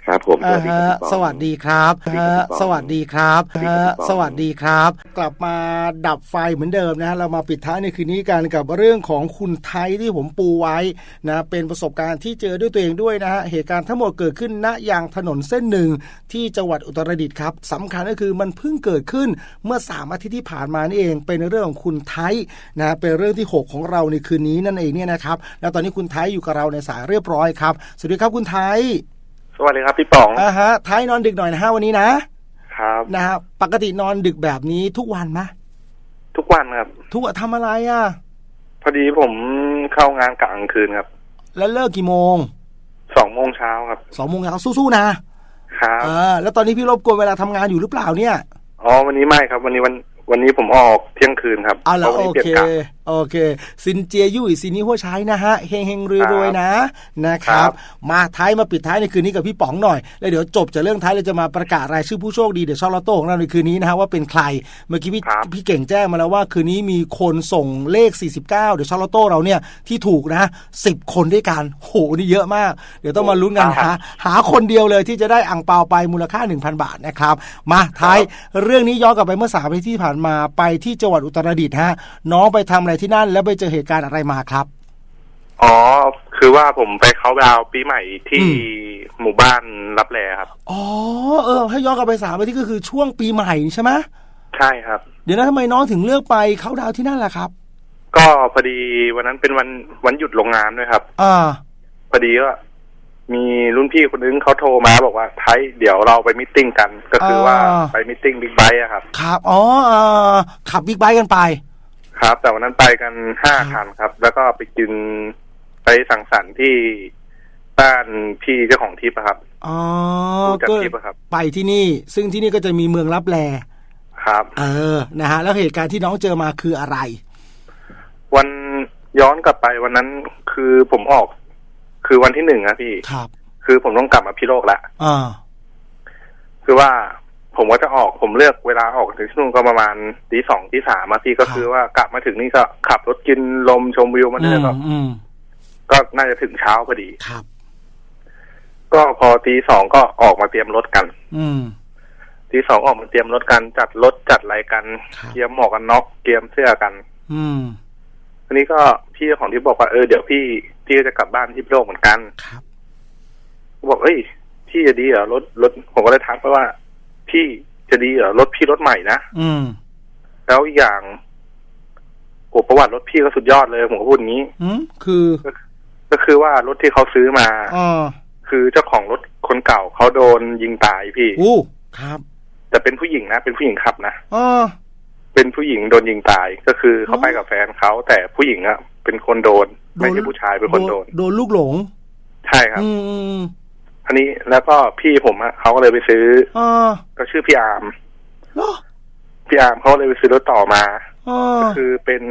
S8: ครับผมสวัสดีครับ
S3: สวัสดีครับสวัสดีครับสวัสดีครับกลับมาดับไฟเหมือนเดิมนะฮะเรามาปิดท้ายในคืนนี้กันกับเรื่องของคุณไทยที่ผมปูไว้นะเป็นประสบการณ์ที่เจอด้วยตัวเองด้วยนะฮะเหตุการณ์ทั้งหมดเกิดขึ้นณยางถนนเส้นหนึ่งที่จังหวัดอุตรดิตถ์ครับสำคัญก็คือมันเพิ่งเกิดขึ้นเมื่อสามอาทิตย์ที่ผ่านมานี่เองเป็นเรื่องของคุณไทยนะเป็นเรื่องที่หกของเราในคืนนี้นั่นเองเนี่ยนะครับแล้วตอนนี้คุณไทยอยู่กับเราในสายเรียบร้อยครับสวัสดีครับคุณไทย
S9: สวัสดีครับพี่ป๋อง
S3: อ่าฮะไทยนอนดึกหน่อยนะฮะวันนี้นะครับนะฮะปกตินอนดึกแบบนี้ทุกวันไหม
S9: ทุกวันครับ
S3: ทุกวันทำอะไรอ่ะ
S9: พอดีผมเข้างานกลางคืนครับ
S3: แล้วเลิกกี่โมง
S9: สองโมงเช้าครับ
S3: สองโมงเช้าสู้ๆนะครับอ่าแล้วตอนนี้พี่รบกวนเวลาทำงานอยู่หรือเปล่าเนี่ย
S9: อ๋อวันนี้ไม่ครับวันนี้วันวันนี้ผมออกเที่ยงคืนครับ
S3: เอาแล้วโอเคโอเคซินเจียยุ่ยซินนี้หัวใช้นะฮะเฮงเฮงรวยๆนะนะครับมาท้ายมาปิดท้ายในคืนนี้กับพี่ป๋องหน่อยแล้วเดี๋ยวจบจากเรื่องท้ายเราจะมาประกาศรายชื่อผู้โชคดีเดี๋ยวช็อตลอตโต้ของเราในคืนนี้นะฮะว่าเป็นใครเมื่อกี้พี่พี่เก่งแจ้งมาแล้วว่าคืนนี้มีคนส่งเลขสี่สิบเก้าเดี๋ยวช็อตลอตโต้เราเนี่ยที่ถูกนะสิบคนด้วยกันโหนี่เยอะมากเดี๋ยวต้องมาลุ้นกันหาหาคนเดียวเลยที่จะได้อั่งเปาไปมูลค่า หนึ่งพัน บาทนะครับมาท้ายเรื่องนี้ย้อนกลับไปเมื่อสามปีที่ผ่านมาไปที่จังหวัดอุตรดิตถ์ฮะน้องไปทำอะไรที่นั่นแล้วไปเจอเหตุการณ์อะไรมาครับ
S9: อ๋อคือว่าผมไปเค้าดาวน์ปีใหม่ที่หมู่บ้านรับแลครับ
S3: อ๋อเออให้ย้อนกลับไปสามปีที่ก็คือช่วงปีใหม่ใช่ไหม
S9: ใช่ครับ
S3: เดี๋ยวนะทำไมน้องถึงเลือกไปเค้าดาวน์ที่นั่นล่ะครับ
S9: ก็พอดีวันนั้นเป็นวันวันหยุดโรงงานด้วยครับ
S3: อ่า
S9: พอดีว่ามีรุ่นพี่คนนึงเขาโทรมาบอกว่าไทยเดี๋ยวเราไปมิทติ้งกันก็คือว่าไปมิทติ้งบิ๊กไบค์อะครับ
S3: ครับอ๋อขับบิ๊กไบค์กันไป
S9: ครับแต่วันนั้นไปกันห้าคันครับแล้วก็ไปกินไปสังสรรค์ที่บ้านพี่เจ้าของทริปครับ
S3: อ๋อ
S9: จัดทริปครับ
S3: ไปที่นี่ซึ่งที่นี่ก็จะมีเมืองลับแล
S9: ครับ
S3: เออนะฮะแล้วเหตุการณ์ที่น้องเจอมาคืออะไร
S9: วันย้อนกลับไปวันนั้นคือผมออกคือวันที่หนึ่งอะพี่
S3: ครับ
S9: คือผมต้องกลับมาพิโลกละ
S3: อ่า
S9: คือว่าผมก็จะออกผมเลือกเวลาออกถึงช่วงก็ประมาณตีสองตีสามมาพี่ก็คือว่ากลับมาถึงนี่ก็ขับรถกินลมชมวิวมาเนี่ยก็ก็น่าจะถึงเช้าพอดี
S3: ครับ
S9: ก็พอตีสองก็ออกมาเตรียมรถกัน
S3: อืม
S9: ตีสองออกมาเตรียมรถกันจัดรถจัดอะไรกันเตรียมหมวกกันน็อกเตรียมเสื้อกัน
S3: อืม
S9: ทีนี้ก็พี่ของที่บอกว่าเออเดี๋ยวพี่พี่จะกลับบ้านที่พิโลกเหมือนกัน
S3: ครับ
S9: บอกเอ้ยพี่จะดีเหรอรถรถผมก็เลยทักไปว่าพี่จะดีเหรอรถพี่รถใหม่นะ
S3: อืม
S9: แล้วอีกอย่างโอ้ประวัติรถพี่ก็สุดยอดเลยผมก็พูดอย่างนี้
S3: อืมคือ
S9: ก็คือว่ารถที่เขาซื้อมา
S3: อ๋อ
S9: คือเจ้าของรถคนเก่าเขาโดนยิงตายพี่
S3: อู้ครับ
S9: แต่เป็นผู้หญิงนะเป็นผู้หญิงขับนะ
S3: อ๋อ
S9: เป็นผู้หญิงโดนยิงตายก็คือเขาไปกับแฟนเขาแต่ผู้หญิงอะเป็นคนโดนไม่ใช่ผู้ชายเป็นคนโดน
S3: โดนลูกหลง
S9: ใช่ครับ
S3: อืม
S9: อันนี้แล้วก็พี่ผมอะเขาก็เลยไปซื้อ
S3: อ๋อ
S9: ก็ชื่อพี่อาร์ม
S3: เหรอ
S9: พี่อาร์มเขาเลยไปซื้อรถต่อมา
S3: อ๋อ
S9: ก็คือเป็น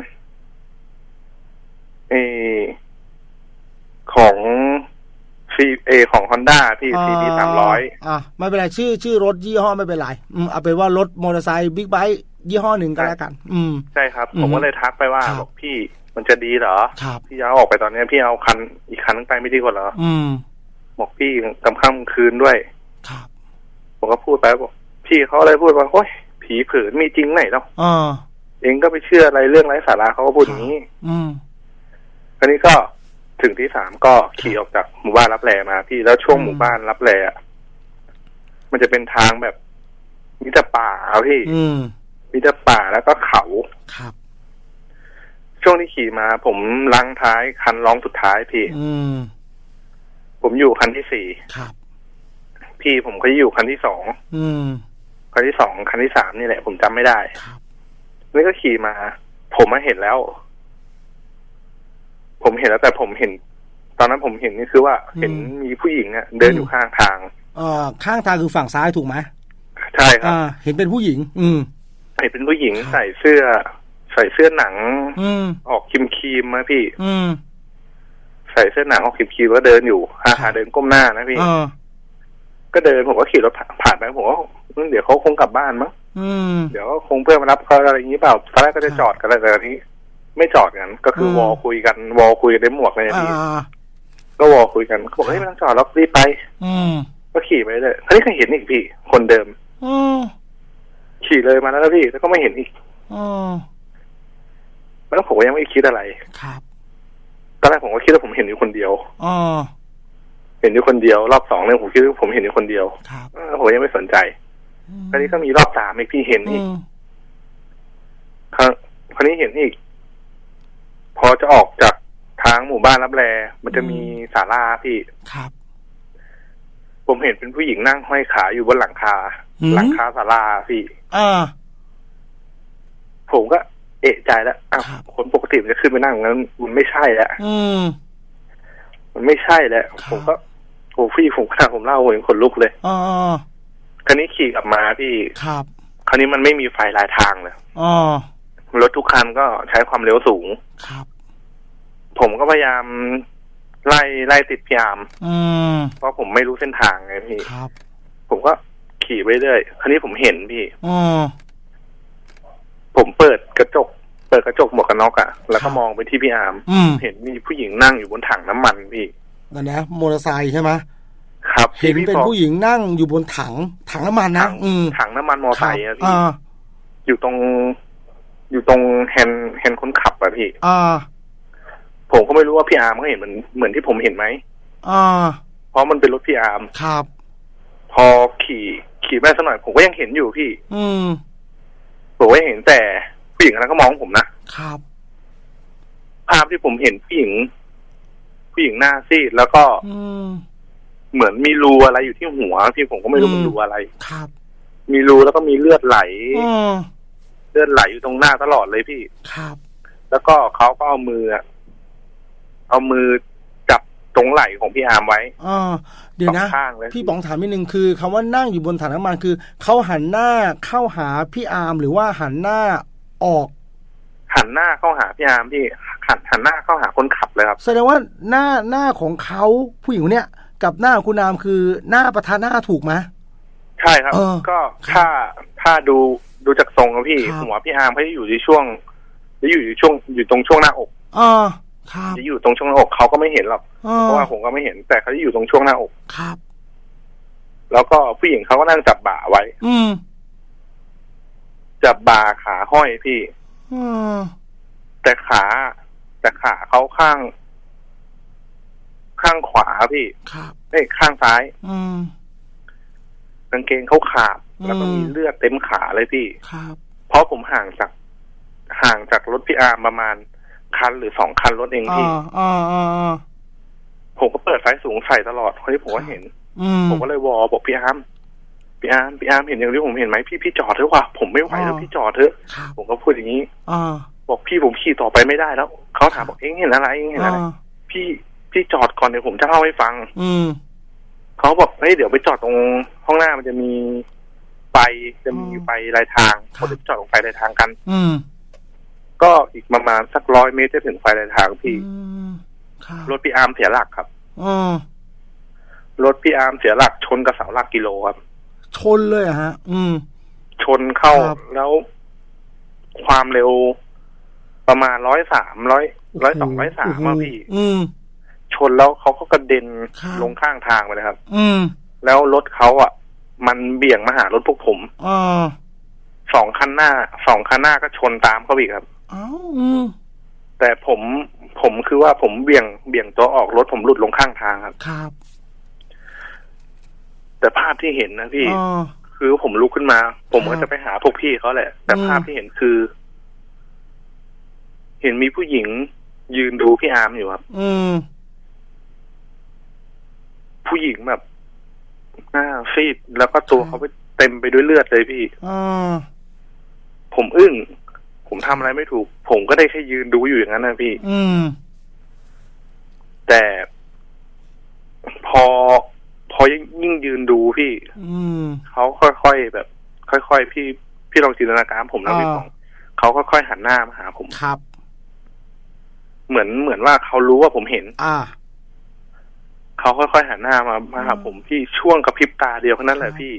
S9: เอของซีเอของ Honda ที่ ซี ดี สามร้อย
S3: อ่ะไม่เป็นไรชื่อชื่อรถยี่ห้อไม่เป็นไรอืมเอาเป็นว่ารถมอเตอร์ไซค์บิ๊กไบค์ยี่ห้อหนึ่งก็แล้วกันอืม
S9: ใช่ครับผมก็เลยทักไปว่าบอกพี่มันจะดีเหรอ
S3: ครับ
S9: พี่จะเอาออกไปตอนนี้พี่เอาคันอีกคันนึงไปไม่ดีกว่าเหรอ
S3: อืม
S9: บอกพี่กำค่ำคืนด้วย
S3: ครับ
S9: ผมก็พูดไปบอกพี่เขาเลยพูดว่าโอ๊ยผีเผือมีจริงไหนเนาะ
S3: อ่า
S9: เองก็ไปเชื่ออะไรเรื่องไร้สาระเขาก็พูดอย่างนี้
S3: อืม
S9: อันนี้ก็ถึงที่สามก็ขี่ออกจากหมู่บ้านรับแลมาพี่แล้วช่วงหมู่บ้านรับแลมันจะเป็นทางแบบมีแต่ป่าพี่มีแต่ป่าแล้วก็เขา
S3: ครับ
S9: ช่วงที่ขี่มาผมลังท้ายคันร้องสุดท้ายพี่
S3: อืม
S9: ผมอยู่คันที่สี่
S3: ครับ
S9: พี่ผมก็อยู่คันที่สอง
S3: อืม
S9: คันที่สองคันที่สามนี่แหละผมจำไม่ได้
S3: ครับ
S9: นี่ก็ขี่มาผมมาเห็นแล้วผมเห็นแล้วแต่ผมเห็นตอนนั้นผมเห็นนี่คือว่าเห็นมีผู้หญิงอ่ะเดินอยู่ข้างทาง
S3: อ่าข้างทางคือฝั่งซ้ายถูกไหม
S9: ใช่ครับ
S3: อ่าเห็นเป็นผู้หญิงอืม
S9: เห็นเป็นผู้หญิงใส่เสื้อใส่เสื้อหนัง
S3: อืม
S9: ออกครีมครีมมาพี่
S3: อืม
S9: ใส่เสื้อหนังออกครีมครีมแล้วเดินอยู่หาหาเดินก้มหน้านะพี่ก็เดินผมก็ขี่รถผ่านไปผมก็เดี๋ยวเขาคงกลับบ้านมั้งเดี๋ยวคงเพื่อนมารับเขาอะไรอย่างนี้เปล่าตอนแรกก็จะจอดกันแต่ตอนนี้ไม่จอดกันก็คือวอลคุยกันวอลคุยกันในหมวกเลยพี่ก็วอลคุยกันเขาบอกเฮ้ยไม่ต้องจอดแล้วรีบไปก็ขี่ไปเลยคราวนี้ก็เห็นอีกพี่คนเดิม
S3: อ๋อ
S9: ขี่เลยมาแล้วพี่แล้วก็ไม่เห็นอีก
S3: อ๋อ
S9: แล้วผมก็ยังไม่คิดอะไร
S3: ครับ
S9: ตอนแรกผมก็คิดว่าผมเห็นอยู่คนเดียว
S3: อ๋อ
S9: เห็นอยู่คนเดียวรอบสองเนี่ยผมคิดว่าผมเห็นอยู่คนเดียว
S3: ครับ
S9: ผมยังไม่สนใจคราวนี้ก็มีรอบสามอีกพี่เห็นอีกคราวนี้เห็นอีกพอจะออกจากทางหมู่บ้านรับแลมันจะมีศาลาพี่
S3: ครับ
S9: ผมเห็นเป็นผู้หญิงนั่งห้อยขาอยู่บนหลังคาหลังคาศาลาพี่
S3: อ่า
S9: ผมก็เอะใจแล้วอ้าวคนปกติมันจะขึ้นไปนั่งงั้นมันไม่ใช่แล้ว
S3: อืม
S9: มันไม่ใช่แล้วผมก็โอ้พี่ผมขนาดผมเล่าผมยังขนลุกเลย
S3: อ๋อ
S9: คราวนี้ขี่กลับมาพี่
S3: ครับ
S9: คราวนี้มันไม่มีไฟลายทางเลย
S3: อ๋อ
S9: รถทุกคันก็ใช้ความเร็วสูง
S3: ครับ
S9: ผมก็พยายามไล่ไล่ติดพี่อาร์ม
S3: อืม
S9: เพราะผมไม่รู้เส้นทางไงพี่
S3: ครับ
S9: ผมก็ขี่ไปเรื่อยคราวนี้ผมเห็นพี่
S3: อ๋อ
S9: ผมเปิดกระจกเปิดกระจกหมวกกันน็อกอะแล้วก็มองไปที่พี่อาร์มเห็นมีผู้หญิงนั่งอยู่บนถังน้ำมันพี่
S3: นั่นนะมอเตอร์ไซค์ใช่ไหม
S9: ครับ
S3: เห็นเป็นผู้หญิงนั่งอยู่บนถังถังน้ำมันนะอืม
S9: ถังน้ำมันมอเตอร์ไซค์อะพี่อยู่ตรงอยู่ตรงแฮนด์แฮนด์คนขับอะพี่
S3: อ่า
S9: ผมก็ไม่รู้ว่าพี่อาร์มเขาเห็นเหมือนเหมือนที่ผมเห็นไหม
S3: อ่า
S9: เพราะมันเป็นรถพี่อาร์ม
S3: ครับ
S9: พอขี่ขี่ไปสักหน่อยผมก็ยังเห็นอยู่พี่
S3: อืม
S9: ผมก็เห็นแต่ผู้หญิงนั้นก็มองผมนะครับภาพที่ผมเห็นผู้หญิงผู้หญิงหน้าซีดแล้วก็เหมือนมีรูอะไรอยู่ที่หัวพี่ผมก็ไม่รู้มันรูอะไร
S3: ครับ
S9: มีรูแล้วก็มีเลือดไหลเลือดไหลอยู่ตรงหน้าตลอดเลยพี่
S3: ครับ
S9: แล้วก็เขาก็เอามือเอามือจับตรงไหล่ของพี่อาร์มไว้
S3: อ๋อเดี๋ยวนะพี่ป๋องถามนิดนึงคือคำว่านั่งอยู่บนถังน้ำมันคือเขาหันหน้าเข้าหาพี่อาร์มหรือว่าหันหน้าออก
S9: หันหน้าเข้าหาพี่อาร์มพี่หันหันหน้าเข้าหาคนขับเลยครับ
S3: แสดงว่าหน้าหน้าของเขาผู้หญิงเนี่ยกับหน้าคุณอาร์มคือหน้าประทานหน้าถูกไหม
S9: ใช่ครับก็ถ้าถ้าดูดูจากทรงครับพี่หัวพี่อาร์มเขาจะอยู่ในช่วงจะอยู่อยู่ช่วงอยู่ตรงช่วงหน้าอก
S3: อ๋อครับ
S9: จะอยู่ตรงช่วงหน้าอกเขาก็ไม่เห็นหรอกเพราะว่าผมก็ไม่เห็นแต่เขาจะอยู่ตรงช่วงหน้าอก
S3: ครับ
S9: แล้วก็ผู้หญิงเขาก็นั่งจับบ่าไว้
S3: อืม
S9: จับบ่าขาห้อยพี่
S3: อืม
S9: แต่ขาแต่ขาเขาข้างข้างขวาพี่
S3: ครับ
S9: เอ้ยข้างซ้าย
S3: อืม
S9: กางเกงเขาขาดแล้วก็มีเลือดเต็มขาเลยพี่
S3: ครับ
S9: เพราะผมห่างจากห่างจากรถพี่อาร์มประมาณคันหรือสองคันรถเองพี่
S3: อ่าอ่า
S9: ผมก็เปิดไฟสูงใส่ตลอดเพราะที่ผมก็เห็นผมก็เลยวอบอกพี่อาร์มพี่อาร์มพี่อาร์มเห็นอย่างที่ผมเห็นไหมพี่พี่จอดเถอะว่ะผมไม่ไหวแล้วพี่จอดเถอะผมก็พูดอย่างนี้บอกพี่ผมขี่ต่อไปไม่ได้แล้วเขาถามบอกเอ็งเห็นอะไรเอ็งเห็นอะไรพี่พี่จอดก่อนเดี๋ยวผมจะเล่าให้ฟัง
S3: อืม
S9: เขาบอกเฮ้ยเดี๋ยวไปจอดตรงห้องหน้ามันจะมีไฟจะมีไฟลายทางเขาจะจอดตรงไฟลายทางกัน
S3: อืม
S9: ก็อีกประมาณสักร้อยเมตรจะถึงไฟลายทางพี่รถพี่อาร์มเสียหลักครับรถพี่อาร์มเสียหลักชนกับเสาหลักกิโลครับ
S3: ชนเลยอะฮะอืม
S9: ชนเข้าแล้วความเร็วประมาณร้อยสามร้อยร้อยสองร้อยสามมาพี่ชนแล้วเขาก็กระเด็นลงข้างทางไปเลยครับ
S3: อืม
S9: แล้วรถเขาอ่ะมันเบี่ยงมาหารถพวกผม
S3: อ๋อ
S9: สองคันหน้าสองคันหน้าก็ชนตามเขาอีกครับ
S3: อ้าว
S9: แต่ผมผมคือว่าผมเบี่ยงเบี่ยงตัวออกรถผมหลุดลงข้างทางครับ
S3: ครับ
S9: แต่ภาพที่เห็นนะพี่คือผมลุกขึ้นมาผมก็จะไปหาพวกพี่เขาแหละแต่ภาพที่เห็นคือเห็นมีผู้หญิงยืนดูพี่อาร์มอยู่ครับ
S3: อืม
S9: ผู้หญิงแบบหน้าซีดแล้วก็ตัวเขาไปเต็มไปด้วยเลือดเลยพี่ผมอึ้งผมทำอะไรไม่ถูกผมก็ได้แค่ยืนดูอยู่อย่างนั้นนะพี่
S3: อืม
S9: แต่พอพอยิ่งยืนดูพี่เขาค่อยๆแบบค่อยๆพี่พี่ลองจินตนาการผมนะพี่ของเขาค่อยๆหันหน้ามาหาผม
S3: ครับ
S9: เหมือนเหมือนว่าเขารู้ว่าผมเห็น
S3: อ่า
S9: เขาค่อยๆหันหน้ามามาหาผมพี่ช่วงกระพริบตาเดียวแค่นั้นแหละพี่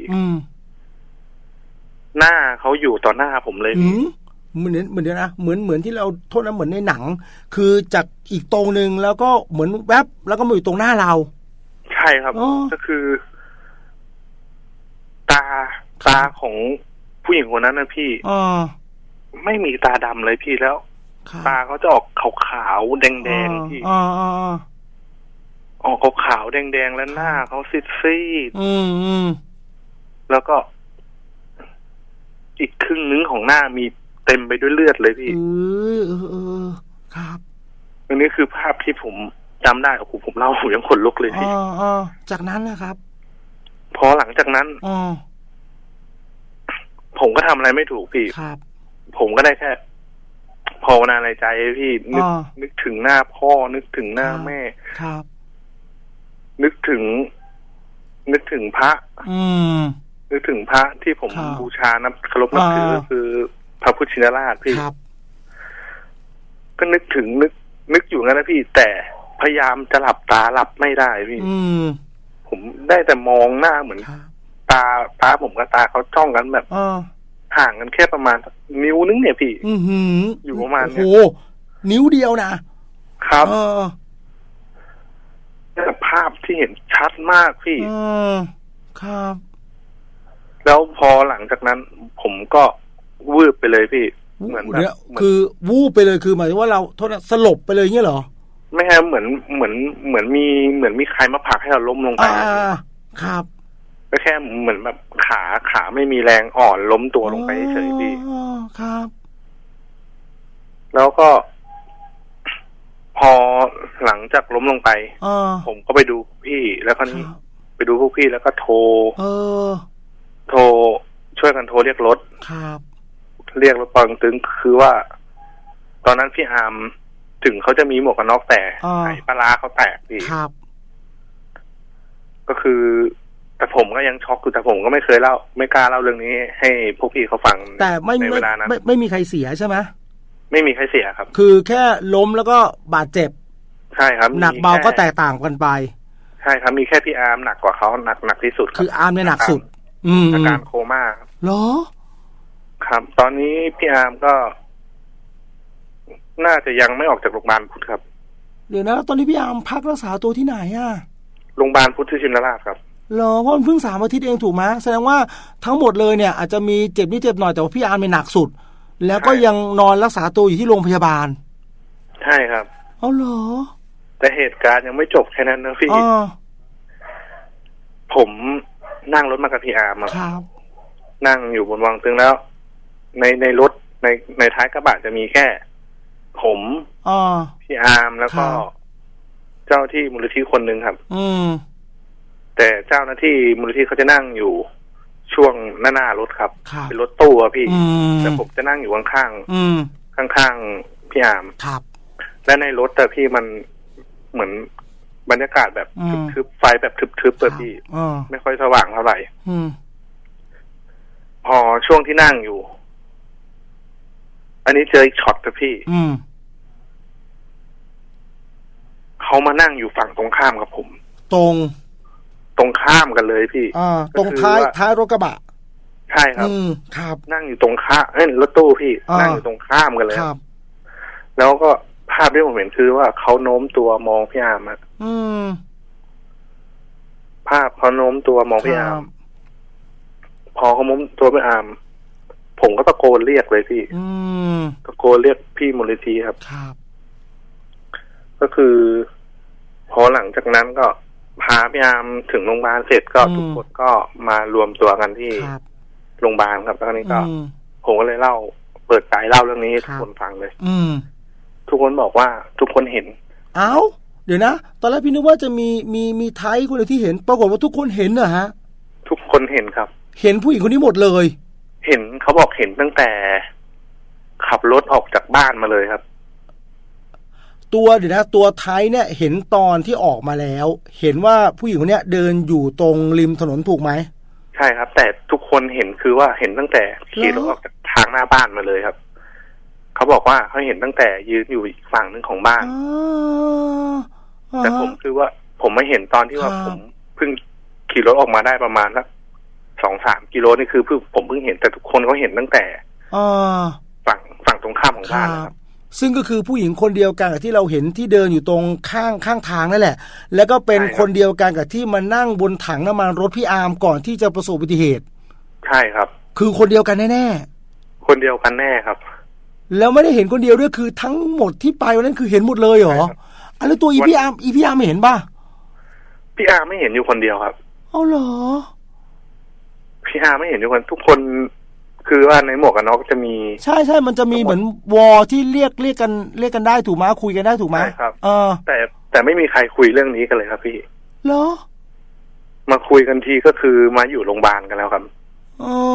S9: หน้าเขาอยู่ต่อหน้าผมเลย
S3: เหมือนเหมือนเดียวนะเหมือนเหมือนที่เราโทษนะเหมือนในหนังคือจากอีกตรงนึงแล้วก็เหมือนแวบแล้วก็มาอยู่ตรงหน้าเรา
S9: ใช่ครับก็คือตาของผู้หญิงคนนั้นนะพี่
S3: อ๋อ
S9: ไม่มีตาดำเลยพี่แล้วตาเขาจะออกขาวๆแดงๆพี่
S3: อ๋อ
S9: ออกขาวๆแดงๆแล้วหน้าเขาซีด
S3: ๆอืมอืม
S9: แล้วก็อีกครึ่งนึงของหน้ามีเต็มไปด้วยเลือดเลยพี่
S3: เออเออเออครับ
S9: อันนี้คือภาพที่ผมจำได้โอ้โหผมเล่าผมยังขนลุกเลยพี่
S3: อ๋ออ๋อจากนั้นนะครับ
S9: พอหลังจากนั้น
S3: อ๋อ
S9: ผมก็ทำอะไรไม่ถูกพี่
S3: ครับ
S9: ผมก็ได้แค่ภาวนาในใจพี่นึกนึกถึงหน้าพ่อนึกถึงหน้าแม่
S3: ครับ
S9: นึกถึงนึกถึงพระ
S3: อืม
S9: นึกถึงพระที่ผมบูชานับเคารพนับถือก็คือพระพุทธชินราชพี่ก็นึกถึงนึกนึกอยู่งั้นนะพี่แต่พยายามจะหลับตาหลับไม่ได้พี่ผมได้แต่มองหน้าเหมือนตาตาผมกับตาเขาจ้องกันแบบห่างกันแค่ประมาณนิ้วนึงเนี่ยพี่อยู่ประมาณนี้
S3: โอ้นิ้วเดียวนะครับ
S9: แต่ภาพที่เห็นชัดมากพี่
S3: ครับ
S9: แล้วพอหลังจากนั้นผมก็วืบไปเลยพี่เหมือนแบบ
S3: คือวูบไปเลยคือหมายถึงว่าเราโทษนะสลบไปเลยเงี้ยเหรอ
S9: ไม่ใช่เหมือนเหมือนเหมือนมีเหมือนมีใครมาผลักให้เราล้มลงไป
S3: ครับ
S9: ก็แค่เหมือนแบบขาขาไม่มีแรงอ่อนล้มตัวลงไปเฉยพี่
S3: ครับ
S9: แล้วก็พอหลังจากล้มลงไปผมก็ไปดูพี่แล้วคราวนี้ไปดูพวกพี่แล้วก็โทรโทรช่วยกันโทรเรียกรถ
S3: ครับ
S9: เรียกรถปองตึงคือว่าตอนนั้นพี่อาร์มถึงเขาจะมีหมวกกันน็อกแต่ไอ้ปลาเขาแตกพี่
S3: ครับ
S9: ก็คือแต่ผมก็ยังช็อกคือแต่ผมก็ไม่เคยเล่าไม่กล้าเล่าเรื่องนี้ให้พวกพี่เขาฟัง
S3: แต่ไม่ในเวลานั้นไม่ไม่มีใครเสียใช่ไหม
S9: ไม่มีใครเสียครับ
S3: คือแค่ล้มแล้วก็บาดเจ็บ
S9: ใช่ครับ
S3: หนักเบาก็แตกต่างกันไป
S9: ใช่ครับมีแค่พี่อาร์มหนักกว่าเขาหนักหนักที่สุด
S3: คืออาร์มเนี่ยหนักสุด
S9: อาการโคม่า
S3: เหรอ
S9: ครับตอนนี้พี่อาร์มก็น่าจะยังไม่ออกจากโรงพยาบาลพุทธครับ
S3: เดี๋ยวนะตอนนี้พี่อาร์มพักรักษาตัวที่ไหนอ่ะ
S9: โรงพยาบาลพุทธชินราชครับ
S3: เหรอเพราะมันเพิ่งสามอาทิตย์เองถูกไหมแสดงว่าทั้งหมดเลยเนี่ยอาจจะมีเจ็บนิดเจ็บหน่อยแต่ว่าพี่อาร์มเป็นหนักสุดแล้วก็ยังนอนรักษาตัวอยู่ที่โรงพยาบาล
S9: ใช่ครับ
S3: อ๋อเหรอ
S9: แต่เหตุการณ์ยังไม่จบแค่นั้นนะพี่ผมนั่งรถมากับพี่อาร์ม
S3: ครับ
S9: นั่งอยู่บนวังตึงแล้วในในรถในในท้ายกระบะจะมีแค่ผมพี่อาร์มแล้วก็เจ้าที่มูลนิธิคนหนึ่งครับ
S3: อืม
S9: แต่เจ้าหน้าที่มูลนิธิเขาจะนั่งอยู่ช่วงหน้าหน้ารถครับเป็นรถตู้อะพี่แต่ผมจะนั่งอยู่ข้างข้างข้างข้างพี่อาร์ม
S3: ครับ
S9: และในรถแต่พี่มันเหมือนบรรยากาศแบบทึบๆไฟแบบทึบๆเปิดพี่ไม่ค่อยสว่างเท่าไหร่พอช่วงที่นั่งอยู่อันนี้เจออีกช็อตนะพี่เขามานั่งอยู่ฝั่งตรงข้ามกับผม
S3: ตรง
S9: ตรงข้ามกันเลยพี่
S3: อ่าตรงท้ายท้ายรถกระบะ
S9: ใช่ครับ
S3: ครับ
S9: นั่งอยู่ตรงข้ามเอ้ยรถตู้พี่นั่งอยู่ตรงข้ามกันเลย
S3: ครับ
S9: แล้วก็ภาพที่ผมเห็นคือว่าเขาโน้มตัวมองพี่อาร์มอ่ะภาพเขาโน้มตัวมองพี่อาร์มพอเขาโน้มตัวพี่อาร์มผมก็ตะโกนเรียกเลยพี่ตะโกนเรียกพี่มูลนิธิครับก็คือพอหลังจากนั้นก็พาพี่อาร์มถึงโรงพยาบาลเสร็จก็ทุกคนก็มารวมตัวกันที่โรงพยาบาลครับแล้วนี้ก็ผมก็เลยเล่าเปิดใจเล่าเรื่องนี้ให้ทุกคนฟังเลยทุกคนบอกว่าทุกคนเห็น
S3: เอ้าเดี๋ยวนะตอนแรกพี่นึกว่าจะมีมีมีไทยคนเดียวที่เห็นปรากฏว่าทุกคนเห็นเหรอฮะ
S9: ทุกคนเห็นครับ
S3: เห็นผู้หญิงคนนี้หมดเลย
S9: เห็นเขาบอกเห็นตั้งแต่ขับรถออกจากบ้านมาเลยครับ
S3: ตัวเดี๋ยวนะตัวไทยเนี่ยเห็นตอนที่ออกมาแล้วเห็นว่าผู้หญิงคนนี้เดินอยู่ตรงริมถนนถูกไหม
S9: ใช่ครับแต่ทุกคนเห็นคือว่าเห็นตั้งแต่ขี่รถออกจากทางหน้าบ้านมาเลยครับเขาบอกว่าเขาเห็นตั้งแต่ยืนอยู่อีกฝั่งนึงของบ้านแต่ผมคือว่าผมไม่เห็นตอนที่ว่าผมเพิ่งขี่รถออกมาได้ประมาณสักสองสามกิโลนี่คือเพิ่งผมเพิ่งเห็นแต่ทุกคนเขาเห็นตั้งแต่ฝั่งฝั่งตรงข้ามของบ้านนะครับ
S3: ซึ่งก็คือผู้หญิงคนเดียวกันกับที่เราเห็นที่เดินอยู่ตรงข้างข้างทางนั่นแหละแล้วก็เป็นคนเดียวกันกับที่มานั่งบนถังน้ำมันรถพี่อาร์มก่อนที่จะประสบอุบัติเหตุ
S9: ใช่ครับ
S3: คือคนเดียวกันแน่
S9: ๆคนเดียวกันแน่ครับ
S3: แล้วไม่ได้เห็นคนเดียวด้วยคือทั้งหมดที่ไปวันนั้นคือเห็นหมดเลยเหรออันแล้วตัวอีพี่อาร์มอีพี่อาร์มไม่เห็นป่ะ
S9: พี่อาร์มไม่เห็นอยู่คนเดียวครับ
S3: เอาเหรอ
S9: พี่อาร์มไม่เห็นอยู่คนทุกคนคือว่าในหมวกกันน็อกจะมี
S3: ใช่ใช่มันจะมีเหมือนวอที่เรียกเรียกกันเรียกกันได้ถูกไหมคุยกันได้ถูกไหม
S9: ใช่ครับ
S3: เออ
S9: แต่แต่ไม่มีใครคุยเรื่องนี้กันเลยครับพี่
S3: เหรอ
S9: มาคุยกันทีก็คือมาอยู่โรงพยาบาลกันแล้วครับ
S3: อ๋อ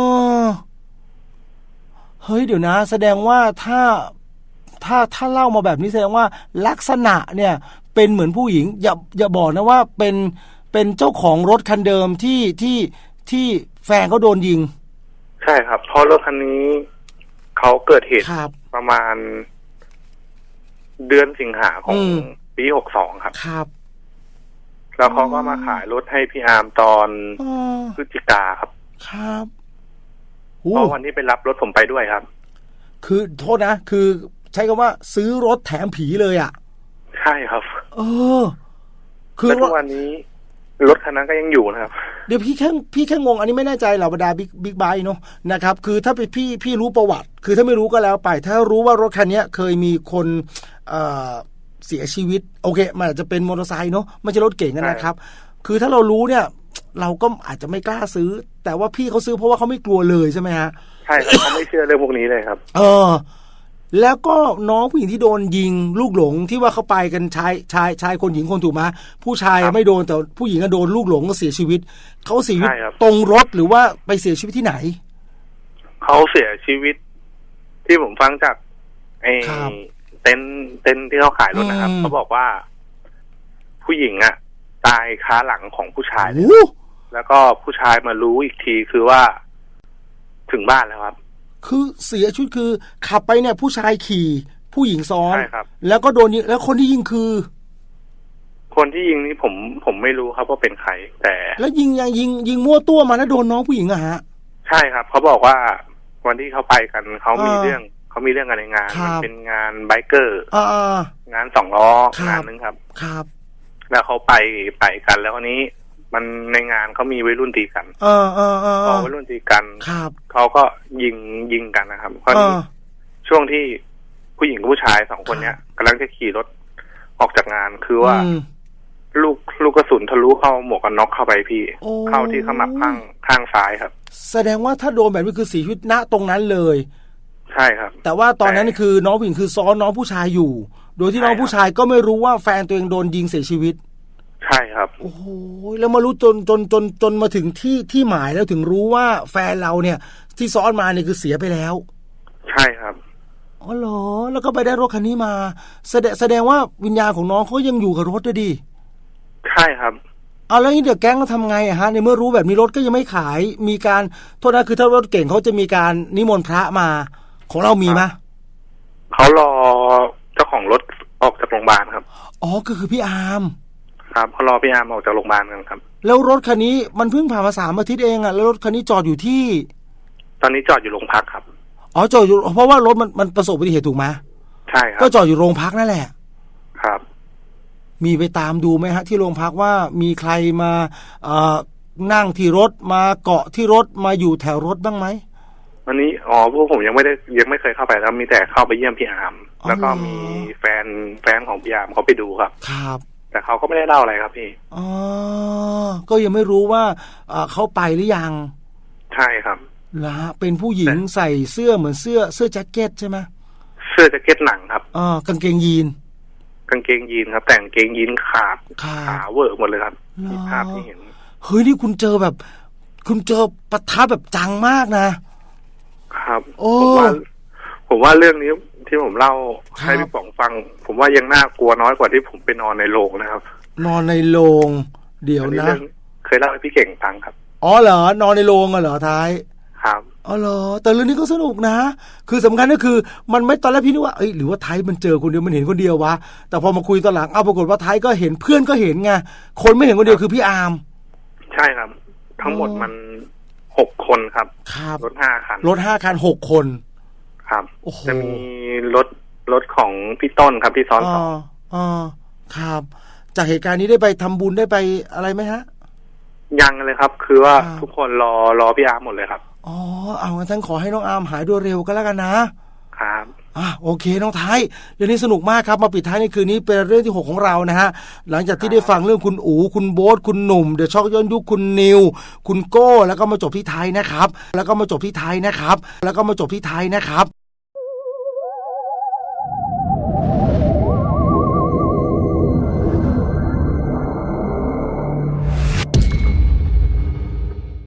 S3: เฮ้ยเดี๋ยวนะแสดงว่าถ้าถ้าถ้าเล่ามาแบบนี้แสดงว่าลักษณะเนี่ยเป็นเหมือนผู้หญิงอย่าอย่าบอกนะว่าเป็นเป็นเจ้าของรถคันเดิมที่ที่ที่แฟนเขาโดนยิง
S9: ใช่ครับเพราะรถคันนี้เขาเกิดเหตุประมาณเดือนสิงหาของปีหกสองครับ
S3: ครับ
S9: แล้วเขาก็มาขายรถให้พี่อาร์มตอนพฤศจิกาครับ
S3: ครับ
S9: เพราะวันที่ไปรับรถผมไปด้วยครับ
S3: คือโทษนะคือใช้คำว่าซื้อรถแถมผีเลยอ่ะ
S9: ใช่ครับ
S3: เออคือ
S9: ทุกวันนี้รถคันนั้นก็ยังอยู่นะครับ
S3: เดี๋ยวพี่แค่พี่แค่งงอันนี้ไม่แน่ใจเหล่าบรรดาบิ๊กบิ๊กไบค์เนาะนะครับคือถ้าไปพี่พี่รู้ประวัติคือถ้าไม่รู้ก็แล้วไปถ้ารู้ว่ารถคันนี้เคยมีคนเอ่อเสียชีวิตโอเคมันอาจจะเป็นมอเตอร์ไซค์เนาะไม่ใช่รถเก๋งนะครับคือถ้าเรารู้เนี่ยเราก็อาจจะไม่กล้าซื้อแต่ว่าพี่เขาซื้อเพราะว่าเขาไม่กลัวเลยใช่ไหมฮะ
S9: ใช่ครับเขาไม่เชื่อเรื่องพวกนี้เลยครับ
S3: เออแล้วก็น้องผู้หญิงที่โดนยิงลูกหลงที่ว่าเขาไปกันชายชายชายคนหญิงคนถูกไหมผู้ชายไม่โดนแต่ผู้หญิงก็โดนลูกหลงก็เสียชีวิตเขาเสียชีวิตตรงรถหรือว่าไปเสียชีวิตที่ไหน
S9: เขาเสียชีวิตที่ผมฟังจากไอ้เต็นเต็นที่เขาขายรถนะครับเขาบอกว่าผู้หญิงอ่ะตายค้าหลังของผู้ชายแล้วก็ผู้ชายมารู้อีกทีคือว่าถึงบ้านแล้วครับ
S3: คือเสียชีวิตคือขับไปเนี่ยผู้ชายขี่ผู้หญิงซ้อน
S9: ใช่ครับ
S3: แล้วก็โดนยิงแล้วคนที่ยิงคือ
S9: คนที่ยิงนี่ผมผมไม่รู้ครับว่าเป็นใครแต่
S3: แล้วยิงยังยิงยิงมั่วตัวมาแล้วโดนน้องผู้หญิงอะฮะ
S9: ใช่ครับเขาบอกว่าวันที่เขาไปกันเขามีเรื่องเขามีเรื่องกันในงานมันเป็นงานไบเกอร์งานสองล้องานนึงครับ
S3: ครับ
S9: แล้วเขาไปไปกันแล้ววันนี้มันในงานเขามีวัยรุ่นตีกัน
S3: เออเออเออ
S9: พอวัยรุ่นตีกัน
S3: ครับ
S9: เขาก็ยิงยิงกันนะครับเพราะนี้ช่วงที่ผู้หญิงกับผู้ชายสองคนเนี้ยกำลังจะขี่รถออกจากงานคือว่าลูกลูกกระสุนทะลุเข้าหมวกกันน็อกเข้าไปพี่เข้าที่ขมับข้างข้างซ้ายครับ
S3: แสดงว่าถ้าโดนแบบนี้คือเสียชีวิตณตรงนั้นเลย
S9: ใช่ครับ
S3: แต่ว่าตอนนั้นคือน้องผู้หญิงคือซ้อนน้องผู้ชายอยู่โดยที่น้องผู้ชายก็ไม่รู้ว่าแฟนตัวเองโดนยิงเสียชีวิต
S9: ใช่ครับ
S3: โอ้โหแล้วมารู้จนจนจนจนมาถึงที่ที่หมายแล้วถึงรู้ว่าแฟนเราเนี่ยที่ซ้อนมาเนี่ยคือเสียไปแล้ว
S9: ใช่ครับ
S3: อ๋อเหรอแล้วก็ไปได้รถคันนี้มาแสดงแสดงว่าวิญญาณของน้องเขายังอยู่กับรถด้วยดิ
S9: ใช่ครับ
S3: เอาแล้วนี่เดี๋ยวแก๊งเขาทำไงอะฮะในเมื่อรู้แบบนี้รถก็ยังไม่ขายมีการโทษนะคือถ้ารถเก่งเขาจะมีการนิมนต์พระมาของเรามีไหม
S9: เขารอเจ้าของรถออกจากโรงพยาบาลครับ
S3: อ๋อก็คือพี่อาร์ม
S9: ครับเขารอพี่อาร์มออกจากโรงพยาบาลกันครับ
S3: แล้วรถคันนี้มันเพิ่งผ่านมาสามอาทิตย์เองอะแล้วรถคันนี้จอดอยู่ที่
S9: ตอนนี้จอดอยู่โรงพักครับ
S3: อ๋อจอดอยู่เพราะว่ารถมันมันประสบอุบัติเหตุถูกไหม
S9: ใช่ครับ
S3: ก็จอดอยู่โรงพักนั่นแหละ
S9: ครับ
S3: มีไปตามดูไหมฮะที่โรงพักว่ามีใครมาเอ่อนั่งที่รถมาเกาะที่รถมาอยู่แถวรถบ้างไหม
S9: วันนี้อ๋อพวกผมยังไม่ได้ยังไม่เคยเข้าไปแล้วมีแต่เข้าไปเยี่ยมพี่อาร์มแล้วก็มีแฟนแฟนของพี่อาร์มเขาไปดูครับ
S3: ครับ
S9: แต่เขาก็ไม่ได้เล่าอะไรครับพี่
S3: อ๋อก็ยังไม่รู้ว่าเขาไปหรือยัง
S9: ใช่ครับ
S3: ละเป็นผู้หญิงใส่เสื้อเหมือนเสื้อเสื้อแจ็คเก็ตใช่ไหม
S9: เสื้อแจ็คเก็ตหนังครับ
S3: อ๋อกางเกงยีน
S9: กางเกงยีนครับแต่งเกงยีนขาดขาเวอร์หมดเลยครับมีภาพที่เห็น
S3: เฮ้ยนี่คุณเจอแบบคุณเจอปะทะแบบจังมากนะครับ
S9: โอ้ผมว่าผมว่าเรื่องนี้ที่ผมเล่าให้พี่ป๋องฟังผมว่ายังน่ากลัวน้อยกว่าที่ผมไปนอนในโรงนะครับ
S3: นอนในโรงเดี๋ยวนะ
S9: เคยเล่าให้พี่เก่งฟังครับ
S3: อ๋อเหรอนอนในโรงเหรอท้าย
S9: ครับ
S3: อ๋อเหรอแต่เรื่องนี้ก็สนุกนะคือสำคัญก็คือมันไม่ตอนแรกพี่นึกว่าเอ้ยหรือว่าไทยมันเจอคนเดียวมันเห็นคนเดียววะแต่พอมาคุยตอนหลังเอาปรากฏว่าไทยก็เห็นเพื่อนก็เห็นไงคนไม่เห็นคนเดียวคือพี่อาร์ม
S9: ใช่ครับทั้งหมดมันหกคนครับรถห้าคัน
S3: รถห้าคันหกคน
S9: ครับจะมีรถรถของพี่ต้นครับที่ซ้อนสอง
S3: อ๋อครับจากเหตุการณ์นี้ได้ไปทำบุญได้ไปอะไรไหมฮะ
S9: ยังเลยครับคือว่าทุกคนรอรอพี่อาร์มหมดเลยครับ
S3: อ๋อเอางั้นท่านขอให้น้องอาร์มหายโดยเร็วก็แล้วกันนะครับอ่ะโอเคน้องไทยเรื่องนี้สนุกมากครับมาปิดท้ายในคืนนี้เป็นเรื่องที่หกของเรานะฮะหลังจากที่ได้ฟังเรื่องคุณอู๋คุณโบ๊ทคุณหนุ่มเดอะช็อกย้อนยุคคุณนิวคุณโก้แล้วก็มาจบที่ไทยนะครับแล้วก็มาจบที่ไทยนะครับแล้วก็มาจบที่ไทยนะครับ